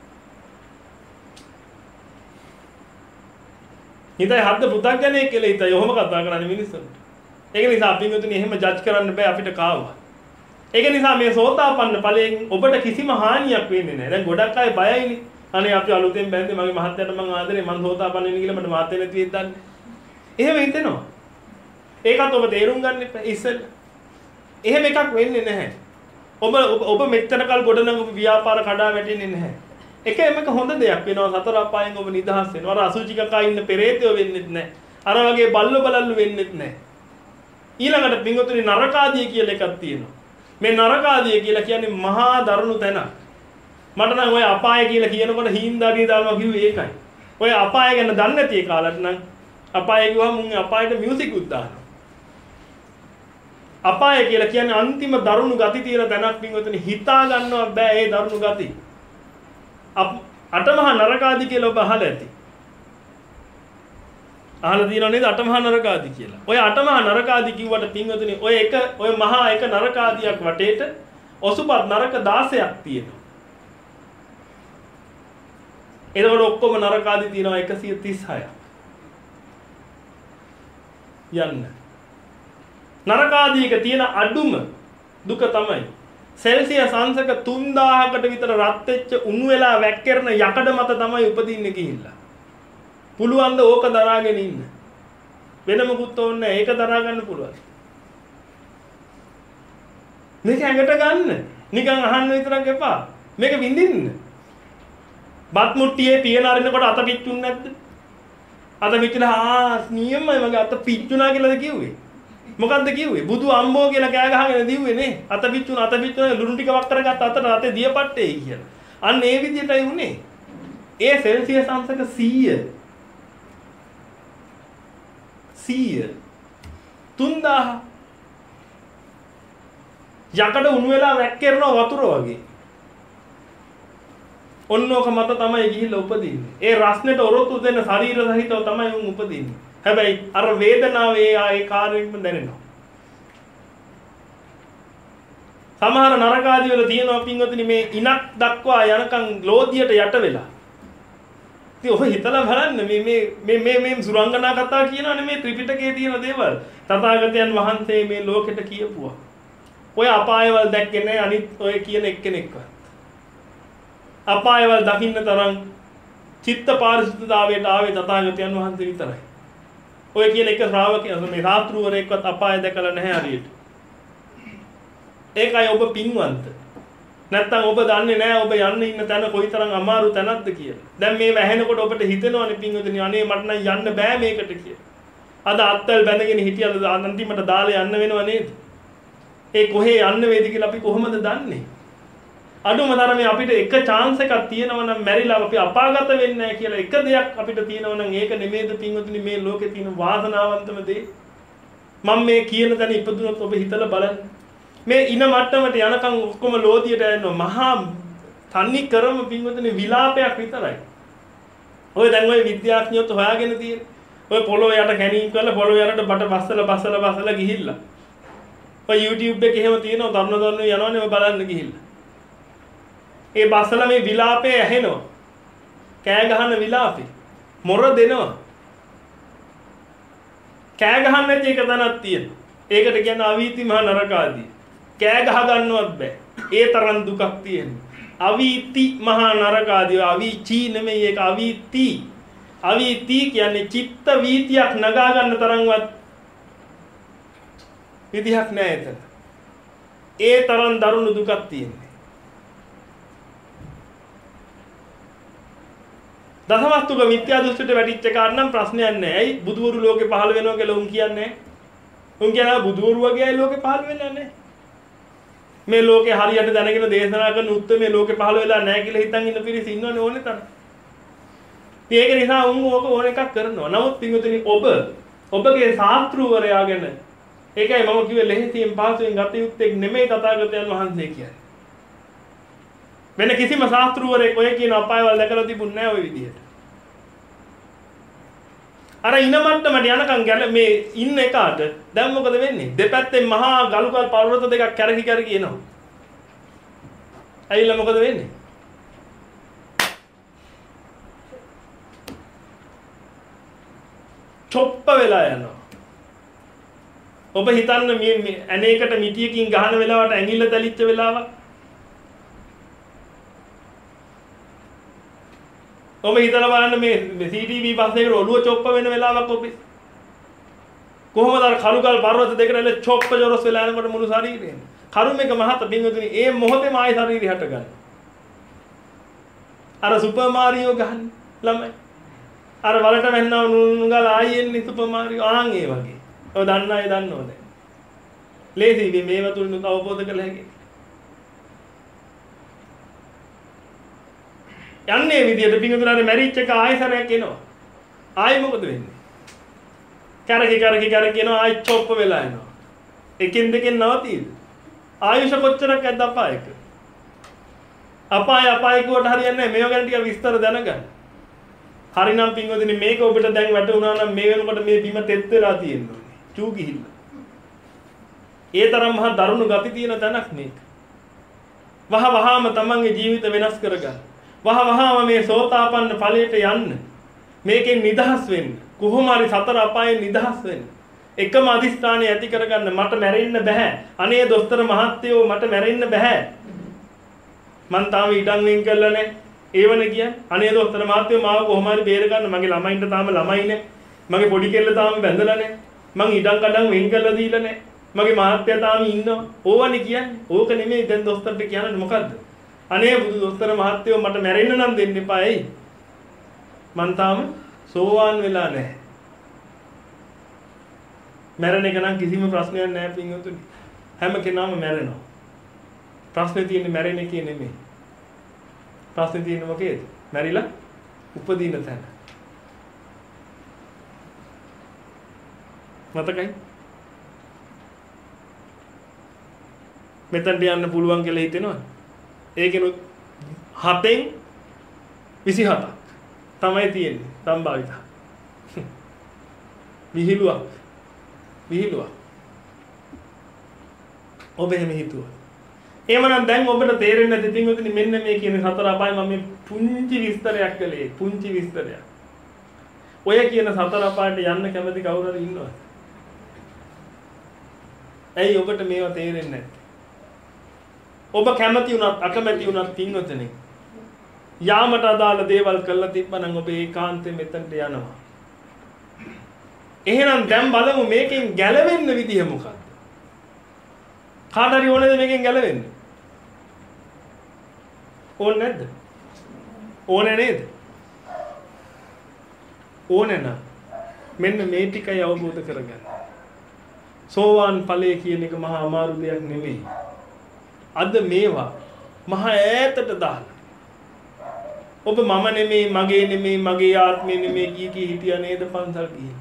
හිතයි හද්ද පුතග්ජනෙක් කියලා හිතයි. ඔහොම කතා කරන්නේ මිනිස්සුන්ට. ඒක නිසා අපි මෙතුණි එහෙම ජජ් කරන්න බෑ අපිට කාවා. ඒක නිසා මේ සෝතාපන්න ඵලයෙන් ඔබට කිසිම හානියක් වෙන්නේ නැහැ. දැන් ගොඩක් අය බයයිනේ. අනේ අපි අලුතෙන් බැන්දේ මගේ මහත්තයාට මං ආදරේ මං සෝතාපන්න වෙන්න කියලා මට මහත්තයා නැති වෙද්ද දන්නේ. එහෙම හිතෙනවා. ඒකත් ඔබ තේරුම් ගන්න ඉස්සෙල්ලා. එහෙම එකක් වෙන්නේ නැහැ. ඔබ ඔබ මෙච්චර කල් ගොඩනගපු ව්‍යාපාර කඩා වැටෙන්නේ නැහැ. එක එමක හොඳ දෙයක් වෙනවා සතර අපායෙන් ඔබ නිදහස් වෙනවා. අර අසුචි කකා ඉන්න පෙරේතයෝ වෙන්නේ නැහැ. අර වගේ බල්ල බලල්ලු වෙන්නෙත් නැහැ. ඊළඟට පින්වතුනි නරකාදිය කියලා එකක් තියෙනවා. මේ නරකාදිය කියලා කියන්නේ මහා දරුණු තැන. මට නම් ඔය අපාය කියලා කියනකොට හිඳාදී දානවා කිව්වේ ඒකයි. ඔය අපාය ගැන දන්නේ නැති ඒ කාලට නම් අපාය කිව්වම මුන් අපායට මියුසික් උත් දානවා. අපාය කියලා කියන්නේ අන්තිම දරුණු ගති තියෙන තැනක් පින්වතුනි හිතා ගන්නවත් බෑ ඒ දරුණු ගති. අටමහා නරකාදී කියලා ඔබ අහලා ඇති. අහලා තියෙනව නේද අටමහා නරකාදී කියලා. ඔය අටමහා නරකාදී කිව්වට පින්වතුනි ඔය එක ඔය මහා එක නරකාදියක් වටේට ඔසුපත් නරක දාසයක් තියෙනවා. එතකොට ඔක්කොම නරකාදී තියෙනවා එකසිය තිස් හයක්. යන්න. නරකාදීක තියෙන අඩුම දුක තමයි සෙල්සියස් අංශක තුන්දාහකට විතර රත් වෙච්ච උණු වෙලා වැක්කිරන යකඩ මත තමයි උපදින්නේ ගිහිල්ලා. පුළුවන් ද ඕක දරාගෙන ඉන්න. වෙන මොකුත් ඕනේ නැහැ. ඒක දරා ගන්න පුළුවන්. මේක ඇඟට ගන්න. නිකන් අහන්න විතරක් එපා. මේක විඳින්න. බත් මුට්ටියේ පියන අරිනකොට අත පිච්චුන්නේ නැද්ද? අත පිච්චලා ආ නියමයි මගේ අත පිච්චුණා කියලාද කිව්වේ? මොකද්ද කිව්වේ? බුදු අම්මෝ කියලා කෑ ගහගෙන දිව්වේ නේ. අත පිච්චුණ අත පිච්චුණ ලුණු ටික වක් කරගත්ත අතට අතේ දියපට්ටේ කියලා. අන්න ඒ විදිහටයි උනේ. ඒ සෙල්සියස් අංශක සීය සීය තුන්දාහ යකඩ උණු වෙලා වැක්කිරනවා වතුර වගේ. ඔන්නෝක මත තමයි ගිහිල්ලා උපදින්නේ. ඒ රස්නෙට ඔරොත්තු දෙන ශරීර සහිතව තමයි උන් උපදින්නේ. හැබැයි අර වේදනාව ඒ ආයේ කාර්යෙම දැනෙනවා. සමහර නරකාදී වල තියෙනවා පින්වතුනි මේ ඉනක් දක්වා යනකම් ලෝදියට යට වෙලා. ඉතින් ඔය හිතලා බලන්න මේ මේ මේ මේ මේ සුරංගනා කතා කියනවනේ මේ ත්‍රිපිටකයේ තියෙන දේවල්. තථාගතයන් වහන්සේ මේ ලෝකෙට කියපුවා. ඔය අපායවල දැක්කේ නැහැ අනිත් ඔය කියන එක්කෙනෙක්වත්. අපායවල දකින්න තරම් චිත්ත පාරිශුද්ධතාවයට ආවේ තථාගතයන් වහන්සේ විතරයි. ඔය කියන එක ශ්‍රාවකයන් මේ සාත්‍රුවරයෙක්වත් අපාය දැකලා නැහැ හරියට. ඒකයි ඔබ පින්වන්ත. නැත්තම් ඔබ දන්නේ නැහැ ඔබ යන්න ඉන්න තැන කොයිතරම් අමාරු තැනක්ද කියලා. දැන් මේ වැහෙනකොට ඔබට හිතෙනවනේ පින්වතුනි අනේ මට නම් යන්න බෑ මේකට කියලා. අද අත්තල් බැඳගෙන හිටියද අන්තිමට දාලා යන්න වෙනව නේද? ඒ කොහේ යන්න වේද කියලා අපි කොහොමද දන්නේ? අඩුම තරමේ අපිට එක chance එකක් තියෙනවා නම් මැරිලා අපි අපාගත වෙන්නේ නැහැ කියලා එක දෙයක් අපිට තියෙනවා නම් ඒක නෙමෙයිද පින්වතුනි මේ ලෝකේ තියෙන වාසනාවන්තම දේ? මම මේ කියන තැන ඉපදුනොත් ඔබ හිතලා බලන්න. මේ ඉන මට්ටමට යනකම් ඔක්කොම ලෝදියට යනවා මහා තන්නි කරම පින්වතුනි විලාපයක් විතරයි. ඔය දැන් ඔය විද්‍යාඥයෝත් හොයාගෙන තියෙන. ඔය පොළොව යට කැණීම් කරලා පොළොව යනට බට බස්සලා බස්සලා බස්සලා ගිහිල්ලා. ඔය YouTube එකේ එහෙම තියෙනවා දන්න දන්න යනවනේ ඔය බලන්න ගිහිල්ලා. ඒ බස්සලා මේ විලාපේ ඇහෙනවා. කෑ ගහන විලාපේ. මොර දෙනවා. කෑ ගහන්න නැති එක තැනක් තියෙනවා. ඒකට කියන්නේ අවීති මහ නරකාදී. කෑ ගහ ගන්නවත් බෑ. ඒ තරම් දුකක් තියෙනවා. අවීති මහා නරකාදී අවීචි නෙමෙයි ඒක අවීති. අවීති කියන්නේ චිත්ත වීතියක් නගා ගන්න තරම්වත් විදිහක් නෑ එතන. ඒ තරම් දරුණු දුකක් තියෙනවා. දසවස්තුක මිත්‍යා දෘෂ්ටියට වැටිච්ච කාට නම් ප්‍රශ්නයක් නැහැ. ඇයි බුදුවරු ලෝකේ පහළ වෙනවා කියලා උන් කියන්නේ? උන් කියනවා බුදුවරු වගේයි ලෝකේ පහළ වෙන්නේ නැහැ. මේ ලෝකේ හරියට දැනගෙන දේශනා කරන උත්තර මේ ලෝකේ පහළ වෙලා නැහැ කියලා හිතන් ඉන්න පිරිස ඉන්නවනේ ඕනේ තරම්. ඒක නිසා උන් ඕක ඕන එකක් කරනවා. නමුත් පින්වතුනි ඔබ ඔබගේ ශාස්ත්‍රූවරයා ගැන ඒකයි මම කිව්වේ ලෙහෙසියෙන් පහසුවෙන් ගත යුත්තේ නෙමෙයි තථාගතයන් වහන්සේ කියන්නේ. වෙන කිසිම ශාස්ත්‍රූවරයෙක් ඔය කියන අපායවල දැකලා තිබුණ නැහැ ওই විදිහට. අර ඉන මට්ටමට යනකම් ගැල මේ ඉන්න එකාට දැන් මොකද වෙන්නේ? දෙපැත්තෙන් මහා ගලුකල් පර්වත දෙකක් කැරකි කැරකි එනවා. ඇයිලා මොකද වෙන්නේ? චොප්ප වෙලා යනවා. ඔබ හිතන්න මේ ඇණේකට මිටියකින් ගහන වෙලාවට ඇඟිල්ල තැලිච්ච වෙලාවක් ඔබ හිතලා බලන්න මේ සී ටී වී බස් එකේ ඔළුව චොප්ප වෙන වෙලාවක් ඔබ කොහොමද අර කලුගල් පර්වත දෙකට ඇල චොප්ප ජොරස් වෙලා යනකොට මුළු ශරීරයම කරුම එක මහත පින්වතුනි ඒ මොහොතේම ආයි ශරීරය හට ගන්න. අර සුපර් මාරියෝ ගහන්නේ ළමයි. අර වලට වැන්නව නුණු ගාලා ආයෙ එන්නේ සුපර් මාරියෝ ආන් ඒ වගේ. ඔය දන්න අය දන්නවද? ලේසි මේව තුලින් අවබෝධ කළ හැකියි. යන්නේ විදියට පිංගුතුලානේ මැරිච් එක ආයෙසරයක් එනවා. ආයෙ මොකද වෙන්නේ? කරකි කරකි කරකි එනවා ආයෙ චොප්ප වෙලා එනවා. එකෙන් දෙකෙන් නවතිද? ආයුෂ කොච්චරක් ඇද්ද අපායක? අපාය අපාය කුවට හරියන්නේ නැහැ. මේව ගැන ටික විස්තර දැනගන්න. හරිනම් පිංගුතුනි මේක ඔබට දැන් වැටුණා නම් මේ වෙනකොට මේ බිම තෙත් වෙලා තියෙනවා. චූ ගිහිල්ලා. ඒ තරම් මහා දරුණු ගති තියෙන තැනක් මේක. වහ වහාම තමන්ගේ ජීවිත වෙනස් කරගන්න. වහ වහාම මේ සෝතාපන්න ඵලයට යන්න. මේකෙන් නිදහස් වෙන්න. කොහොම හරි සතර අපායෙන් නිදහස් වෙන්න. එකම අදිස්ථානය ඇති කරගන්න මට මැරෙන්න බෑ. අනේ දොස්තර මහත්තයෝ මට මැරෙන්න බෑ. මං තාම ඉඩම් වෙන් කරලා නැහැ. ඒවනේ කියන්නේ. අනේ දොස්තර මහත්තයෝ මාව කොහොම හරි බේර ගන්න. මගේ ළමයින්ට තාම ළමයි නැහැ. මගේ පොඩි කෙල්ල තාම බැඳලා නැහැ. මං ඉඩම් කඩම් වෙන් කරලා දීලා නැහැ. මගේ මහත්තයා තාම ඉන්නවා. ඕවනේ කියන්නේ. ඕක නෙමෙයි දැන් දොස්තරට කියන්නේ මොකද්ද? අනේ බුදු දොස්තර මහත්තයෝ මට මැරෙන්න නම් දෙන්න එපා. එයි. මං තාම සෝවාන් වෙලා නැහැ. මැරෙන එක නම් කිසිම ප්‍රශ්නයක් නැහැ පින්වතුනි. හැම කෙනාම මැරෙනවා. ප්‍රශ්නේ තියෙන්නේ මැරෙන එකේ නෙමෙයි. ප්‍රශ්නේ තියෙන්නේ මොකේද? මැරිලා උපදින තැන. මතකයි? මෙතනට යන්න පුළුවන් කියලා හිතෙනවා. ඒකෙනුත් හතෙන් විසිහතක් තමයි තියෙන්නේ සම්භාවිත. විහිළුවක්. විහිළුවක්. ඔබ එහෙම හිතුවා. එහෙමනම් දැන් ඔබට තේරෙන්නේ නැති පින්වතුනි මෙන්න මේ කියන සතර අපාය මම මේ පුංචි විස්තරයක් කළේ පුංචි විස්තරයක්. ඔය කියන සතර අපායට යන්න කැමති කවුරු හරි ඉන්නවද? ඇයි ඔබට මේවා තේරෙන්නේ නැත්තේ? ඔබ කැමති වුණත් අකමැති වුණත් පින්වතුනි යාමට අදාළ දේවල් කළා තිබ්බනම් ඔබ ඒකාන්තයෙන් මෙතනට යනවා. එහෙනම් දැන් බලමු මේකෙන් ගැලවෙන්න විදිය මොකක්ද? කාට හරි ඕනේද මේකෙන් ගැලවෙන්න? ඕනේ නැද්ද? ඕනේ නේද? ඕනේ නම් මෙන්න මේ ටිකයි අවබෝධ කරගන්න. සෝවාන් ඵලය කියන එක මහා අමාරු දෙයක් නෙවෙයි. අද මේවා මහා ඈතට දාලා ඔබ මම නෙමෙයි මගේ නෙමෙයි මගේ ආත්මය නෙමෙයි කී කී හිටියා නේද පන්සල් ගිහින්.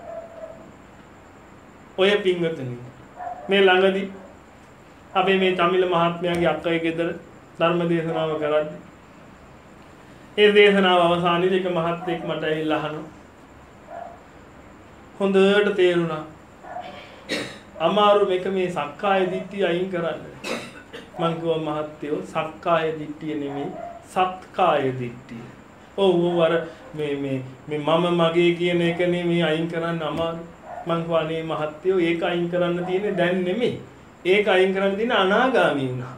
ඔය පින්වතුනි මේ ළඟදී අපේ මේ තමිල මහත්මයාගේ අක්කගේ ගෙදර ධර්ම දේශනාව කරද්දී ඒ දේශනාව අවසානයේදී එක මහත්ෙක් මට ඇවිල්ලා අහනවා හොඳට තේරුණා අමාරු මේක මේ සක්කාය දිට්ඨිය අයින් කරන්න. මං කිව්වා මහත්තයෝ සක්කාය දිට්ඨිය නෙමෙයි සත්කාය දිට්ඨිය. ඔව් ඔව් අර මේ මේ මේ මම මගේ කියන එක නෙමෙයි අයින් කරන්න අමාරු. මං කිව්වා අනේ මහත්තයෝ ඒක අයින් කරන්න තියෙන්නේ දැන් නෙමෙයි. ඒක අයින් කරන්න තියෙන අනාගාමී වුණා.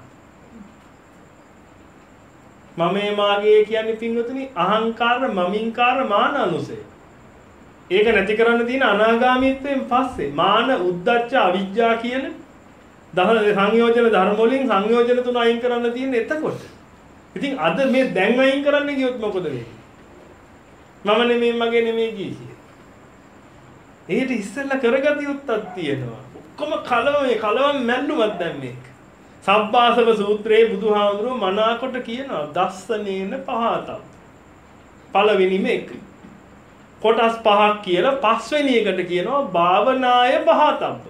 මමේ මාගේ කියන්නේ පින්වතුනි අහංකාර මමින්කාර මානනුසය. ඒක නැති කරන්න තියෙන අනාගාමීත්වයෙන් පස්සේ මාන උද්දච්ච අවිජ්ජා කියන දහ සංයෝජන ධර්ම වලින් සංයෝජන තුන අයින් කරන්න තියෙන එතකොට. ඉතින් අද මේ දැන් අයින් කරන්න ගියොත් මොකද වෙන්නේ? මම නෙමෙයි මගේ නෙමෙයි කියේ. ඒකට ඉස්සෙල්ලා කරගතියුත්තක් තියෙනවා. ඔක්කොම කලවමේ කලවම් මැල්ලුමක් දැන් මේක. සබ්බාසව සූත්‍රයේ බුදුහාමුදුරුවෝ මනාකොට කියනවා දස්සනේන පහතක්. පළවෙනිම එක. කොටස් පහක් කියලා පස්වෙනි එකට කියනවා භාවනාය පහතබ්බ.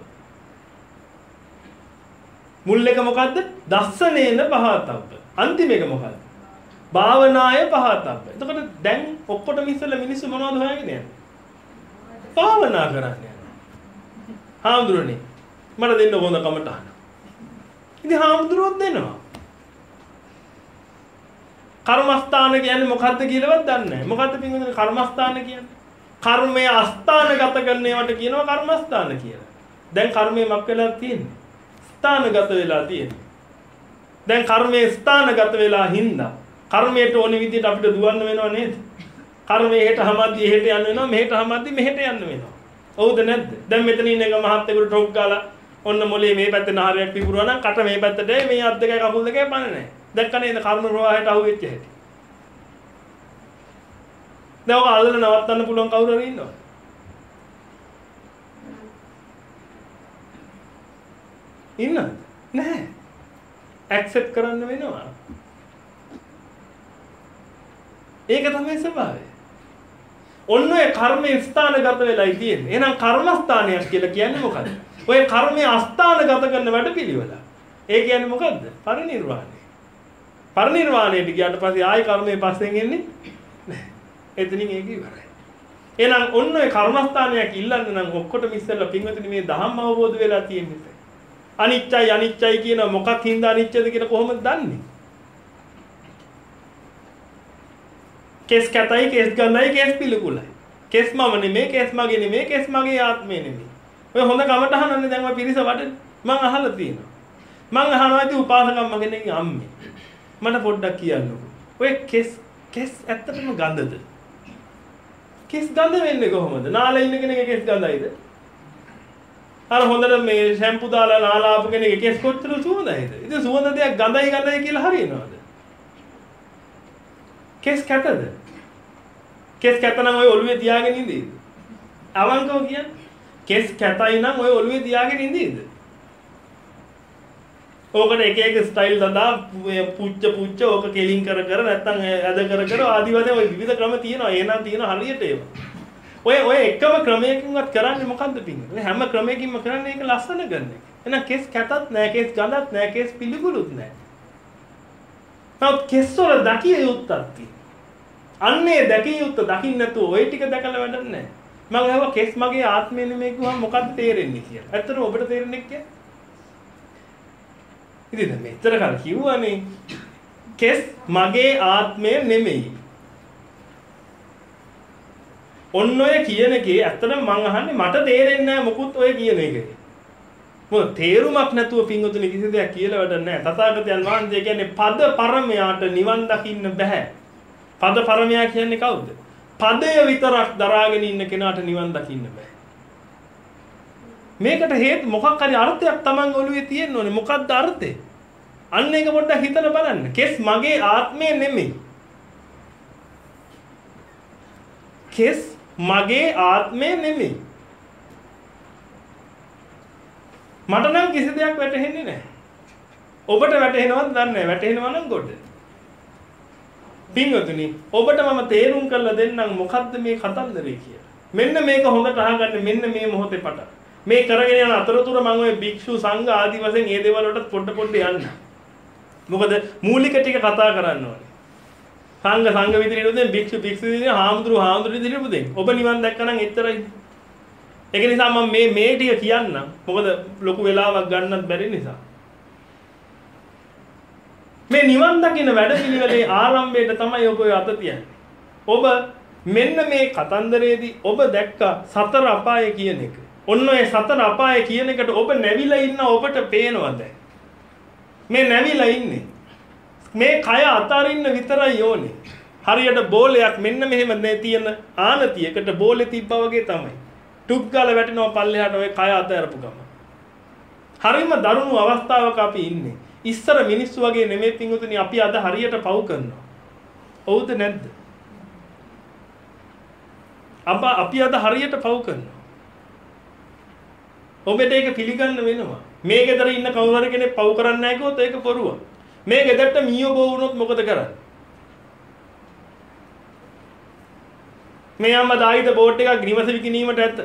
මුල් එක මොකද්ද? දස්සනේන පහතබ්බ. අන්තිම එක මොකද්ද? භාවනාය පහතබ්බ. එතකොට දැන් ඔක්කොටම ඉස්සෙල්ලා මිනිස්සු මොනවද හොයාගෙන යන්නේ? භාවනා කරන්නේ. හාමුදුරනේ මට දෙන්න හොඳ කමටහන. ඉතින් හාමුදුරුවෝ දෙනවා. කර්මස්ථාන කියන්නේ මොකද්ද කියලාවත් දන්නේ නැහැ. මොකද්ද පින්වතුනි කර්මස්ථාන කියන්නේ? කර්මය අස්ථානගත කරන ඒවට කියනවා කර්මස්ථාන කියලා. දැන් කර්මය මක් වෙලා තියෙන්නේ? ස්ථානගත වෙලා තියෙන්නේ. දැන් කර්මයේ ස්ථානගත වෙලා හින්දා කර්මයට ඕන විදිහට අපිට දුවන්න වෙනව නේද? කර්මයේ හෙට හැමදී එහෙට යන්න වෙනවා මෙහෙට හැමදී මෙහෙට යන්න වෙනවා. හවුද නැද්ද? දැන් මෙතන ඉන්න එක මහත්යෙකුට ටොක් ගාලා ඔන්න මොලේ මේ පැත්තේ නහරයක් පිපුරුවා නම් කට මේ පැත්තට මේ අත් දෙකයි කකුල් දෙකයි පණ නැහැ. දැක්ක නේද කර්ම ප්‍රවාහයට අහු වෙච්ච හැටි. දැන් ඔක අල්ලලා නවත්තන්න පුළුවන් කවුරු හරි ඉන්නවද? ඉන්නවද? නැහැ. ඇක්සෙප්ට් කරන්න වෙනවා. ඒක තමයි ස්වභාවය. ඔන්න ඔය කර්මයේ ස්ථානගත වෙලායි තියෙන්නේ. එහෙනම් කර්මස්ථානයක් කියලා කියන්නේ මොකද්ද? ඔය කර්මයේ අස්ථානගත කරන වැඩපිළිවෙල. ඒ කියන්නේ මොකද්ද? පරිණිරවාණය. පරිණිරවාණයට ගියාට පස්සේ ආයි කර්මයේ පස්සෙන් එන්නේ නැහැ. එතනින් ඒක ඉවරයි. එහෙනම් ඔන්න ඔය කර්මස්ථානයක් ඉල්ලන්න නම් ඔක්කොටම ඉස්සෙල්ලා පින්වතුනි මේ ධම්ම අවබෝධ වෙලා තියෙන්නේ. අනිච්චයි අනිච්චයි කියන මොකක් හින්දා අනිච්චද කියලා කොහොමද දන්නේ? කෙස් කැතයි කෙස් ගන්නයි කෙස් පිළිකුලයි. කෙස් මම නෙමෙයි කෙස් මගේ නෙමෙයි කෙස් මගේ ආත්මය නෙමෙයි. ඔය හොඳ කමටහනන්නේ දැන් ඔය පිරිස වඩේ මං අහලා තියෙනවා. මං අහනවා ඉතින් උපාසකම්ම කෙනෙක්ගේ අම්මේ. මට පොඩ්ඩක් කියන්නකෝ. ඔය කෙස් කෙස් ඇත්තටම ගඳද? කෙස් ගඳ වෙන්නේ කොහොමද? නාලා ඉන්න කෙනෙක්ගේ කෙස් ගඳයිද? අර හොඳට මේ ෂැම්පු දාලා නාලා ආපු කෙනෙක්ගේ කෙස් කොච්චර සුවඳයිද? ඉතින් සුවඳ දෙයක් ගඳයි ගඳයි කියලා හරියනවද? කෙස් කැතද? කෙස් කැත නම් ඔය ඔළුවේ තියාගෙන ඉඳීද? අවංකව කියන්නේ කෙස් කැතයි නම් ඔය ඔළුවේ තියාගෙන ඉඳීද? ඕකට එක එක ස්ටයිල් දදා පුච්ච පුච්ච ඕක කෙලින් කර කර නැත්තම් ඇද කර කර ආදි වශයෙන් ඔය විවිධ ක්‍රම තියෙනවා. එහෙනම් තියෙන හරියට ඒවා. ඔය ඔය එකම ක්‍රමයකින්වත් කරන්නේ මොකද්ද පින්නේ? හැම ක්‍රමයකින්ම කරන්නේ ඒක ලස්සන ගන්න එක. එහෙනම් කෙස් කැතත් නැහැ, කෙස් ගඳත් නැහැ, කෙස් පිළිකුලුත් නැහැ. තවත් කෙස් වල දකිය යුත්තක් තියෙනවා. අන්නේ දැකිය යුත්ත දකින්න නැතුව ওই ටික දැකලා වැඩක් නැහැ. මම අහුවා කෙස් මගේ ආත්මය නෙමෙයි කිව්වම මොකක්ද තේරෙන්නේ කියලා. ඇත්තටම ඔබට තේරෙන්නේ නැහැ. ඉතින් දැන් මෙච්චර කල් කිව්වනේ කෙස් මගේ ආත්මය නෙමෙයි. ඔන්න ඔය කියන එකේ ඇත්තටම මං අහන්නේ මට තේරෙන්නේ නැහැ මොකුත් ඔය කියන එකේ. මොකද තේරුමක් නැතුව පින්වතුනි කිසි දෙයක් කියලා වැඩක් නැහැ. තථාගතයන් වහන්සේ කියන්නේ පද පරමයාට නිවන් දකින්න බෑ. පද පරමයා කියන්නේ කවුද? පදය විතරක් දරාගෙන ඉන්න කෙනාට නිවන් දකින්න බෑ. මේකට හේතු මොකක් හරි අර්ථයක් Taman ඔළුවේ තියෙන්න ඕනේ. මොකක්ද අර්ථය? අන්න ඒක පොඩ්ඩක් හිතලා බලන්න. කෙස් මගේ ආත්මය නෙමෙයි. කෙස් මගේ ආත්මය නෙමෙයි. මට නම් කිසි දෙයක් වැටහෙන්නේ නැහැ. ඔබට වැටහෙනවද දන්නේ නැහැ. වැටහෙනවා නම් ගොඩ. පින්වතුනි, ඔබට මම තේරුම් කරලා දෙන්නම් මොකද්ද මේ කතන්දරේ කියලා. මෙන්න මේක හොඳට අහගන්න. මෙන්න මේ මොහොතේ පටන්. මේ කරගෙන යන අතරතුර මම ඔය භික්ෂු සංඝ ආදි වශයෙන් මේ දේවල් වලට පොඩ පොඩ යන්න. මොකද මූලික ටික කතා කරන්න ඕනේ. සංඝ සංඝ විදිහට උදෙන් භික්ෂු භික්ෂු විදිහට හාමුදුරු හාමුදුරු විදිහට උදෙන්. ඔබ නිවන් දැක්කනම් එච්චරයි. ඒක නිසා මම මේ මේ ටික කියන්නම්. මොකද ලොකු වෙලාවක් ගන්නත් බැරි නිසා. මේ නිවන් දකින්න වැඩපිළිවෙලේ ආරම්භයට තමයි ඔබ අත තියන්නේ. ඔබ මෙන්න මේ කතන්දරේදී ඔබ දැක්කා සතර අපාය කියන එක. ඔන්න ඔය සතර අපාය කියන එකට ඔබ නැවිලා ඉන්න ඔබට පේනවද? මේ නැවිලා ඉන්නේ. මේ කය අතරින්න විතරයි ඕනේ. හරියට බෝලයක් මෙන්න මෙහෙම නේ තියෙන ආනතියකට බෝලේ තිබ්බා වගේ තමයි. ටුක් ගාලා වැටෙනවා පල්ලෙහාට ඔය කය අතහැරපු ගම. හරිම දරුණු අවස්ථාවක අපි ඉන්නේ. ඉස්සර මිනිස්සු වගේ නෙමෙයි පිංගුතුනි අපි අද හරියට පව් කරනවා. ඔව්ද නැද්ද? අප අපි අද හරියට පව් කරනවා. ඔබට ඒක පිළිගන්න වෙනවා. මේ ගෙදර ඉන්න කවුරු හරි කෙනෙක් පව් කරන්නේ නැහැ කිව්වොත් ඒක බොරුවක්. මේ ගෙදරට මීයෝ බෝ වුණොත් මොකද කරන්නේ? මේ අම්මා දායිද බෝට් එකක් නිවස විකිණීමට ඇත්ත.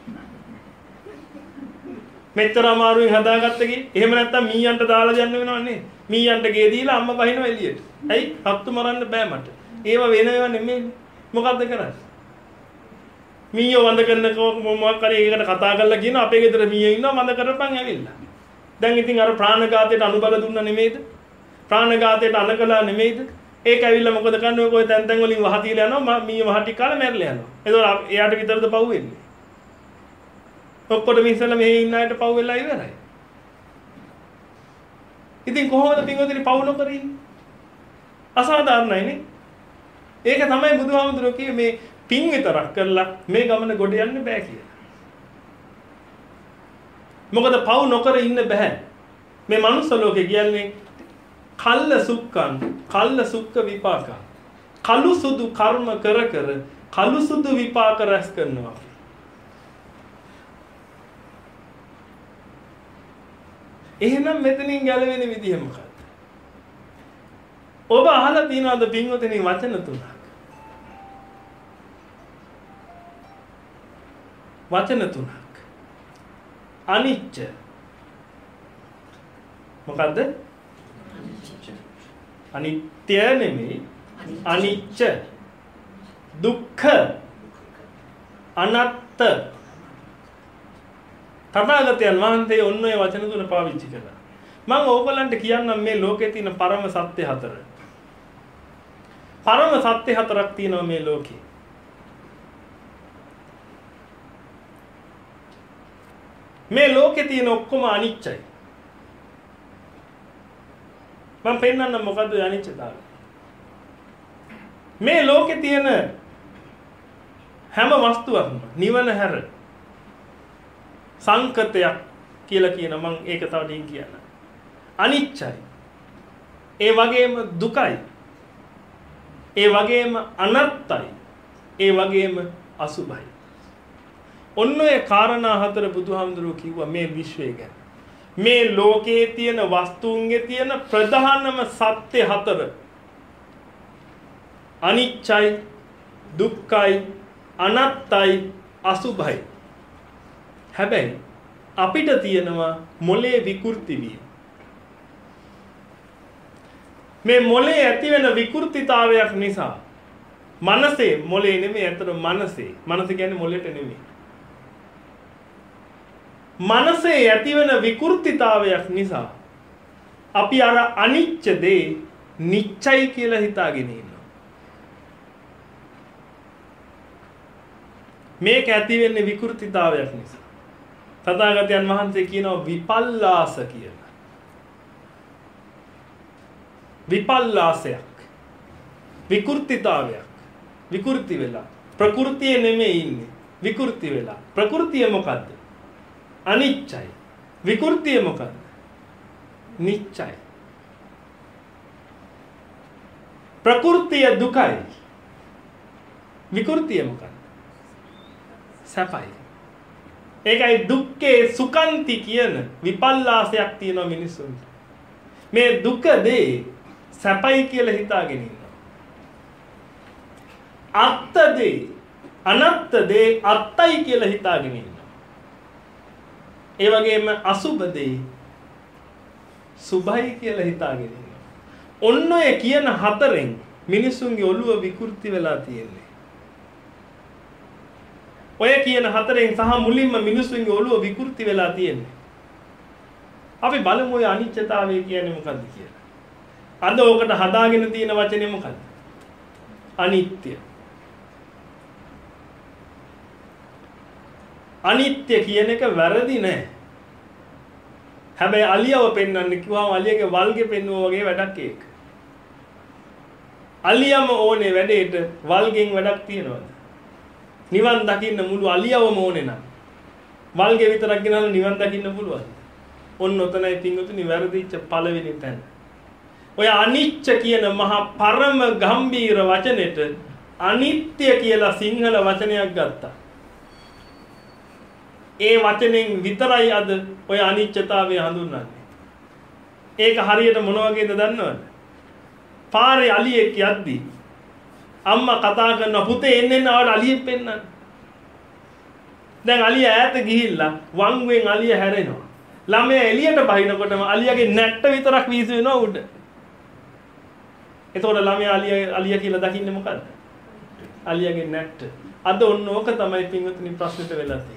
මෙච්චර අමාරුවෙන් හදාගත්ත කි. එහෙම නැත්තම් මීයන්ට දාලා යන්න වෙනව නේද? මීයන්ට ගේ දීලා අම්මා බහිනවා එළියට. ඇයි? හත්තු මරන්න බෑ මට. ඒව වෙන ඒවා නෙමෙයි. මොකද්ද කරන්නේ? මීයෝ වඳ කරනකො මොකක් හරි ඒකට කතා කරලා කියන අපේ ගෙදර මීයෝ ඉන්නවා වඳ කරපන් ඇවිල්ලා. දැන් ඉතින් අර ප්‍රාණඝාතයට අනුබල දුන්නා නෙමෙයිද? ප්‍රාණඝාතයට අනකලා නෙමෙයිද? ඒක ඇවිල්ලා මොකද කරන්නේ? ඔය තැන් තැන් වලින් වහ තියලා යනවා මීයෝ වහ ටික කාලා මැරලා යනවා. ඒතකොට එයාට විතරද පව් වෙන්නේ? ඔක්කොටම ඉස්සෙල්ලා මෙහි ඉන්න අයට පව් වෙලා ඉවරයි. ඉතින් කොහොමද පින්වතුනි පව් නොකර ඉන්නේ? අසාධාරණයි නේ? ඒක තමයි බුදුහාමුදුරුවෝ කියේ මේ පින් විතරක් කරලා මේ ගමන ගොඩ යන්න බෑ කියලා. මොකද පව් නොකර ඉන්න බෑ. මේ මනුස්ස ලෝකේ කියන්නේ කල්ල සුක්කං කල්ල සුක්ක විපාකං. කලු සුදු කර්ම කර කර කළු සුදු විපාක රැස් කරනවා. එහෙනම් මෙතනින් ගැලවෙන විදිහ මොකක්ද? ඔබ අහලා තියෙනවද පින්වතුනි වචන තුනක්? වචන තුනක්. අනිච්ච. මොකද්ද? අනිත්‍ය නෙමෙයි. අනිච්ච. දුක්ඛ. අනත්ත. තථාගතයන් වහන්සේ ඔන්න ඔය වචන තුන පාවිච්චි කළා. මම ඕගලන්ට කියන්නම් මේ ලෝකේ තියෙන පරම සත්‍ය හතර. පරම සත්‍ය හතරක් තියෙනවා මේ ලෝකේ. මේ ලෝකේ තියෙන ඔක්කොම අනිච්චයි. මම පෙන්නන්න මොකද්ද අනිච්චතාවය? මේ ලෝකේ තියෙන හැම වස්තුවක්ම නිවන හැර සංකතයක් කියලා කියන මම ඒක තව ටිකක් කියන්න. අනිච්චයි. ඒ වගේම දුකයි. ඒ වගේම අනත්තයි. ඒ වගේම අසුභයි. ඔන්න ඔය කාරණා හතර බුදුහාමුදුරුවෝ කිව්වා මේ විශ්වය ගැන. මේ ලෝකයේ තියෙන වස්තුන්ගේ තියෙන ප්‍රධානම සත්‍ය හතර. අනිච්චයි, දුක්ඛයි, අනත්තයි, අසුභයි. හැබැයි අපිට තියෙනවා මොලේ විකෘති වීම. මේ මොලේ ඇති වෙන විකෘතිතාවයක් නිසා මනසේ මොලේ නෙමෙයි අතර මනසේ. මනස කියන්නේ මොලේට නෙමෙයි. මනසේ ඇති වෙන විකෘතිතාවයක් නිසා අපි අර අනිච්ච දේ නිච්චයි කියලා හිතාගෙන ඉන්නවා. මේක ඇති වෙන්නේ විකෘතිතාවයක් නිසා. තථාගතයන් වහන්සේ කියනවා විපල්ලාස කියලා. විපල්ලාසයක්. විකෘතිතාවයක්. විකෘති වෙලා. ප්‍රകൃතිය නෙමෙයි ඉන්නේ. විකෘති වෙලා. ප්‍රകൃතිය මොකද්ද? අනිච්චයි. විකෘතිය මොකද්ද? නිච්චයි. ප්‍රകൃතිය දුකයි. විකෘතිය මොකද්ද? සැපයි. ඒකයි දුක්ඛේ සුඛන්ති කියන විපල්ලාසයක් තියෙනවා මිනිස්සුන්ට. මේ දුක දේ සැපයි කියලා හිතාගෙන ඉන්නවා. අත්ත දේ අනත්ත දේ අත්තයි කියලා හිතාගෙන ඉන්නවා. ඒ වගේම අසුබ දේ සුභයි කියලා හිතාගෙන ඉන්නවා. ඔන්න ඔය කියන හතරෙන් මිනිස්සුන්ගේ ඔළුව විකෘති වෙලා තියෙන්නේ. ඔය කියන හතරෙන් සහ මුලින්ම මිනිස්සුන්ගේ ඔළුව විකෘති වෙලා තියෙන්නේ. අපි බලමු ඔය අනිත්‍යතාවය කියන්නේ මොකද්ද කියලා. අද ඕකට හදාගෙන තියෙන වචනේ මොකද්ද? අනිත්‍ය. අනිත්‍ය කියන එක වැරදි නෑ. හැබැයි අලියව පෙන්වන්න කිව්වම අලියගේ වල්ගේ පෙන්වුවා වගේ වැඩක් ඒක. අලියම ඕනේ වැඩේට වල්ගෙන් වැඩක් තියනවද? නිවන් දකින්න මුළු අලියවම ඕනේ නම් වල්ගේ විතරක් ගෙනල්ලා නිවන් දකින්න පුළුවන්ද? ඔන්න ඔතනයි පින්වතුනි වැරදිච්ච පළවෙනි තැන. ඔය අනිච්ච කියන මහා පරම ගම්බීර වචනෙට අනිත්‍ය කියලා සිංහල වචනයක් ගත්තා. ඒ වචනෙන් විතරයි අද ඔය අනිච්චතාවය හඳුන්වන්නේ. ඒක හරියට මොන වගේද දන්නවද? පාරේ අලියෙක් යද්දී අම්මා කතා කරන පුතේ එන්න එන්න ආවට අලියෙක් පෙන්නන්න. දැන් අලිය ඈත ගිහිල්ලා වංගුවෙන් අලිය හැරෙනවා. ළමයා එළියට බහිනකොටම අලියගේ නැට්ට විතරක් වීසි වෙනවා උඩ. එතකොට ළමයා අලිය අලිය කියලා දකින්නේ මොකද්ද? අලියගේ නැට්ට. අද ඔන්න ඕක තමයි පින්වතුනි ප්‍රශ්නෙට වෙලා තියෙන්නේ.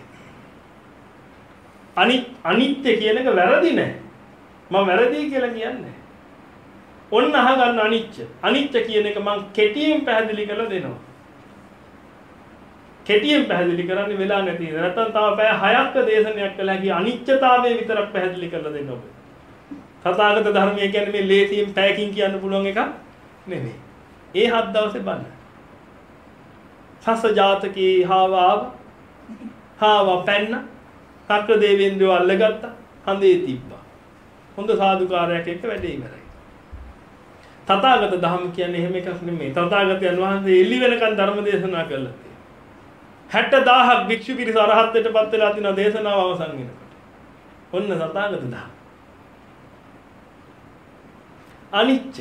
අනිත් අනිත්‍ය කියන එක වැරදි නෑ. මම වැරදි කියලා කියන්නේ. ඔන්න අහගන්න අනිච්ච. අනිච්ච කියන එක මම කෙටියෙන් පැහැදිලි කරලා දෙනවා. කෙටියෙන් පැහැදිලි කරන්නේ වෙලා නැති නේද? නැත්නම් තව පැය හයක් දේශනයක් කළා කි අනිච්චතාවය විතරක් පැහැදිලි කරලා දෙන්න ඔබ. තථාගත ධර්මය කියන්නේ මේ ලේසියෙන් පැයකින් කියන්න පුළුවන් එකක් නෙමෙයි. ඒ හත් දවසේ බලන්න. සස ජාතකේ හාවාව හාව පැන්න කක්ක දේවේන්ද්‍රව අල්ලගත්තා හඳේ තිබ්බා. හොඳ සාදුකාරයක් එක්ක වැඩේ ඉවරයි. තථාගත ධම්ම කියන්නේ එහෙම එකක් නෙමෙයි. තථාගතයන් වහන්සේ එළි වෙනකන් ධර්ම දේශනා කළා. හැට දහසක් භික්ෂු පිරිස අරහත්ත්වයට පත් වෙලා තිනවා දේශනාව අවසන් වෙනකොට. ඔන්න තථාගත ධම්ම. අනිච්ච.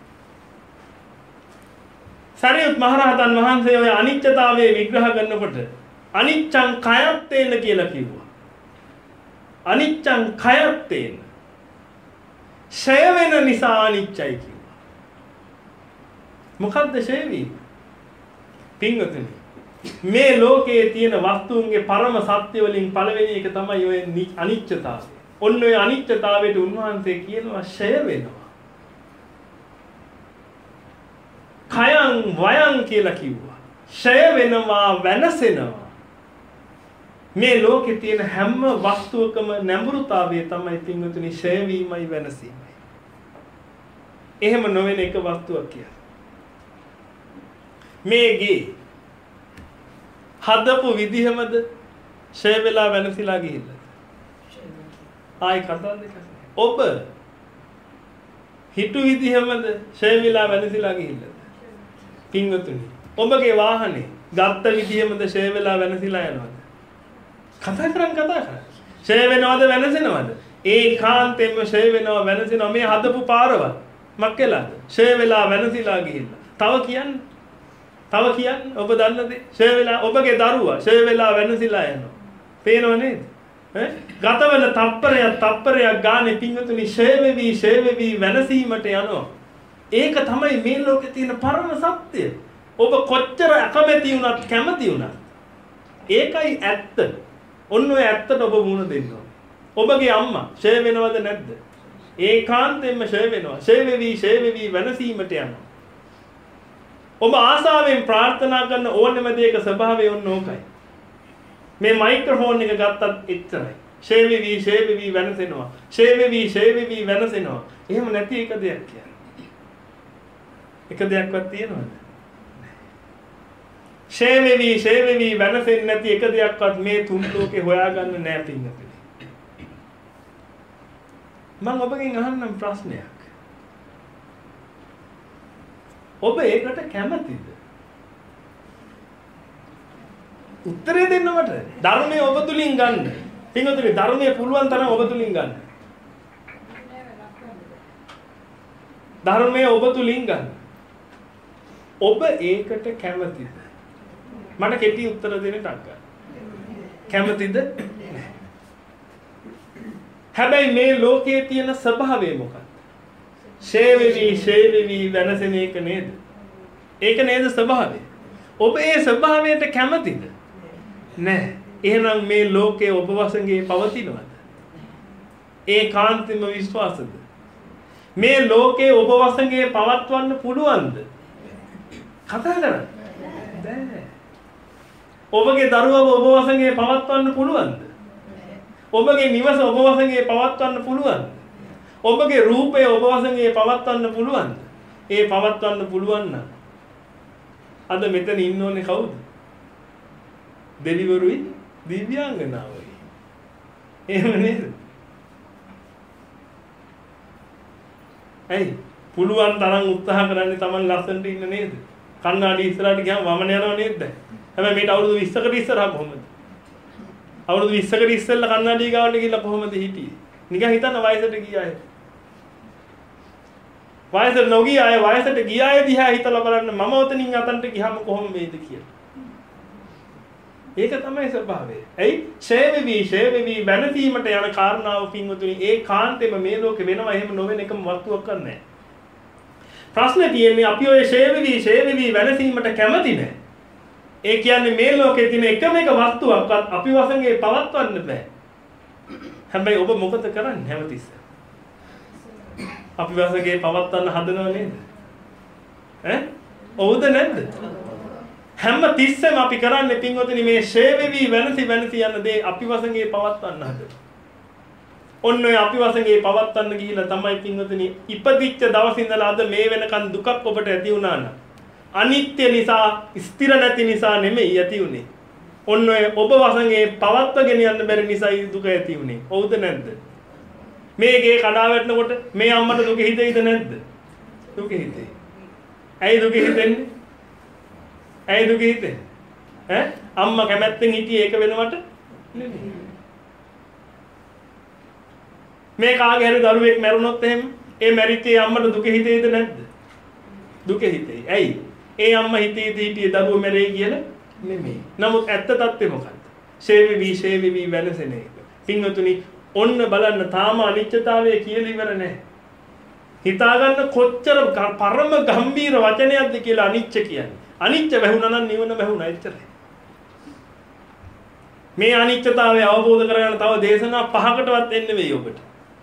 සරියුත් මහරහතන් වහන්සේ ඔය අනිච්චතාවයේ විග්‍රහ කරනකොට අනිච්ඡං කයත්තේන කියලා කිව්වා. අනිච්ඡං කයත්තේන. ඡය වෙන නිසා අනිච්චයි කිව්වා. මොකද්ද ඡය වීම? පින්වතුනි මේ ලෝකයේ තියෙන වස්තුන්ගේ පරම සත්‍ය වලින් පළවෙනි එක තමයි ඔය අනිච්චතාවය. ඔන්න ඔය අනිච්චතාවයට උන්වහන්සේ කියනවා ඡය වෙනවා. කයං වයං කියලා කිව්වා. ඡය වෙනවා වෙනසෙනවා. මේ ලෝකේ තියෙන හැම වස්තුවකම නැඹුරුතාවය තමයි පින්වතුනි ඡය වීමයි වෙනසීමයි. එහෙම නොවන එක වස්තුවක් කියලා. මේගේ හදපු විදිහමද ඡය වෙලා වෙනසිලා ගිහිල්ලා. ආයි කතා දෙකක්. ඔබ හිතු විදිහමද ඡය වෙලා වෙනසිලා ගිහිල්ලා. පින්වතුනි ඔබගේ වාහනේ ගත්ත විදිහමද ඡය වෙලා වෙනසිලා යනවද? කතා කරන් කතා කරා. ඡය වෙනවද වෙනසෙනවද? ඒකාන්තයෙන්ම ඡය වෙනව වෙනසෙනව මේ හදපු පාරවල්. මක්කලාද? ඡය වෙලා වෙනසිලා ගිහිල්ලා. තව කියන්නේ තව කියන්නේ ඔබ දන්නද? ඡය වෙලා ඔබගේ දරුවා ඡය වෙලා වෙනසිලා යනවා. පේනව නේද? ඈ ගතවල තප්පරයක් තප්පරයක් ගානේ පින්වතුනි ඡය වෙවි ඡය වෙවි වෙනසීමට යනවා. ඒක තමයි මේ ලෝකේ තියෙන පරම සත්‍ය. ඔබ කොච්චර අකමැති වුණත් කැමති වුණත් ඒකයි ඇත්ත. ඔන්න ඔය ඇත්තට ඔබ මුණ දෙන්න ඕනේ. ඔබගේ අම්මා ඡය වෙනවද නැද්ද? ඒකාන්තයෙන්ම ඡය වෙනවා. ඡය වෙවි ඡය වෙවි වෙනසීමට යනවා. ඔබ ආසාවෙන් ප්‍රාර්ථනා කරන ඕනෙම දෙයක ස්වභාවය ඔන්න ඕකයි. මේ මයික්‍රොෆෝන් එක ගත්තත් එච්චරයි. ඡය වෙවි ඡය වෙවි වෙනසෙනවා. ඡය වෙවි ඡය වෙවි වෙනසෙනවා. එහෙම නැති එක දෙයක් කියන්නේ. එක දෙයක්වත් තියෙනවද? ඡය වෙවි ඡය වෙවි වෙනසෙන්නේ නැති එක දෙයක්වත් මේ තුන් ලෝකේ හොයාගන්න නෑ පින්නතුනි. මම ඔබගෙන් අහන්නම් ප්‍රශ්නයක්. ඔබ ඒකට කැමතිද? උත්තරේ දෙන්න මට. ධර්මයේ ඔබ තුලින් ගන්න. පින්නතුනි ධර්මයේ පුළුවන් තරම් ඔබ තුලින් ගන්න. ධර්මයේ ඔබ තුලින් ගන්න. ඔබ ඒකට කැමතිද? මට කෙටි උත්තර දෙන්න ටක් ගන්න. කැමතිද? හැබැයි මේ ලෝකයේ තියෙන ස්වභාවය මොකක්ද? ඡය වෙවි ඡය වෙවි වෙනසෙන එක නේද? ඒක නේද ස්වභාවය? ඔබ ඒ ස්වභාවයට කැමතිද? නැහැ. එහෙනම් මේ ලෝකයේ ඔබ වශයෙන් පවතිනවද? ඒකාන්තයෙන්ම විශ්වාසද? මේ ලෝකයේ ඔබ වශයෙන් පවත්වන්න පුළුවන්ද? කතා කරන්න බෑ. ඔබගේ දරුවව ඔබ වශයෙන් පවත්වන්න පුළුවන්ද? ඔබගේ නිවස ඔබ වශයෙන් පවත්වන්න පුළුවන්ද? ඔබගේ රූපය ඔබ වශයෙන් පවත්වන්න පුළුවන්ද? ඒ පවත්වන්න පුළුවන් නම් අද මෙතන ඉන්න ඕනේ කවුද? දෙවිවරුයි දිව්‍යාංගනාවයි. එහෙම නේද? ඇයි පුළුවන් තරම් උත්සාහ කරන්නේ Taman ලස්සනට ඉන්න නේද? කන්නාඩි ඉස්සරහට ගියාම වමන යනව නේද? හැබැයි මේට අවුරුදු විස්සකට ඉස්සරහ කොහොමද? අවුරුදු විස්සකට ඉස්සෙල්ලා කන්නාඩි ගාවට ගිහිල්ලා කොහොමද හිටියේ? නිකන් හිතන්න වයසට ගිය අය. වයසට නොගිය අය වයසට ගිය අය දිහා හිතලා බලන්න මම ඔතනින් අතන්ට ගියාම කොහොම වෙයිද කියලා. ඒක තමයි ස්වභාවය. ඇයි? ඡය වෙවි ඡය වෙවි වෙනසීමට යන කාරණාව පින්වතුනි ඒ කාන්තේම මේ ලෝකේ වෙනවා එහෙම නොවෙන එකම වස්තුවක් නැහැ. ප්‍රශ්නේ තියෙන්නේ අපි ඔය ඡය වෙවි ඡය වෙවි වෙනසීමට කැමති නැහැ. ඒ කියන්නේ මේ ලෝකේ තියෙන එකම එක වස්තුවක්වත් අපි වශයෙන් පවත්වන්න බෑ. හැබැයි ඔබ මොකද කරන්නේ හැමතිස්සෙම? අපි වශයෙන් පවත්වන්න හදනව නේද? ඈ? ඔව්ද නැද්ද? හැම තිස්සෙම අපි කරන්නේ පින්වතුනි මේ ඡය වෙවි වෙනසි වෙනසි යන දේ අපි වශයෙන් පවත්වන්න හදනවා. ඔන්න ඔය අපි වශයෙන් පවත්වන්න ගිහිල්ලා තමයි පින්වතුනි ඉපදිච්ච දවස් ඉඳලා අද මේ වෙනකන් දුකක් ඔබට ඇති වුණා නම් අනිත්‍ය නිසා ස්ථිර නැති නිසා නෙමෙයි ඇති උනේ. ඔන්න ඔය ඔබ වශයෙන් පවත්වගෙන යන්න බැරි නිසායි දුක ඇති උනේ. හවුද නැද්ද? මේ ගේ කඩා වැටෙනකොට මේ අම්මට දුක හිතෙයිද නැද්ද? දුක හිතේ. ඇයි දුක හිතෙන්නේ? ඇයි දුක හිතෙන්නේ? ඈ අම්මා කැමැත්තෙන් හිටියේ ඒක වෙනවට නෙමෙයි. මේ කාගේ හරි දරුවෙක් මැරුණොත් එහෙම ඒ මැරිච්චේ අම්මට දුක හිතේද නැද්ද? දුක හිතේ. ඇයි? ඒ අම්මා හිතේ හිටියේ දරුවෝ මැරෙයි කියලා නෙමෙයි. නමුත් ඇත්ත තත්ත්වය මොකක්ද? ෂේවිවි ෂේවිවි වෙනසෙන එක. පින්වතුනි ඔන්න බලන්න තාම අනිත්‍යතාවය කියලා ඉවර නැහැ. හිතාගන්න කොච්චර පරම ගම්බීර වචනයක්ද කියලා අනිච්ච කියන්නේ. අනිච්ච වැහුණා නම් නිවන වැහුණා එච්චරයි. මේ අනිත්‍යතාවය අවබෝධ කරගන්න තව දේශනා පහකටවත් එන්න වෙයි ඔබට.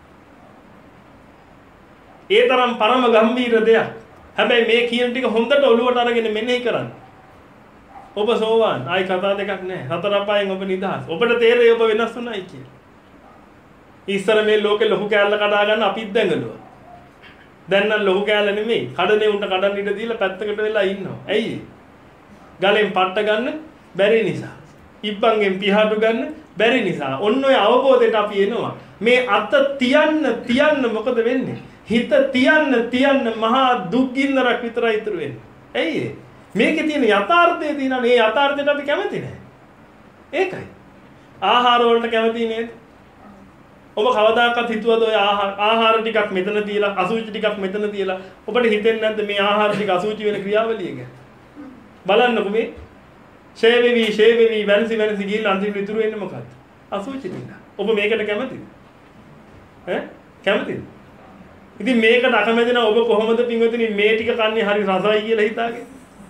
ඒ තරම් පරම ගම්බීර දෙයක්. හැබැයි මේ කියන ටික හොඳට ඔලුවට අරගෙන මෙනෙහි කරන්න. ඔබ සෝවාන් ආයි කතා දෙකක් නැහැ. හතර අපායෙන් ඔබ නිදහස්. ඔබට තේරෙයි ඔබ වෙනස් වුණායි කියලා. ඉස්සර මේ ලෝකේ ලොකු කෑල්ල කඩා ගන්න අපිත් දැඟලුවා. දැන් නම් ලොකු කෑල්ල නෙමෙයි. කඩනේ උන්ට කඩන්න ඉඩ දීලා පැත්තකට වෙලා ඉන්නවා. ඇයි? ගලෙන් පට්ට ගන්න බැරි නිසා. ඉබ්බන්ගෙන් පිහාටු ගන්න බැරි නිසා. ඔන්න ඔය අවබෝධයට අපි එනවා. මේ අත තියන්න තියන්න මොකද වෙන්නේ? හිත තියන්න තියන්න මහා දුක් ගින්නරක් විතරයි ඉතුරු වෙන්නේ. ඇයි ඒ? මේකේ තියෙන යථාර්ථය තියෙනවා. මේ යථාර්ථයට අපි කැමති නැහැ. ඒකයි. ආහාර වලට කැමති නේද? ඔබ කවදාකවත් හිතුවද ඔය ආහාර ටිකක් මෙතන තියලා අසුචි ටිකක් මෙතන තියලා ඔබට හිතෙන්නේ නැද්ද මේ ආහාර ටික අසුචි වෙන ක්‍රියාවලිය ගැන? බලන්නකො මේ ෂේවෙවි ෂේවෙවි වෙනසි වෙනසි ගිහින් අන්තිමට ඉතුරු වෙන්නේ මොකද්ද? අසුචි ටික. ඔබ මේකට කැමතිද? ඈ කැමතිද? ඉතින් මේකට අකමැති නම් ඔබ කොහොමද පින්වතුනි මේ ටික කන්නේ හරි රසයි කියලා හිතාගෙන?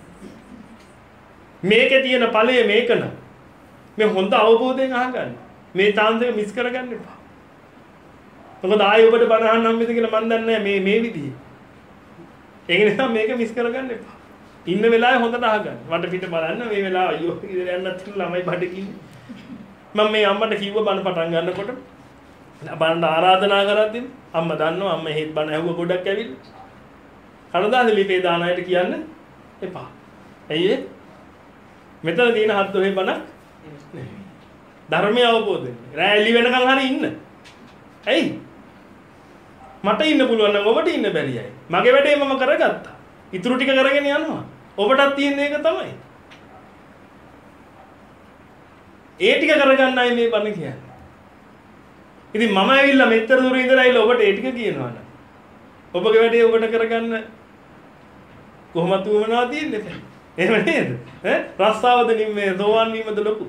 මේකේ තියෙන ඵලය මේක න ะ. මේ හොඳ අවබෝධයෙන් අහගන්න. මේ chance එක මිස් කරගන්න එපා. මොකද ආයෙ ඔබට බණ අහන්න හම්බෙද කියලා මන් දන්නේ නැහැ මේ මේ විදිහේ. ඒක නිසා මේක මිස් කරගන්න එපා. ඉන්න වෙලාවේ හොඳට අහගන්න. වට පිට බලන්න මේ වෙලාව අයියෝ ඉතින් යන්නත් කියලා ළමයි බඩ කින්නේ. මම මේ අම්මට කිව්ව බණ පටන් ගන්නකොට බණ්ඩ ආරාධනා කරද්දී අම්මා දන්නවා අම්මා හේත් බණ ඇහුව ගොඩක් ඇවිල්ලා. කනදාද ලිපේ දාන අයට කියන්න එපා. ඇයි ඒ? මෙතන තියෙන හත් දොහේ බණක් නෙමෙයි. ධර්මය අවබෝධ වෙන්න. රැ එළි වෙනකන් හරි ඉන්න. ඇයි? මට ඉන්න පුළුවන් නම් ඔබට ඉන්න බැරියයි. මගේ වැඩේ මම කරගත්තා. ඉතුරු ටික කරගෙන යනවා. ඔබටත් තියෙන එක තමයි. ඒ ටික කරගන්නයි මේ බණ කියන්නේ. ඉතින් මම ඇවිල්ලා මෙච්චර දුර ඉඳලා ඇවිල්ලා ඔබට ඒ ටික කියනවා නම් ඔබගේ වැඩේ ඔබට කරගන්න කොහොමද උවමනා තියෙන්නේ? එහෙම නේද? ඈ රස්සාවද නිම්මේ සෝවන් වීමද ලොකු?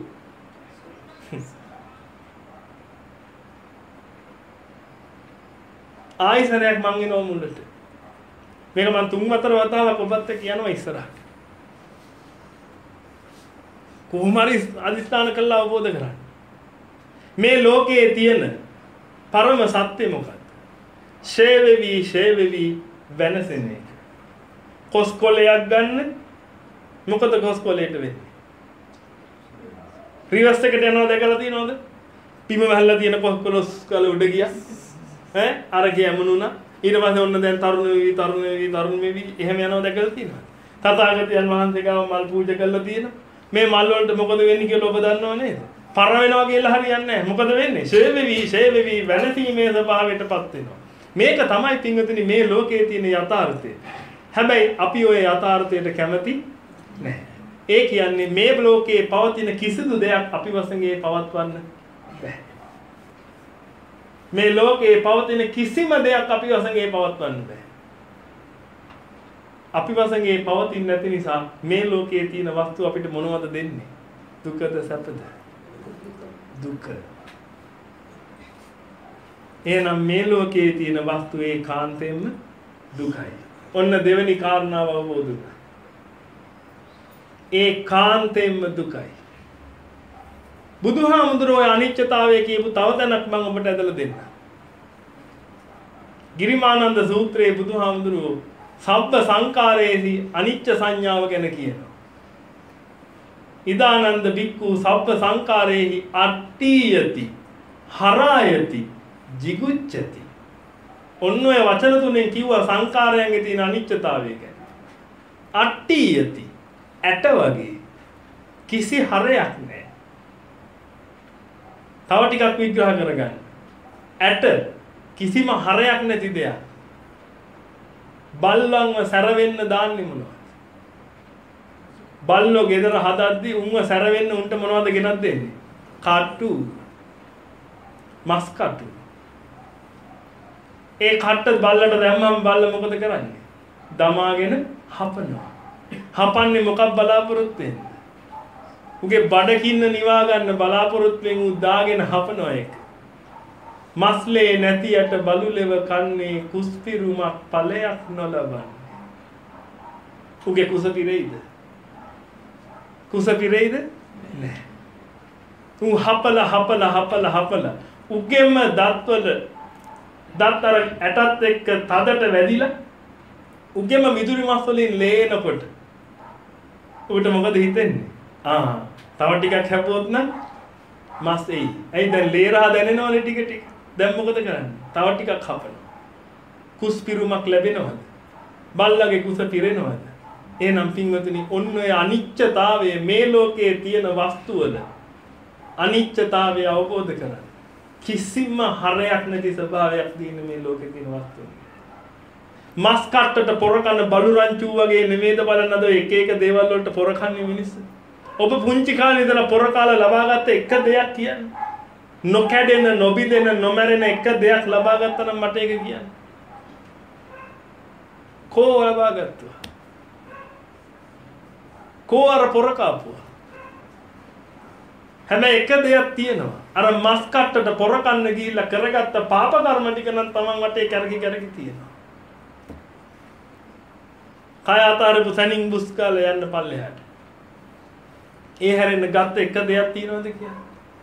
ආයිසරයක් මං එනවා මුලට. මේක මං තුන් හතර වතාවක් ඔබත් එක්ක යනවා ඉස්සරහට. කොහොම හරි අදිස්ථාන කළා අවබෝධ කරගන්න. මේ ලෝකයේ තියෙන පරම සත්‍ය මොකක්ද? ෂේවෙවි ෂේවෙවි වෙනසෙන එක. කොස්කොලයක් ගන්න මොකද කොස්කොලයට වෙන්නේ? රිවර්ස් එකට යනවා දැකලා තියෙනවද? පිම වැහලා තියෙන කොස්කොලස් කල උඩ ගියා. ඈ අර කියමුණුනා ඊට පස්සේ ඔන්න දැන් තරුණ වෙවි තරුණ වෙවි තරුණ වෙවි එහෙම යනවා දැකලා තියෙනවා. තථාගතයන් වහන්සේ ගාව මල් පූජා කරලා තියෙනවා. මේ මල් වලට මොකද වෙන්නේ කියලා ඔබ දන්නව නේද? පර වෙනවා කියලා හරියන්නේ නැහැ. මොකද වෙන්නේ? ෂේවෙවි ෂේවෙවි වෙනසීමේ ස්වභාවයටපත් වෙනවා. මේක තමයි පින්වතුනි මේ ලෝකයේ තියෙන යථාර්ථය. හැබැයි අපි ওই යථාර්ථයට කැමති නැහැ. ඒ කියන්නේ මේ ලෝකයේ පවතින කිසිදු දෙයක් අපි වශයෙන් පවත්වන්න බැහැ. මේ ලෝකයේ පවතින කිසිම දෙයක් අපි වශයෙන් පවත්වන්න බැහැ. අපි වශයෙන් පවතින්නේ නැති නිසා මේ ලෝකයේ තියෙන වස්තු අපිට මොනවද දෙන්නේ? දුකද සැපද? දුක. එහෙනම් මේ ලෝකයේ තියෙන වස්තු ඒකාන්තයෙන්ම දුකයි. ඔන්න දෙවෙනි කාරණාව අවබෝධ වුණා. ඒකාන්තයෙන්ම දුකයි. බුදුහාමුදුරුවෝ අනිත්‍යතාවය කියපු තව තැනක් මම ඔබට ඇදලා දෙන්න. ගිරිමානන්ද සූත්‍රයේ බුදුහාමුදුරුවෝ සබ්බ සංකාරයේහි අනිච්ච සංඥාව ගැන කියනවා. ඉදානන්ද බික්ඛු සබ්බ සංකාරයේහි අට්ඨියති හරායති jigucchati. ඔන්න ඔය වචන තුනෙන් කිව්වා සංකාරයන්ගේ තියෙන අනිත්‍යතාවය ගැන. අට්ඨියති ඇට වගේ කිසි හරයක් නැහැ. තව ටිකක් විග්‍රහ කරගන්න. ඇට කිසිම හරයක් නැති දෙයක්. බල්ලන්ව සැරවෙන්න දාන්නේ මොනවද? බල්ලෝ ගෙදර හදද්දී උන්ව සැරවෙන්න උන්ට මොනවද ගෙනත් දෙන්නේ? කට්ටු. මස් කට්ටු. ඒ කට්ට බල්ලට දැම්මම බල්ල මොකද කරන්නේ? දමාගෙන හපනවා. හපන්නේ මොකක් බලාපොරොත්තු වෙන්නේ? උගේ බඩකින්න නිවා ගන්න බලාපොරොත්තු වෙන උ දාගෙන හපනවා ඒක. මස්ලේ නැතියට බලුලෙව කන්නේ කුස්පිරුමක් ඵලයක් නොලබන්නේ. උගේ කුස පිරෙයිද? කුස පිරෙයිද? නැහැ. උ හපල හපල හපල හපල උගෙම දත්වල දත්තර ඇටත් එක්ක තදට වැදිලා උගෙම මිදුරි මස් වලින් ලේනකොට උට මොකද හිතෙන්නේ? ආ තව ටිකක් හැපුවොත් නම් මස් එයි. ඇයි දැන් ලේ රහ දැනෙනවනේ ටික ටික. දැන් මොකද කරන්නේ? තව ටිකක් හපනවා. කුස් පිරුමක් ලැබෙනවද? බල්ලගේ කුස පිරෙනවද? එහෙනම් පින්වතුනි ඔන්න ඔය අනිත්‍යතාවය මේ ලෝකයේ තියෙන වස්තුවල අනිත්‍යතාවය අවබෝධ කරගන්න. කිසිම හරයක් නැති ස්වභාවයක් තියෙන මේ ලෝකේ තියෙන වස්තුන්. මස් කට්ටට පොර කන බලු රංචු වගේ නෙමෙයිද බලන්න අද එක එක දේවල් වලට පොර කන්නේ මිනිස්සු. ඔබ පුංචි කාලේ ඉඳලා පොර කාලා ලබාගත්ත එක දෙයක් කියන්න. නොකැඩෙන නොබිදෙන නොමැරෙන එක දෙයක් ලබා ගත්තා නම් මට ඒක කියන්න. කෝ ලබාගත්තා? කෝ අර පොර කාපුවා? හැබැයි එක දෙයක් තියෙනවා. අර මස් කට්ටට පොර කන්න ගිහිල්ලා කරගත්ත පාප කර්ම ටික නම් Taman වටේ කරකි කරකි තියෙනවා. කය අතාරපු සනින් බුස් කාලේ යන්න පල්ලෙහාට. ඒ හැරෙන්න ගත්ත එක දෙයක් තියෙනවද කියන්නේ?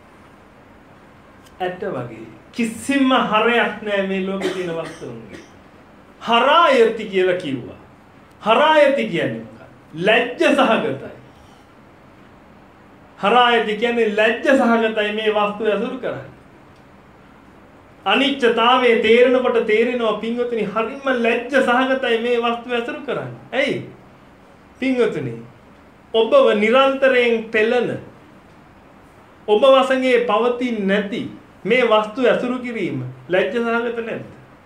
ඇත්ත වගේ කිසිම හරයක් නැහැ මේ ලෝකේ තියෙන වස්තුන්ගේ. හරායති කියලා කිව්වා. හරායති කියන්නේ මොකක්ද? ලැජ්ජ සහගතයි. හරායති කියන්නේ ලැජ්ජ සහගතයි මේ වස්තු ඇසුරු කරන්නේ. අනිත්‍යතාවයේ තේරෙනකොට තේරෙනවා පින්වතුනි හරිම ලැජ්ජ සහගතයි මේ වස්තු ඇසුරු කරන්නේ. ඇයි? පින්වතුනි ඔබව නිරන්තරයෙන් පෙළන ඔබ වසඟේ පවතින් නැති මේ වස්තු ඇසුරු කිරීම ලැජ්ජ සහගත නැද්ද?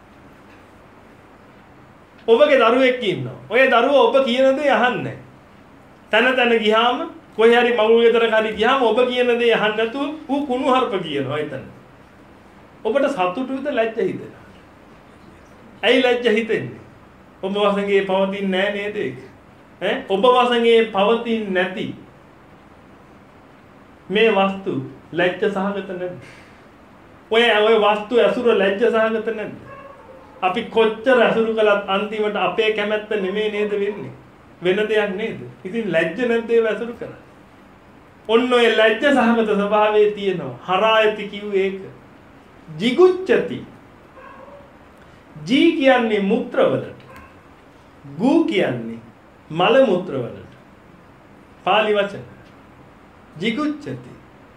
ඔබගේ දරුවෙක් ඉන්නවා. ඔය දරුවා ඔබ කියන දේ අහන්නේ නැහැ. තන තන ගියාම කොහේ හරි මගුල් ගෙදරක හරි ගියාම ඔබ කියන දේ අහන්න නැතුව ඌ කුණු හර්ප කියනවා එතන. ඔබට සතුටුද ලැජ්ජ හිතෙනවා? ඇයි ලැජ්ජ හිතෙන්නේ? ඔබ වසඟේ පවතින්නේ නැහැ නේද ඒක? ඈ ඔබ වසඟේ පවතින්නේ නැති මේ වස්තු ලැජ්ජ සහගත නැද්ද? ඔය ඔය වස්තු ඇසුර ලැජ්ජ සහගත නැද්ද? අපි කොච්චර ඇසුරු කළත් අන්තිමට අපේ කැමැත්ත නෙමෙයි නේද වෙන්නේ? වෙන දෙයක් නේද? ඉතින් ලැජ්ජ නැද්ද ඒව ඇසුරු කරන්නේ? ඔන්න ඔය ලැජ්ජ සහගත ස්වභාවයේ තියෙනවා. හරායති කිව්වේ ඒක. jigucchati. ජී කියන්නේ මුත්‍ර වලට. ගු කියන්නේ මල මුත්‍ර වලට. පාලි වචන. jigucchati.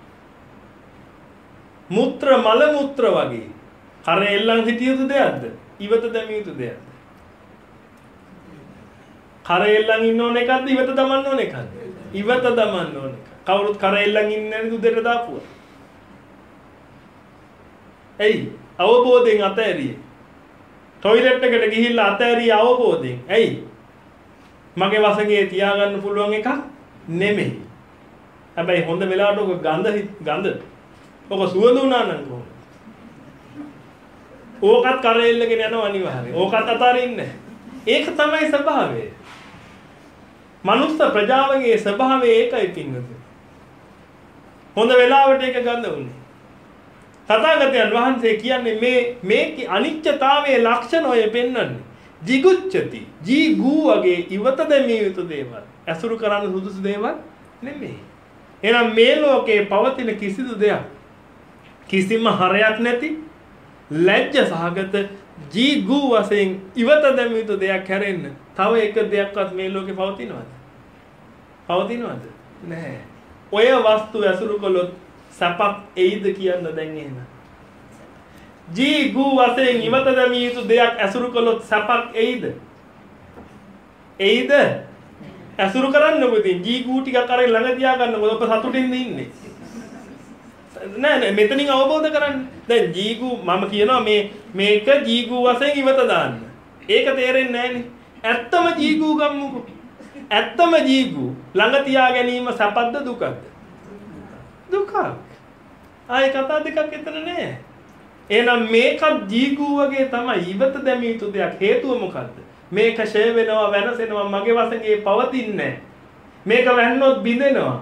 මුත්‍ර මල මුත්‍ර වගේ. කර එල්ලන් හිටිය යුතු දෙයක්ද? ඉවත දැමිය යුතු දෙයක්ද? කර එල්ලන් ඉන්න ඕන එකක්ද? ඉවත දමන්න ඕන එකක්ද? ඉවත දමන්න ඕන එක. කවුරුත් කර එල්ලන් ඉන්නේ නැති උදේට දාපුවා. ඇයි? අවබෝධයෙන් අතෑරියේ. টয়ලට් එකට ගිහිල්ලා අතෑරිය අවබෝධයෙන්. ඇයි? මගේ වසඟේ තියාගන්න පුළුවන් එකක් නෙමෙයි. හැබැයි හොඳ වෙලාවට ඔක ගඳ ගඳ. ඔක සුවඳ උනා නම් කොහොමද? ඕකත් කර එල්ලගෙන යනවා අනිවාර්යයෙන්. ඕකත් අතාරින්නේ. ඒක තමයි ස්වභාවය. මනුස්ස ප්‍රජාවගේ ස්වභාවය ඒකයි පින්නද. හොඳ වෙලාවට ඒක ගඳ උනේ. තථාගතයන් වහන්සේ කියන්නේ මේ මේ අනිත්‍යතාවයේ ලක්ෂණ ඔය පෙන්වන්නේ. jigucchati. ජී ගූ වගේ ඉවත දැමිය යුතු දේවල්. ඇසුරු කරන්න සුදුසු දේවල් නෙමෙයි. එහෙනම් මේ ලෝකේ පවතින කිසිදු දෙයක් කිසිම හරයක් නැති ලැජ්ජ සහගත ජී ගූ වශයෙන් ඉවත දැමිය යුතු දෙයක් හැරෙන්න තව එක දෙයක්වත් මේ ලෝකේ පවතිනවද? පවතිනවද? නැහැ. ඔය වස්තු ඇසුරු කළොත් සපක් එයිද කියන්න දැන් එහෙම. ජී ගූ වශයෙන් ඉවත දැමිය යුතු දෙයක් ඇසුරු කළොත් සපක් එයිද? එයිද? ඇසුරු කරන්න මොකදින් ජී ගූ ටිකක් අරගෙන ළඟ තියාගන්න මොකද ඔබ සතුටින්ද ඉන්නේ? නෑ නෑ මෙතනින් අවබෝධ කරන්න. දැන් ජී ගූ මම කියනවා මේ මේක ජී ගූ වශයෙන් ඉවත දාන්න. ඒක තේරෙන්නේ නෑනේ. ඇත්තම ජීගු ගම්මුකෝ. ඇත්තම ජීගු ළඟ තියා ගැනීම සැපද දුකද? දුකක්. ආයි කතා දෙකක් එතන නෑ. එහෙනම් මේකත් ජීගු වගේ තමයි ඉවත දැමිය යුතු දෙයක්. හේතුව මොකද්ද? මේක ෂේ වෙනවා වෙනසෙනවා මගේ වශයෙන් පවතින්නේ නෑ. මේක වැන්නොත් බිඳෙනවා.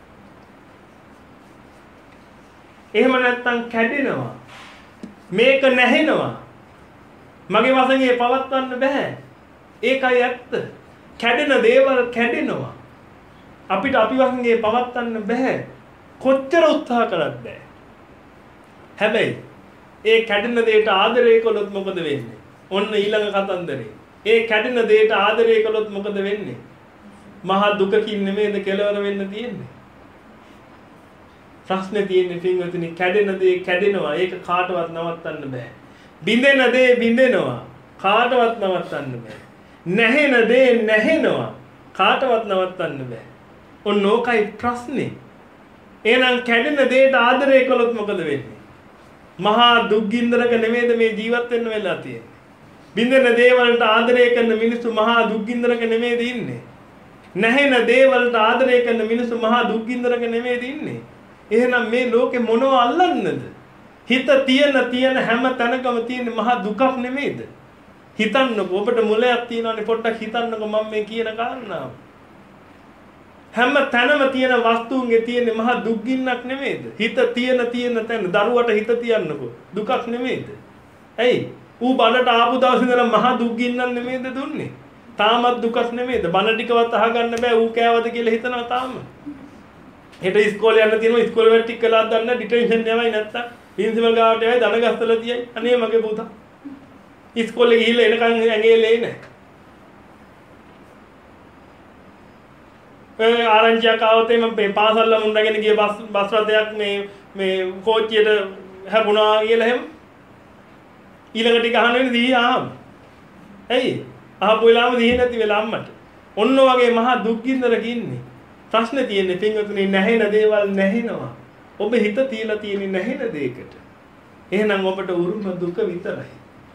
එහෙම නැත්තම් කැඩෙනවා. මේක නැහෙනවා. මගේ වශයෙන් පවත්වන්න බෑ. ඒකයි ඇත්ත. කැඩෙන දේවල් කැඩෙනවා. අපිට අපි වශයෙන් පවත්වන්න බෑ. කොච්චර උත්සාහ කරත් බෑ. හැබැයි ඒ කැඩෙන දෙයට ආදරය කළොත් මොකද වෙන්නේ? ඔන්න ඊළඟ කතන්දරේ. ඒ කැඩෙන දෙයට ආදරය කළොත් මොකද වෙන්නේ? මහා දුකකින් නෙමෙයිද කෙලවර වෙන්න තියෙන්නේ. ප්‍රශ්නේ තියෙන්නේ පින්වතුනි කැඩෙන දේ කැඩෙනවා. ඒක කාටවත් නවත්තන්න බෑ. බිඳෙන දේ බිඳෙනවා. කාටවත් නවත්තන්න බෑ. නැහෙන දේ නැහෙනවා. කාටවත් නවත්තන්න බෑ. ඔන්න ඕකයි ප්‍රශ්නේ. එහෙනම් කැඩෙන දේට ආදරය කළොත් මොකද වෙන්නේ? මහා දුක්ගින්දරක නෙමෙයිද මේ ජීවත් වෙන්න වෙලා තියෙන්නේ. බින්දෙන දේවල්ට ආදරය කරන මිනිස්සු මහා දුක්ගින්දරක නෙමෙයිද ඉන්නේ. නැහෙන දේවල්ට ආදරය කරන මිනිස්සු මහා දුක්ගින්දරක නෙමෙයිද ඉන්නේ. එහෙනම් මේ ලෝකේ මොනව අල්ලන්නද? හිත තියෙන තියෙන හැම තැනකම තියෙන මහා දුකක් නෙමෙයිද? හිතන්නකෝ ඔබට මොලයක් තියෙනවානේ පොඩ්ඩක් හිතන්නකෝ මම මේ කියන කාරණාව. හැම තැනම තියෙන වස්තුන්ගේ තියෙන මහා දුක්ගින්නක් නෙමෙයිද? හිත තියෙන තියෙන තැන දරුවට හිත තියන්නකෝ දුකක් නෙමෙයිද? ඇයි? ඌ බඩට ආපු දවසේ ඉඳලා මහා දුක්ගින්නක් නෙමෙයිද දුන්නේ? තාමත් දුකක් නෙමෙයිද? බන ටිකවත් අහගන්න බෑ ඌ කෑවද කියලා හිතනවා තාම. හෙට ඉස්කෝලේ යන්න තියෙනවා ඉස්කෝලේ වැඩ ටික කළාද දන්න ඩිටෙන්ෂන් යවයි නැත්තම් ප්‍රින්සිපල් ගාවට යවයි දන ගස්සලා තියයි. අනේ මගේ පුතා. ඉස්කෝලේ ගිහිල්ලා එනකන් ඇඟේ ලේ නැහැ. ඒ ආරංචියක් ආවොත් මම මේ පාසල්ල මුණගෙන ගිය බස් බස් රථයක් මේ මේ කෝච්චියට හැපුණා කියලා එහෙම ඊළඟ ටික අහන්න වෙන්නේ දී ආම්. ඇයි? අහපු වෙලාවම දී නැති වෙලා අම්මට. ඔන්න වගේ මහා දුක්ගින්දරක ඉන්නේ. ප්‍රශ්නේ තියෙන්නේ පින්වතුනි නැහෙන දේවල් නැහෙනවා. ඔබ හිත තියලා තියෙන්නේ නැහෙන දෙයකට. එහෙනම් ඔබට උරුම දුක විතරයි.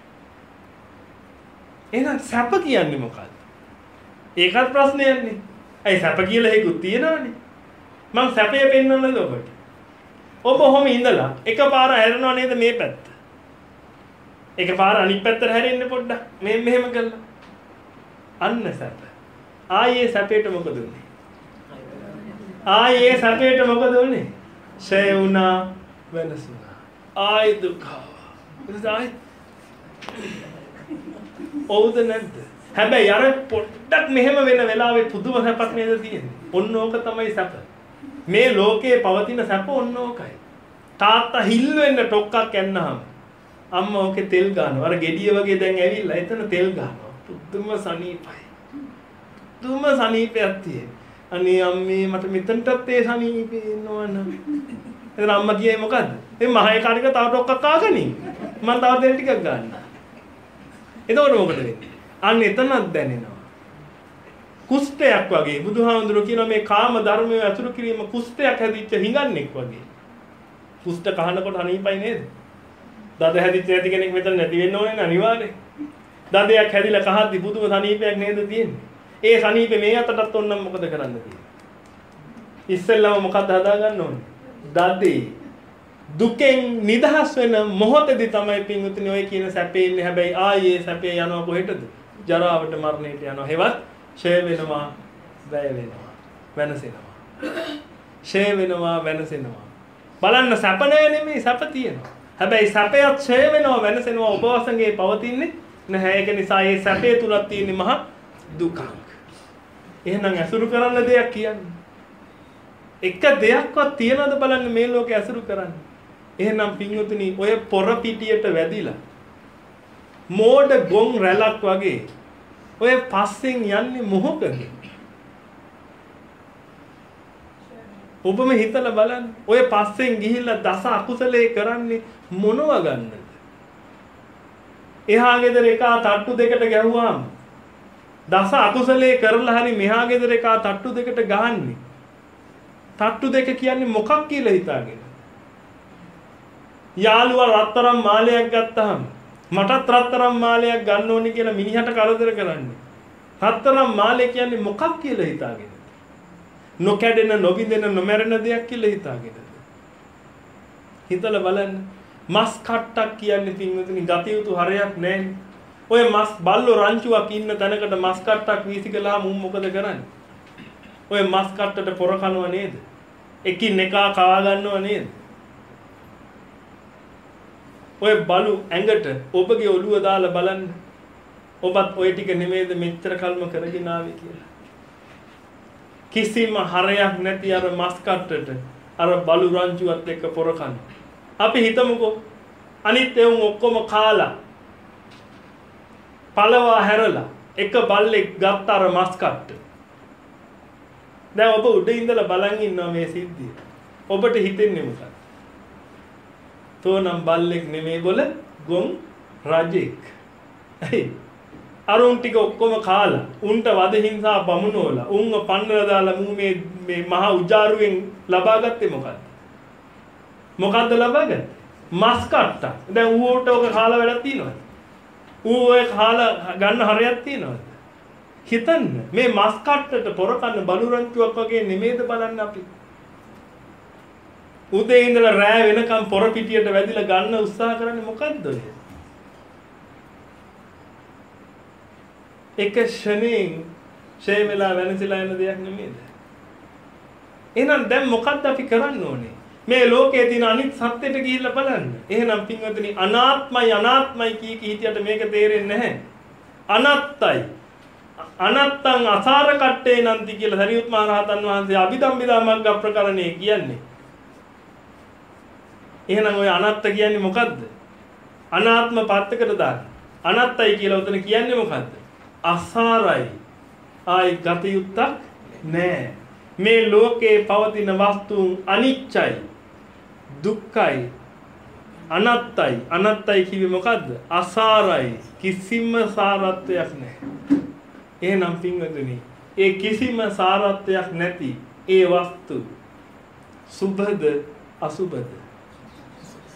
එහෙනම් සැප කියන්නේ මොකක්ද? ඒකත් ප්‍රශ්නයක්නේ. ඇයි සැප කියලා හේකුත් තියෙනවනේ. මං සැපය පෙන්වන්නද ඔබට? ඔබ ඔහොම ඉඳලා එකපාර හැරෙනව නේද මේ පැත්ත? එකපාර අනිත් පැත්තට හැරෙන්න පොඩ්ඩක්. මේ මෙහෙම කළා. අන්න සැප. ආයේ සැපේට මොකද උනේ? ආයේ සැපේට මොකද උනේ? ෂය වුණා වෙනසුණා. ආයි දුක. ඉතින් ඔව්ද නැද්ද? හැබැයි අර පොඩ්ඩක් මෙහෙම වෙන වෙලාවේ පුදුම සැපක් නේද තියෙන්නේ. ඔන්න ඕක තමයි සැප. මේ ලෝකේ පවතින සැප ඔන්න ඕකයි. තාත්තා හිල් වෙන්න ටොක්කක් යන්නාම අම්මා ඕකේ තෙල් ගන්නවා. අර ගෙඩිය වගේ දැන් ඇවිල්ලා එතන තෙල් ගන්නවා. පුදුම සනීපයි. පුදුම සනීපයක් තියෙන. අනේ අම්මේ මට මෙතනටත් ඒ සනීපේ එනවනම්. එතන අම්මා කියයි මොකද්ද? මේ මහේ කාරික තව ටොක්කක් ආගනින්. මම තව තෙල් ටිකක් ගන්නවා. එතකොට මොකද වෙන්නේ? අන්න එතනක් දැනෙනවා. කුෂ්ඨයක් වගේ බුදුහාමුදුරුවෝ කියනවා මේ කාම ධර්මයේ අතුරු කිරීම කුෂ්ඨයක් හැදිච්ච හිඟන්නෙක් වගේ. කුෂ්ඨ කහනකොට අනීපයි නේද? දද හැදිච්ච නැති කෙනෙක් මෙතන නැති වෙන්න ඕනේ අනිවාර්යයෙන්. දදයක් හැදිලා කහද්දි බුදුම සනීපයක් නේද තියෙන්නේ? ඒ සනීපේ මේ අතටත් ඔන්නම් මොකද කරන්න තියෙන්නේ? ඉස්සෙල්ලාම මොකද්ද හදාගන්න ඕනේ? දදේ දුකෙන් නිදහස් වෙන මොහොතේදී තමයි පින්වතුනි ඔය කියන සැපේ ඉන්නේ. හැබැයි ආයේ සැපේ යනවා කොහෙටද? ජරාවට මරණයට යනවා. හෙවත් ෂය වෙනවා, වැය වෙනවා, වෙනසෙනවා. ෂය වෙනවා, වෙනසෙනවා. බලන්න සැප නැහැ නෙමෙයි සැප තියෙනවා. හැබැයි සැපයත් ෂය වෙනවා, වෙනසෙනවා ඔබ වශයෙන් පවතින්නේ නැහැ. ඒක නිසා මේ සැපේ තුලක් තියෙන මහා දුකක්. එහෙනම් අසුරු කරන්න දෙයක් කියන්නේ. එක දෙයක්වත් තියනවද බලන්න මේ ලෝකේ අසුරු කරන්න. එහෙනම් පින්වතුනි ඔය පොර පිටියට වැදිලා මෝඩ ගොන් රැලක් වගේ ඔය පස්සෙන් යන්නේ මොහොතද? ඔබම හිතලා බලන්න. ඔය පස්සෙන් ගිහිල්ලා දස අකුසලේ කරන්නේ මොනව ගන්නද? එහා ගෙදර එක තට්ටු දෙකට ගැහුවාම දස අකුසලේ කරලා හරි මෙහා ගෙදර එක තට්ටු දෙකට ගහන්නේ. තට්ටු දෙක කියන්නේ මොකක් කියලා හිතාගෙන. යාළුවා රත්තරන් මාලයක් ගත්තාම මටත් රත්තරන් මාලයක් ගන්න ඕනි කියලා මිනිහට කරදර කරන්නේ. රත්තරන් මාලේ කියන්නේ මොකක් කියලා හිතාගෙන? නොකැඩෙන, නොබිඳෙන, නොමැරෙන දෙයක් කියලා හිතාගෙනද? හිතලා බලන්න. මස් කට්ටක් කියන්නේ පින්වතුනි ගතියුතු හරයක් නැහැ. ඔය මස් බල්ලෝ රංචුවක් ඉන්න තැනකට මස් කට්ටක් වීසි කළාම උන් මොකද කරන්නේ? ඔය මස් කට්ටට පොර කනව නේද? එකින් එකා කවා ගන්නව නේද? ඔය බලු ඇඟට ඔබගේ ඔළුව දාලා බලන්න. ඔබත් ඔය ටික නෙමෙයිද මෙච්චර කල්ම කරගෙන ආවේ කියලා. කිසිම හරයක් නැති අර මස් කට්ටට අර බලු රංචුවත් එක්ක පොර කන. අපි හිතමුකෝ අනිත් එවුන් ඔක්කොම කාලා පළවා හැරලා එක බල්ලෙක් ගත්ත අර මස් කට්ට. දැන් ඔබ උඩ ඉඳලා බලන් ඉන්නවා මේ සිද්ධිය. ඔබට හිතෙන්නේ මොකක්ද? තෝනම් බල්ලෙක් නෙමෙයි බොල ගොන් රජෙක්. ඇයි? අරුන් ටික ඔක්කොම කාලා උන්ට වද හිංසා බමුණෝලා උන්ව පන්නලා දාලා මූ මේ මේ මහා උජාරුවෙන් ලබාගත්තේ මොකද්ද? මොකද්ද ලබාගත්තේ? මස් කට්ටක්. දැන් ඌට ඔක කාලා වැඩක් තියනවද? ඌ ඔය කාලා ගන්න හරයක් තියනවද? හිතන්න මේ මස් කට්ටට පොර කන්න බලු රංචුවක් වගේ නෙමෙයිද බලන්න අපි. උදේ ඉඳලා රෑ වෙනකම් පොර පිටියට වැදිලා ගන්න උත්සාහ කරන්නේ මොකද්ද ඔය? එක ෂණයෙන් ෂේ වෙලා වෙනසලා යන දෙයක් නෙමෙයිද? එහෙනම් දැන් මොකද්ද අපි කරන්න ඕනේ? මේ ලෝකයේ තියෙන අනිත් සත්‍යෙට ගිහිල්ලා බලන්න. එහෙනම් පින්වතුනි අනාත්මයි අනාත්මයි කී කී හිටියට මේක තේරෙන්නේ නැහැ. අනත්තයි. අනත්තං අසාර කට්ටේ නන්ති කියලා සරියුත් මහ රහතන් වහන්සේ අභිධම්මිදා මග්ග ප්‍රකරණේ කියන්නේ. එහෙනම් ඔය අනත්ත කියන්නේ මොකද්ද? අනාත්ම පැත්තකට දාන්න. අනත්තයි කියලා උතන කියන්නේ මොකද්ද? අසාරයි. ආයි ගතියුත්තක් නෑ. මේ ලෝකේ පවතින වස්තුන් අනිච්චයි. දුක්ඛයි. අනත්තයි. අනත්තයි කිව්වේ මොකද්ද? අසාරයි. කිසිම සාරත්වයක් නෑ. එහෙනම් පින්වතුනි, ඒ කිසිම සාරත්වයක් නැති ඒ වස්තු සුභද අසුභද?